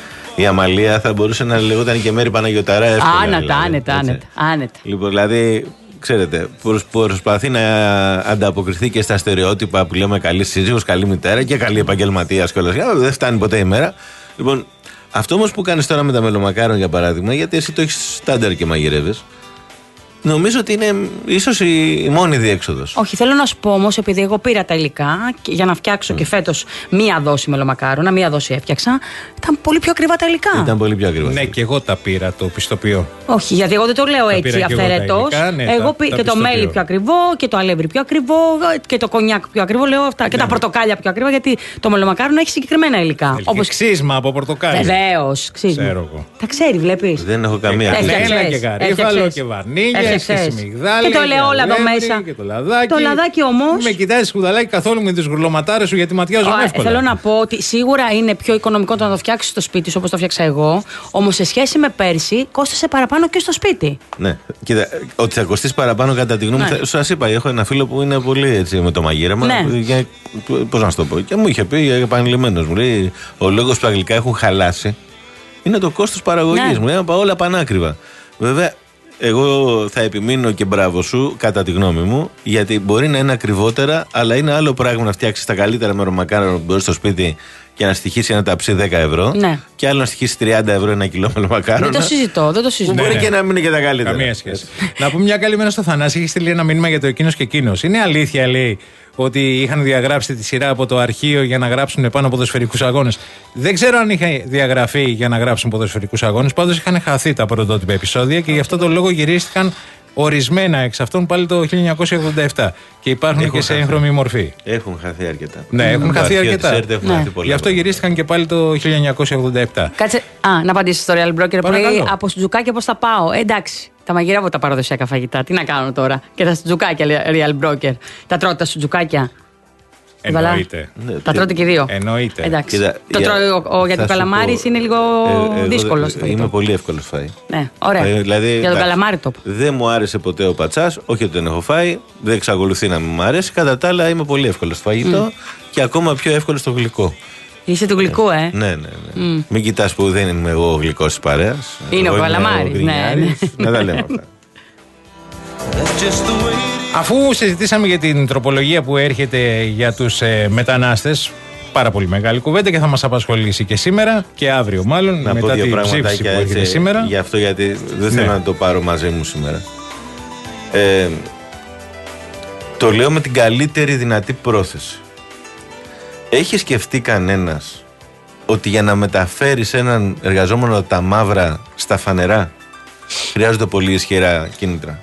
η Αμαλία θα μπορούσε να λεγόταν και Μέρη Παναγιωταρά εύκολα. Άνετα, δηλαδή, άνετα, άνετα, άνετα. Λοιπόν, δηλαδή, ξέρετε, προσ, προσπαθεί να ανταποκριθεί και στα στερεότυπα που λέμε καλή σύζυγος, καλή μητέρα και καλή επαγγελματίας κιόλας. Δεν φτάνει ποτέ η μέρα. Λοιπόν, αυτό όμως που κάνεις τώρα με τα μελομακάρον, για παράδειγμα, γιατί εσύ το έχεις στάνταρ και μαγειρεύεις, νομίζω ότι είναι ίσως η, η μόνη διέξοδος. Όχι, θέλω να σου πω όμως, επειδή εγώ πήρα τα υλικά και για να φτιάξω mm. και φέτος μία δόση μελομακάρονα, μία δόση έφτιαξα, ήταν πολύ πιο ακριβά τα υλικά. Ήταν πολύ πιο ακριβά. Ναι, και εγώ τα πήρα το πιστοποιώ. Όχι, γιατί εγώ δεν το λέω έτσι αυθαιρετός. Ναι, εγώ πήρα και το μέλι πιο ακριβό και το αλεύρι πιο ακριβό και το κονιάκ πιο ακριβό, λέω αυτά. Ναι. Και τα πορτοκάλια πιο ακριβά, γιατί το μελομακάρονο έχει συγκεκριμένα υλικά. Έχει όπως... ξύσμα από πορτοκάλια. Βεβαίως, ξύσμα. Τα ξέρει, βλέπεις. Δεν έχω καμία Έλα και γαρίφαλο και βαρνίγια. Και το ελαιόλαδο μέσα. Και το λαδάκι. Το λαδάκι όμως. Με κοιτάζει σκουδαλάκι καθόλου με τις γουρλωματάρες σου γιατί ματιάζουν εύκολα. Θέλω να πω ότι σίγουρα είναι πιο οικονομικό το να το φτιάξει στο σπίτι σου όπως το φτιάξα εγώ. Όμως σε σχέση με πέρσι, κόστασε παραπάνω και στο σπίτι. Ναι. Κοίτα, ότι θα κοστίσει παραπάνω κατά τη γνώμη μου. Ναι. Σας είπα, έχω ένα φίλο που είναι πολύ έτσι με το μαγείρεμα. Ναι. Πώς να σου το πω. Και μου είχε πει επανειλημμένος, μου λέει, ο λόγος που τα γλυκά έχουν χαλάσει είναι το κόστος παραγωγής. Ναι. Μου λέει, όλα πανάκριβα. Βέβαια. Εγώ θα επιμείνω και μπράβο σου, κατά τη γνώμη μου, γιατί μπορεί να είναι ακριβότερα, αλλά είναι άλλο πράγμα να φτιάξει τα καλύτερα μελομακάρονα που μπορεί στο σπίτι και να στοιχήσει ένα ταψί δέκα ευρώ. Ναι. Και άλλο να στοιχήσει τριάντα ευρώ ένα κιλό μελομακάρονα. Δεν το συζητώ, δεν το συζητώ. Που μπορεί ναι, και να μην είναι και τα καλύτερα. Καμία σχέση. Να πούμε μια καλή μέρα στο Θανάση. Έχει στείλει ένα μήνυμα για το εκείνος και εκείνος. Είναι αλήθεια, λέει, ότι είχαν διαγράψει τη σειρά από το αρχείο για να γράψουν πάνω ποδοσφαιρικούς αγώνες. Δεν ξέρω αν είχε διαγραφεί για να γράψουν ποδοσφαιρικούς αγώνες. Πάντως είχαν χαθεί τα πρωτότυπα επεισόδια και γι' αυτό το λόγο γυρίστηκαν ορισμένα εξ αυτών πάλι το χίλια εννιακόσια ογδόντα επτά. Και υπάρχουν έχουν και σε έγχρωμη μορφή. Έχουν χαθεί αρκετά. Ναι, έχουν χαθεί αρκετά. Ναι. Γι' αυτό γυρίστηκαν και πάλι το χίλια εννιακόσια ογδόντα επτά. Κάτσε. Α, να απαντήσω στο Real Broker που λέει από σουτζουκάκια πώς θα πάω. Ε, εντάξει. Τα μαγειρεύω τα παραδοσιακά φαγητά. Τι να κάνω τώρα. Και τα σουτζουκάκια, Real Broker. Τα τρώτε τα σουτζουκάκια. Εννοείται. Ναι, τα τρώτε και δύο. Εννοείται. Εντάξει. Κοίτα, το τρώει ο, ο, γιατί ο καλαμάρης είναι λίγο ε, δύσκολο. Είμαι πολύ εύκολο φάει. Ναι, ωραία. Ε, δηλαδή, για τον καλαμάρι το. Δεν μου άρεσε ποτέ ο πατσάς, όχι ότι δεν έχω φάει, δεν εξακολουθεί να μου αρέσει. Κατά τα άλλα είμαι πολύ εύκολο στο φαγητό mm. και ακόμα πιο εύκολο στο γλυκό. Είσαι του γλυκού, ε. Ναι, ναι, ναι. Mm. Μην κοιτάς που δεν είμαι εγώ ο γλυκός της παρέας. Είναι ο καλαμάρης. Ναι, ναι. Να τα λέμε αυτά. Αφού συζητήσαμε για την τροπολογία που έρχεται για τους ε, μετανάστες, πάρα πολύ μεγάλη κουβέντα και θα μας απασχολήσει και σήμερα και αύριο μάλλον, να μετά την ψήφιση που έρχεται σήμερα. Γι' αυτό γιατί δεν θέλω ναι. να το πάρω μαζί μου σήμερα. Ε, το λέω με την καλύτερη δυνατή πρόθεση. Έχει σκεφτεί κανένας ότι για να μεταφέρεις έναν εργαζόμενο τα μαύρα στα φανερά χρειάζονται πολύ ισχυρά κίνητρα?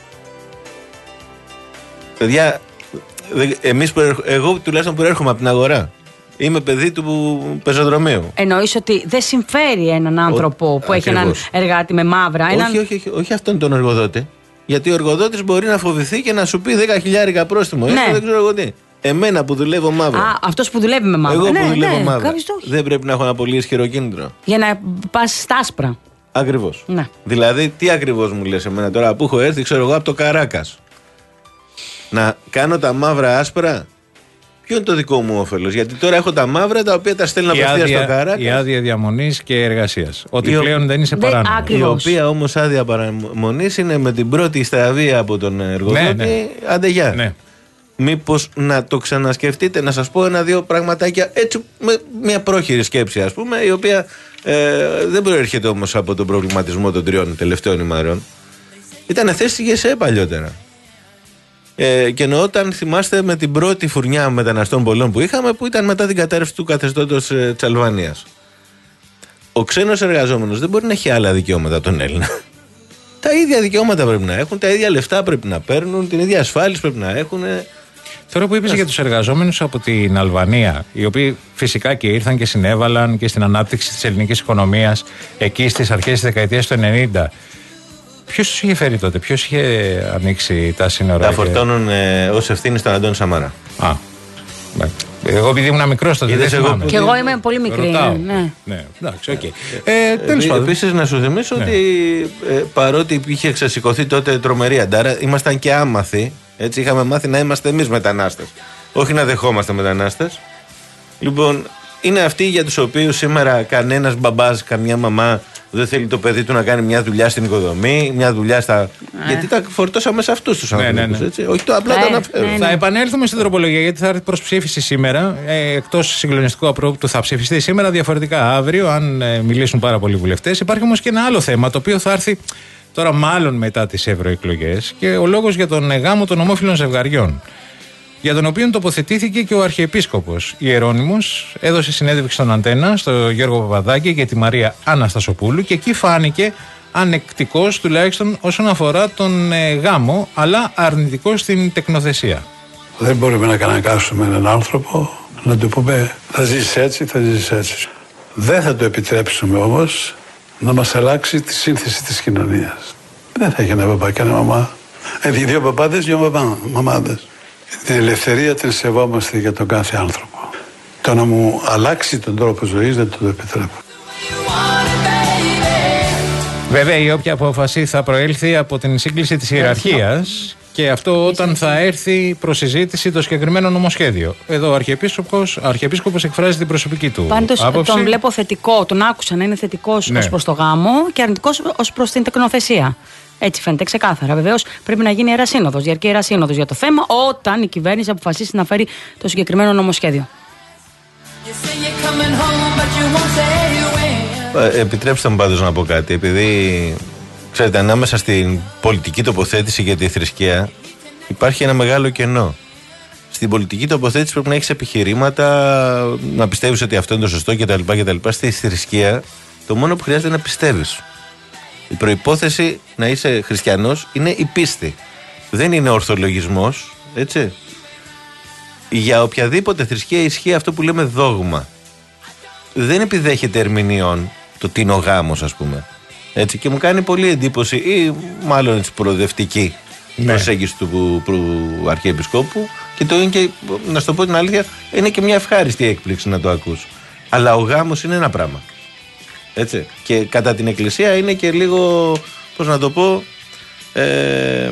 Παιδιά, εμείς που, εγώ τουλάχιστον προέρχομαι από την αγορά. Είμαι παιδί του πεζοδρομίου. Εννοείς ότι δεν συμφέρει έναν άνθρωπο Ο, που ακριβώς. έχει έναν εργάτη με μαύρα. Όχι, έναν... όχι, όχι, όχι, όχι αυτόν τον εργοδότη. Γιατί ο εργοδότης μπορεί να φοβηθεί και να σου πει δέκα χιλιάρικα πρόστιμο. Ναι. Δεν ξέρω εγώ τι. Εμένα που δουλεύω μαύρα. Α, αυτός που δουλεύει με μαύρα. Εγώ ναι, που δουλεύω ναι, μαύρα. Δεν πρέπει να έχω ένα πολύ ισχυρό κίνητρο. Για να πας στα άσπρα. Ακριβώς. Ναι. Δηλαδή, τι ακριβώς μου λες εμένα τώρα που έχω έρθει, ξέρω εγώ, από το Καράκας. Να κάνω τα μαύρα άσπρα. Ποιο είναι το δικό μου όφελος? Γιατί τώρα έχω τα μαύρα τα οποία τα στέλνω απευθείας στο Καράκας. Η άδεια διαμονής και εργασίας. Ότι η πλέον ο... δεν είσαι παράνομο. Η οποία όμως άδεια παραμονής είναι με την πρώτη στραβή από τον εργοδότη. Ναι, ναι. Αντεγιά. Ναι. Μήπως να το ξανασκεφτείτε, να σας πω ένα-δύο πραγματάκια έτσι με μια πρόχειρη σκέψη, ας πούμε, η οποία ε, δεν προέρχεται όμως από τον προβληματισμό των τριών τελευταίων ημερών. Ήταν θέση ΓΕΣΕ παλιότερα. Ε, και εννοώ όταν θυμάστε με την πρώτη φουρνιά μεταναστών πολλών που είχαμε, που ήταν μετά την κατάρρευση του καθεστώτος ε, της Αλβανίας. Ο ξένος εργαζόμενος δεν μπορεί να έχει άλλα δικαιώματα τον Έλληνα. Τα ίδια δικαιώματα πρέπει να έχουν, τα ίδια λεφτά πρέπει να παίρνουν, την ίδια ασφάλιση πρέπει να έχουν. Τώρα που είπες για τους εργαζόμενους από την Αλβανία, οι οποίοι φυσικά και ήρθαν και συνέβαλαν και στην ανάπτυξη της ελληνικής οικονομίας εκεί στις αρχές της δεκαετίας του ενενήντα. Ποιος τους είχε φέρει τότε, ποιος είχε ανοίξει τα σύνορα? Τα φορτώνουν ε, ως ευθύνη στον Αντώνη Σαμαρά. Α, ναι. Εγώ επειδή ήμουν μικρός τότε δεν θυμάμαι. Και εγώ είμαι πολύ μικρή. Ναι, ναι. Εντάξει, οκ. Τέλος πάντων. Επίσης να σου θυμίσω ότι παρότι είχε ξεσηκωθεί τότε τρομερή αντάρα, ήμασταν και άμαθοι. Έτσι είχαμε μάθει να είμαστε εμείς μετανάστες. Όχι να δεχόμαστε μετανάστες. Λοιπόν, είναι αυτοί για τους οποίους σήμερα κανένας μπαμπάς, καμιά μαμά δεν θέλει το παιδί του να κάνει μια δουλειά στην οικοδομή, μια δουλειά στα. Ε. Γιατί τα φορτώσαμε σε αυτούς τους ανθρώπους. Ναι, ναι, ναι. Έτσι. Όχι το απλά ε, τα αναφέρω. Ναι, ναι. Θα επανέλθουμε στην τροπολογία γιατί θα έρθει προς ψήφιση σήμερα. Ε, εκτός συγκλονιστικού απρόπτου θα ψηφιστεί σήμερα, διαφορετικά αύριο, αν ε, μιλήσουν πάρα πολλοί βουλευτές. Υπάρχει όμως και ένα άλλο θέμα το οποίο θα έρθει τώρα, μάλλον μετά τις ευρωεκλογές, και ο λόγος για τον γάμο των ομόφυλων ζευγαριών, για τον οποίο τοποθετήθηκε και ο Αρχιεπίσκοπος Ιερώνυμος. Έδωσε συνέντευξη στον Αντένα, στον Γιώργο Παπαδάκη και τη Μαρία Αναστασοπούλου, και εκεί φάνηκε ανεκτικός τουλάχιστον όσον αφορά τον ε, γάμο, αλλά αρνητικός στην τεκνοθεσία. Δεν μπορούμε να καναγκάσουμε έναν άνθρωπο να του πούμε θα ζήσεις έτσι, θα ζήσεις έτσι. Δεν θα το επιτρέψουμε όμως να μας αλλάξει τη σύνθεση της κοινωνίας. Δεν θα έχει ένα παπά και ένα μαμά. Έχει δύο παπάδες, δύο μαμά, μαμάδες. Την ελευθερία την σεβόμαστε για τον κάθε άνθρωπο. Το να μου αλλάξει τον τρόπο ζωής δεν το επιτρέπω. Βέβαια η όποια απόφαση θα προέλθει από την σύγκληση της ιεραρχίας, και αυτό όταν θα έρθει προς συζήτηση το συγκεκριμένο νομοσχέδιο. Εδώ ο Αρχιεπίσκοπος, ο Αρχιεπίσκοπος εκφράζει την προσωπική του πάντως άποψη. Τον βλέπω θετικό, τον άκουσα να είναι θετικός, ναι, ως προς το γάμο και αρνητικός ως προς την τεκνοθεσία. Έτσι φαίνεται ξεκάθαρα. Βεβαίως πρέπει να γίνει ιερά σύνοδος, διαρκή ιερά σύνοδος για το θέμα, όταν η κυβέρνηση αποφασίσει να φέρει το συγκεκριμένο νομοσχέδιο. Επιτρέψτε μου πάντως να πω κάτι, επειδή ξέρετε, ανάμεσα στην πολιτική τοποθέτηση και τη θρησκεία υπάρχει ένα μεγάλο κενό. Στην πολιτική τοποθέτηση πρέπει να έχεις επιχειρήματα, να πιστεύεις ότι αυτό είναι το σωστό κτλ. κτλ. Στη θρησκεία το μόνο που χρειάζεται είναι να πιστεύεις. Η προϋπόθεση να είσαι χριστιανός είναι η πίστη. Δεν είναι ορθολογισμός, έτσι. Για οποιαδήποτε θρησκεία ισχύει αυτό που λέμε δόγμα. Δεν επιδέχεται ερμηνεών το τι είναι ο γάμος, ας πούμε. Έτσι, και μου κάνει πολύ εντύπωση, ή μάλλον έτσι προοδευτική, ναι, προσέγγιση του, του Αρχιεπισκόπου, και το είναι και, να σου το πω την αλήθεια, είναι και μια ευχάριστη έκπληξη να το ακούς. Αλλά ο γάμος είναι ένα πράγμα. Έτσι. Και κατά την Εκκλησία είναι και λίγο, πώς να το πω, ε,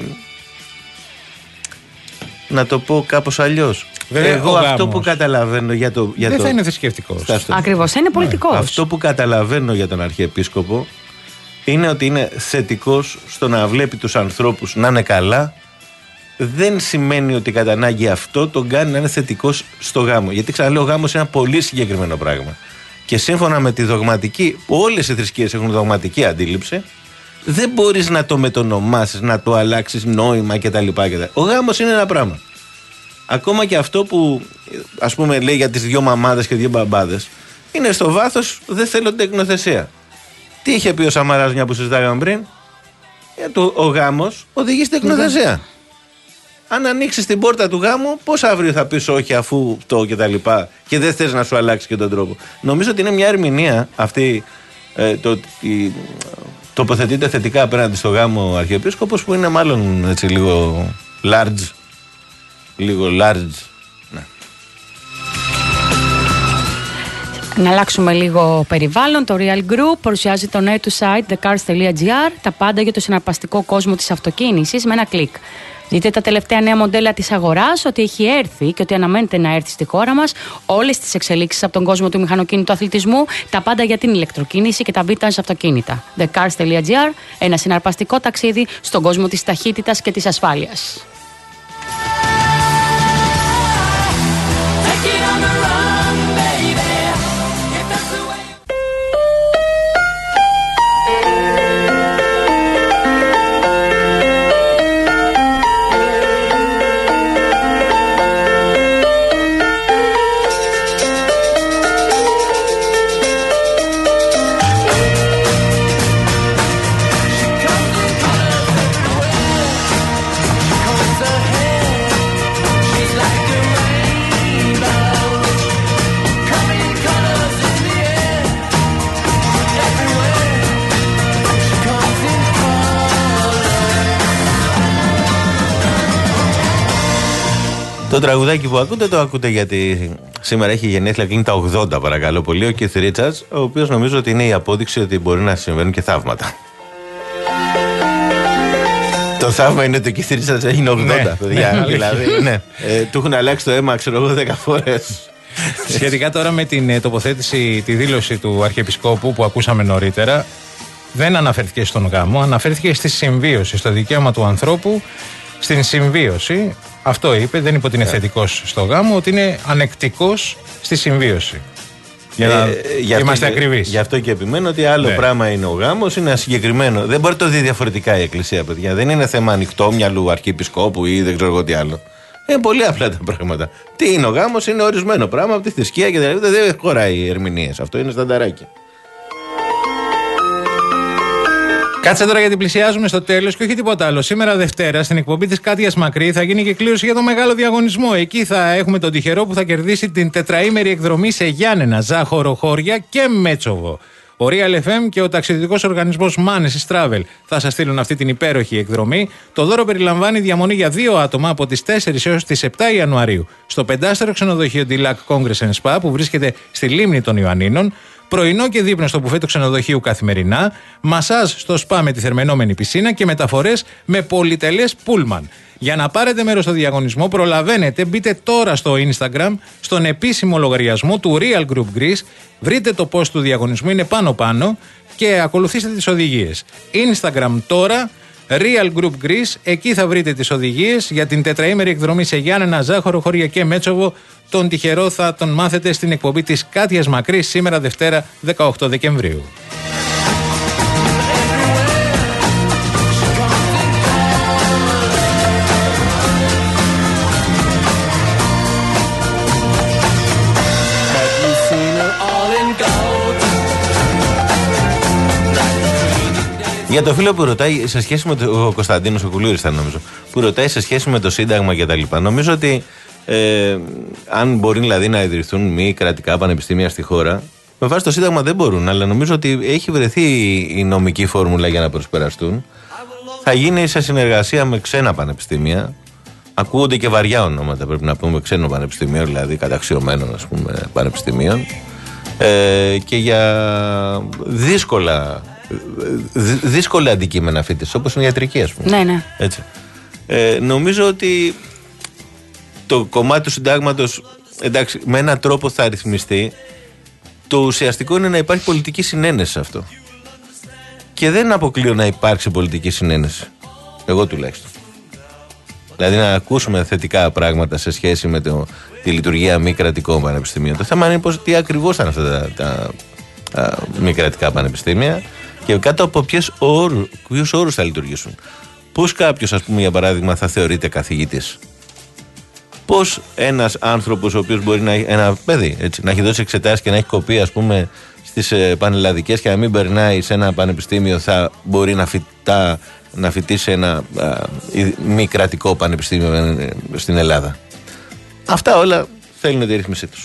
να το πω κάπως αλλιώς. Βέβαια, εγώ αυτό γάμος που καταλαβαίνω για το. Για δεν το... θα είναι θρησκευτικός. Ακριβώς, είναι πολιτικός. Αυτό που καταλαβαίνω για τον Αρχιεπίσκοπο είναι ότι είναι θετικός στο να βλέπει τους ανθρώπους να είναι καλά. Δεν σημαίνει ότι κατά ανάγκη αυτό τον κάνει να είναι θετικός στο γάμο. Γιατί ξαναλέω, ο γάμος είναι ένα πολύ συγκεκριμένο πράγμα. Και σύμφωνα με τη δογματική, όλες οι θρησκείες έχουν δογματική αντίληψη, δεν μπορείς να το μετονομάσεις, να το αλλάξεις νόημα κτλ. Ο γάμος είναι ένα πράγμα. Ακόμα και αυτό που, ας πούμε, λέει για τις δύο μαμάδες και δύο μπαμπάδες, είναι στο βάθος δεν θέλω τεκνοθεσία. Τι είχε πει ο Σαμαράς, μια που συζητάγαμε πριν? Ε, το, ο γάμος οδηγεί στην τεκνοθεσία. Αν ανοίξεις την πόρτα του γάμου, πώς αύριο θα πεις όχι αφού το και τα λοιπά και δεν θες να σου αλλάξει και τον τρόπο? Νομίζω ότι είναι μια ερμηνεία αυτή, ε, το ότι τοποθετείται θετικά απέναντι στο γάμο ο Αρχιεπίσκοπος, που είναι μάλλον έτσι λίγο large. Λίγο large. Ναι. Να αλλάξουμε λίγο περιβάλλον. Το Real Group παρουσιάζει το νέο του site the cars dot gr, τα πάντα για το συναρπαστικό κόσμο της αυτοκίνησης με ένα κλικ. Δείτε τα τελευταία νέα μοντέλα της αγοράς, ότι έχει έρθει και ότι αναμένεται να έρθει στη χώρα μας, όλες τις εξελίξεις από τον κόσμο του μηχανοκίνητου αθλητισμού, τα πάντα για την ηλεκτροκίνηση και τα vintage αυτοκίνητα. the cars dot gr, ένα συναρπαστικό ταξίδι στον κόσμο της ταχύτητας και της ασφάλειας. Το τραγουδάκι που ακούτε, το ακούτε γιατί Σήμερα έχει γενέθλια, κλείνει τα ογδόντα, παρακαλώ πολύ, ο Keith Richards, ο οποίος νομίζω ότι είναι η απόδειξη ότι μπορεί να συμβαίνουν και θαύματα. Το θαύμα είναι ότι ο Keith Richards έγινε ογδόντα, ναι, παιδιά. Ναι, δηλαδή, ναι. Ε, του έχουν αλλάξει το αίμα, ξέρω εγώ, δέκα φορές. Σχετικά τώρα με την τοποθέτηση, τη δήλωση του Αρχιεπισκόπου που ακούσαμε νωρίτερα, δεν αναφέρθηκε στον γάμο, αναφέρθηκε στη συμβίωση, στο δικαίωμα του ανθρώπου στην συμβίωση. Αυτό είπε, δεν είπε ότι είναι θετικός στο γάμο, ότι είναι ανεκτικός στη συμβίωση. Για να ε, είμαστε ακριβείς. Γι' αυτό και επιμένω ότι άλλο ναι. πράγμα είναι ο γάμος, είναι συγκεκριμένο. Δεν μπορεί να το δει διαφορετικά η Εκκλησία, παιδιά. Δεν είναι θέμα ανοιχτόμυαλου αρχιεπισκόπου ή δεν ξέρω εγώ τι άλλο. Είναι πολύ απλά τα πράγματα. Τι είναι ο γάμος, είναι ορισμένο πράγμα από τη θρησκεία και δηλαδή δεν χωράει ερμηνείες. Αυτό είναι στανταράκι. Κάτσε τώρα γιατί πλησιάζουμε στο τέλος και όχι τίποτα άλλο. Σήμερα Δευτέρα στην εκπομπή της Κάτιας Μακρύ θα γίνει και κλήρωση για το μεγάλο διαγωνισμό. Εκεί θα έχουμε τον τυχερό που θα κερδίσει την τετραήμερη εκδρομή σε Γιάννενα, Ζάχορο, Χώρια και Μέτσοβο. Ο Real εφ εμ και ο ταξιδιωτικός οργανισμός Manesis Travel θα σας στείλουν αυτή την υπέροχη εκδρομή. Το δώρο περιλαμβάνει διαμονή για δύο άτομα από τις τέσσερις έως τις επτά Ιανουαρίου στο πεντάστερο ξενοδοχείο Dilac Congress and Spa που βρίσκεται στη λίμνη των Ιωαννίνων. Πρωινό και δείπνο στο μπουφέ του ξενοδοχείου καθημερινά, μασάζ στο σπα με τη θερμαινόμενη πισίνα και μεταφορές με πολυτελές πούλμαν. Για να πάρετε μέρος στο διαγωνισμό, προλαβαίνετε, μπείτε τώρα στο Instagram, στον επίσημο λογαριασμό του Real Group Greece, βρείτε το post του διαγωνισμού, είναι πάνω-πάνω και ακολουθήστε τις οδηγίες. Instagram τώρα, Real Group Greece, εκεί θα βρείτε τις οδηγίες για την τετραήμερη εκδρομή σε Γιάννενα, Ζάχορο, Χώρια και Μέτσοβο. Τον τυχερό θα τον μάθετε στην εκπομπή της Κάτιας Μακρύ σήμερα Δευτέρα δεκαοκτώ Δεκεμβρίου. Για το φίλο που ρωτάει σε σχέση με το. Ο Κωνσταντίνος ο Κουλούρης ήταν νομίζω. Που ρωτάει σε σχέση με το Σύνταγμα κτλ. Νομίζω ότι ε, αν μπορεί δηλαδή να ιδρυθούν μη κρατικά πανεπιστήμια στη χώρα, με βάση το Σύνταγμα δεν μπορούν, αλλά νομίζω ότι έχει βρεθεί η νομική φόρμουλα για να προσπεραστούν. Θα γίνει σε συνεργασία με ξένα πανεπιστήμια. Ακούγονται και βαριά ονόματα, πρέπει να πούμε, ξένο πανεπιστήμιο, δηλαδή καταξιωμένων ας πούμε πανεπιστημίων. Ε, και για δύσκολα. δύσκολα αντικείμενα φοιτησης, όπως είναι η ιατρική, ας πούμε. Ναι, ναι. Έτσι. Ε, νομίζω ότι το κομμάτι του συντάγματος, εντάξει, με έναν τρόπο θα ρυθμιστεί. Το ουσιαστικό είναι να υπάρχει πολιτική συνένεση σε αυτό. Και δεν αποκλείω να υπάρξει πολιτική συνένεση. Εγώ τουλάχιστον. Δηλαδή να ακούσουμε θετικά πράγματα σε σχέση με το, τη λειτουργία μη κρατικών πανεπιστημίων. Το θέμα είναι πως τι ακριβώς ήταν αυτά τα, τα, τα μη κρατικά πανεπιστήμια. Και κάτω από ποιους όρους, ποιους όρους θα λειτουργήσουν. Πώς κάποιος, ας πούμε, για παράδειγμα, θα θεωρείται καθηγητής. Πώς ένας άνθρωπος, ο οποίος μπορεί να έχει, ένα παιδί, έτσι, να έχει δώσει εξετάσεις και να έχει κοπεί, ας πούμε, στις ε, πανελλαδικές και να μην περνάει σε ένα πανεπιστήμιο, θα μπορεί να, φυτά, να φοιτήσει σε ένα α, μη κρατικό πανεπιστήμιο ε, στην Ελλάδα. Αυτά όλα θέλουν τη ρύθμισή τους.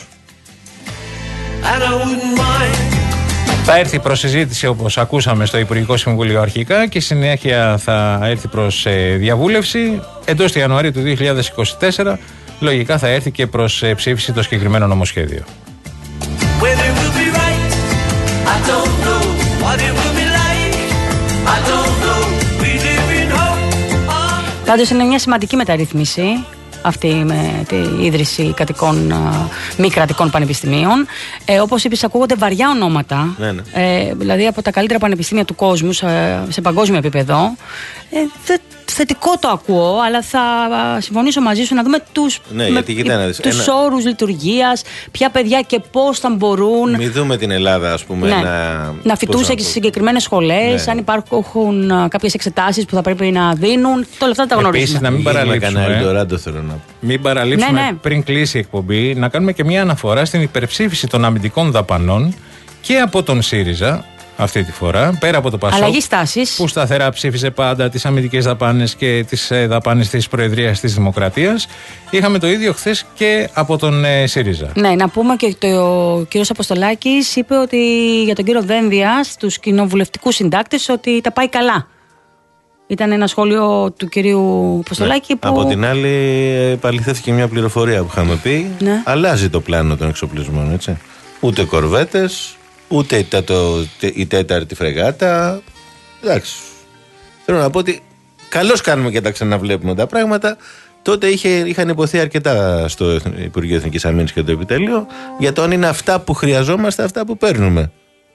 Θα έρθει προς συζήτηση, όπως ακούσαμε, στο Υπουργικό Συμβούλιο αρχικά και συνέχεια θα έρθει προς ε, διαβούλευση. Εντός του Ιανουαρίου του δύο χιλιάδες είκοσι τέσσερα λογικά θα έρθει και προς ε, ψήφιση το συγκεκριμένο νομοσχέδιο. Πάντως είναι μια σημαντική μεταρρύθμιση αυτή με την ίδρυση κατοικών, μη κρατικών πανεπιστημίων. Ε, όπως είπες, ακούγονται βαριά ονόματα. Ναι, ναι. Ε, δηλαδή από τα καλύτερα πανεπιστήμια του κόσμου σε, σε παγκόσμιο επίπεδο. Ε, θε, θετικό το ακούω, αλλά θα συμφωνήσω μαζί σου να δούμε τους, ναι, με, τους ένα... όρους λειτουργίας, ποια παιδιά και πώς θα μπορούν. Μην δούμε την Ελλάδα, ας πούμε, ναι, να, να φοιτούσε και σε συγκεκριμένες σχολές, ναι, αν υπάρχουν κάποιες εξετάσεις που θα πρέπει να δίνουν. Όλα αυτά τα γνωρίζουμε. Επίσης, να μην παραλείψουμε, μην παραλείψουμε ναι, ναι. πριν κλείσει η εκπομπή, να κάνουμε και μια αναφορά στην υπερψήφιση των αμυντικών δαπανών και από τον ΣΥΡΙΖΑ. Αυτή τη φορά, πέρα από το ΠΑΣΟΚ, που σταθερά ψήφισε πάντα τις αμυντικές δαπάνες και τις δαπάνες της Προεδρίας της Δημοκρατίας, είχαμε το ίδιο χθες και από τον ε, ΣΥΡΙΖΑ. Ναι, να πούμε και ότι ο κύριος Αποστολάκης είπε ότι για τον κύριο Δένδια, στους κοινοβουλευτικούς συντάκτες, ότι τα πάει καλά. Ήταν ένα σχόλιο του κυρίου Ποστολάκη ναι. που... Από την άλλη επαληθεύτηκε μια πληροφορία που είχαμε πει. Ναι. Αλλάζει το πλάνο των εξοπλισμών, έτσι. Ούτε κορβέτες, ούτε η, το, η τέταρτη φρεγάτα. Εντάξει. Θέλω να πω ότι καλώς κάνουμε και τα ξαναβλέπουμε τα πράγματα. Τότε είχε, είχαν υποθεί αρκετά στο Υπουργείο Εθνικής Αμήνης και το Επιτέλειο για το αν είναι αυτά που χρειαζόμαστε, αυτά που παίρνουμε.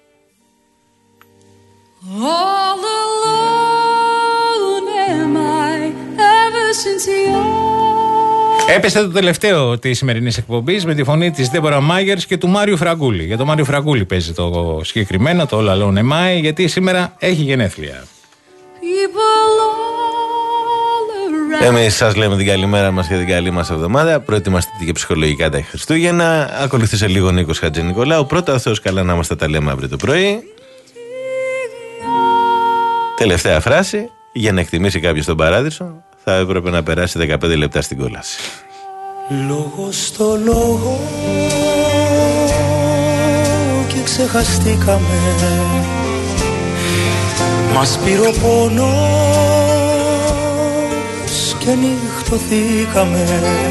Έπεσε το τελευταίο της σημερινής εκπομπής με τη φωνή της Ντέμπορα Μάγερς και του Μάριου Φραγκούλη. Για τον Μάριο Φραγκούλη παίζει το συγκεκριμένο, το All Alone Am I, γιατί σήμερα έχει γενέθλια. Εμείς σας λέμε την καλημέρα μας και την καλή μας εβδομάδα. Προετοιμαστείτε και ψυχολογικά τα Χριστούγεννα. Ακολουθεί σε λίγο Νίκος Χατζηνικολάου. Πρώτα ο Θεός καλά να είμαστε, τα λέμε αύριο το πρωί. Τελευταία φράση. Για να εκτιμήσει κάποιος τον παράδεισο, θα έπρεπε να περάσει δεκαπέντε λεπτά στην κόλαση. Λόγο στο λόγο και ξεχαστήκαμε. Μας πήρε ο πόνος και νυχτωθήκαμε.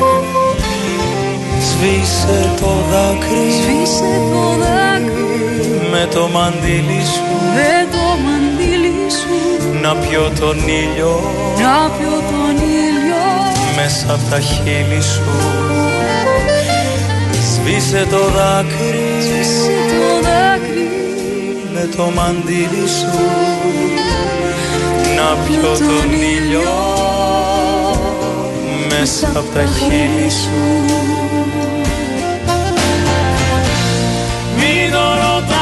Σβήσε το δάκρυ, σβήσε το δάκρυ με το μαντίλι σου, με το μαντίλι σου. Να πιω τον ήλιο, να πιω τον ήλιο μέσα απ' τα χείλη σου. Σβήσε το δάκρυ, σβήσε το δάκρυ με το μαντίλι σου. Να πιω τον ήλιο μέσα απ' τα χείλη σου. Μην το ρωτάς.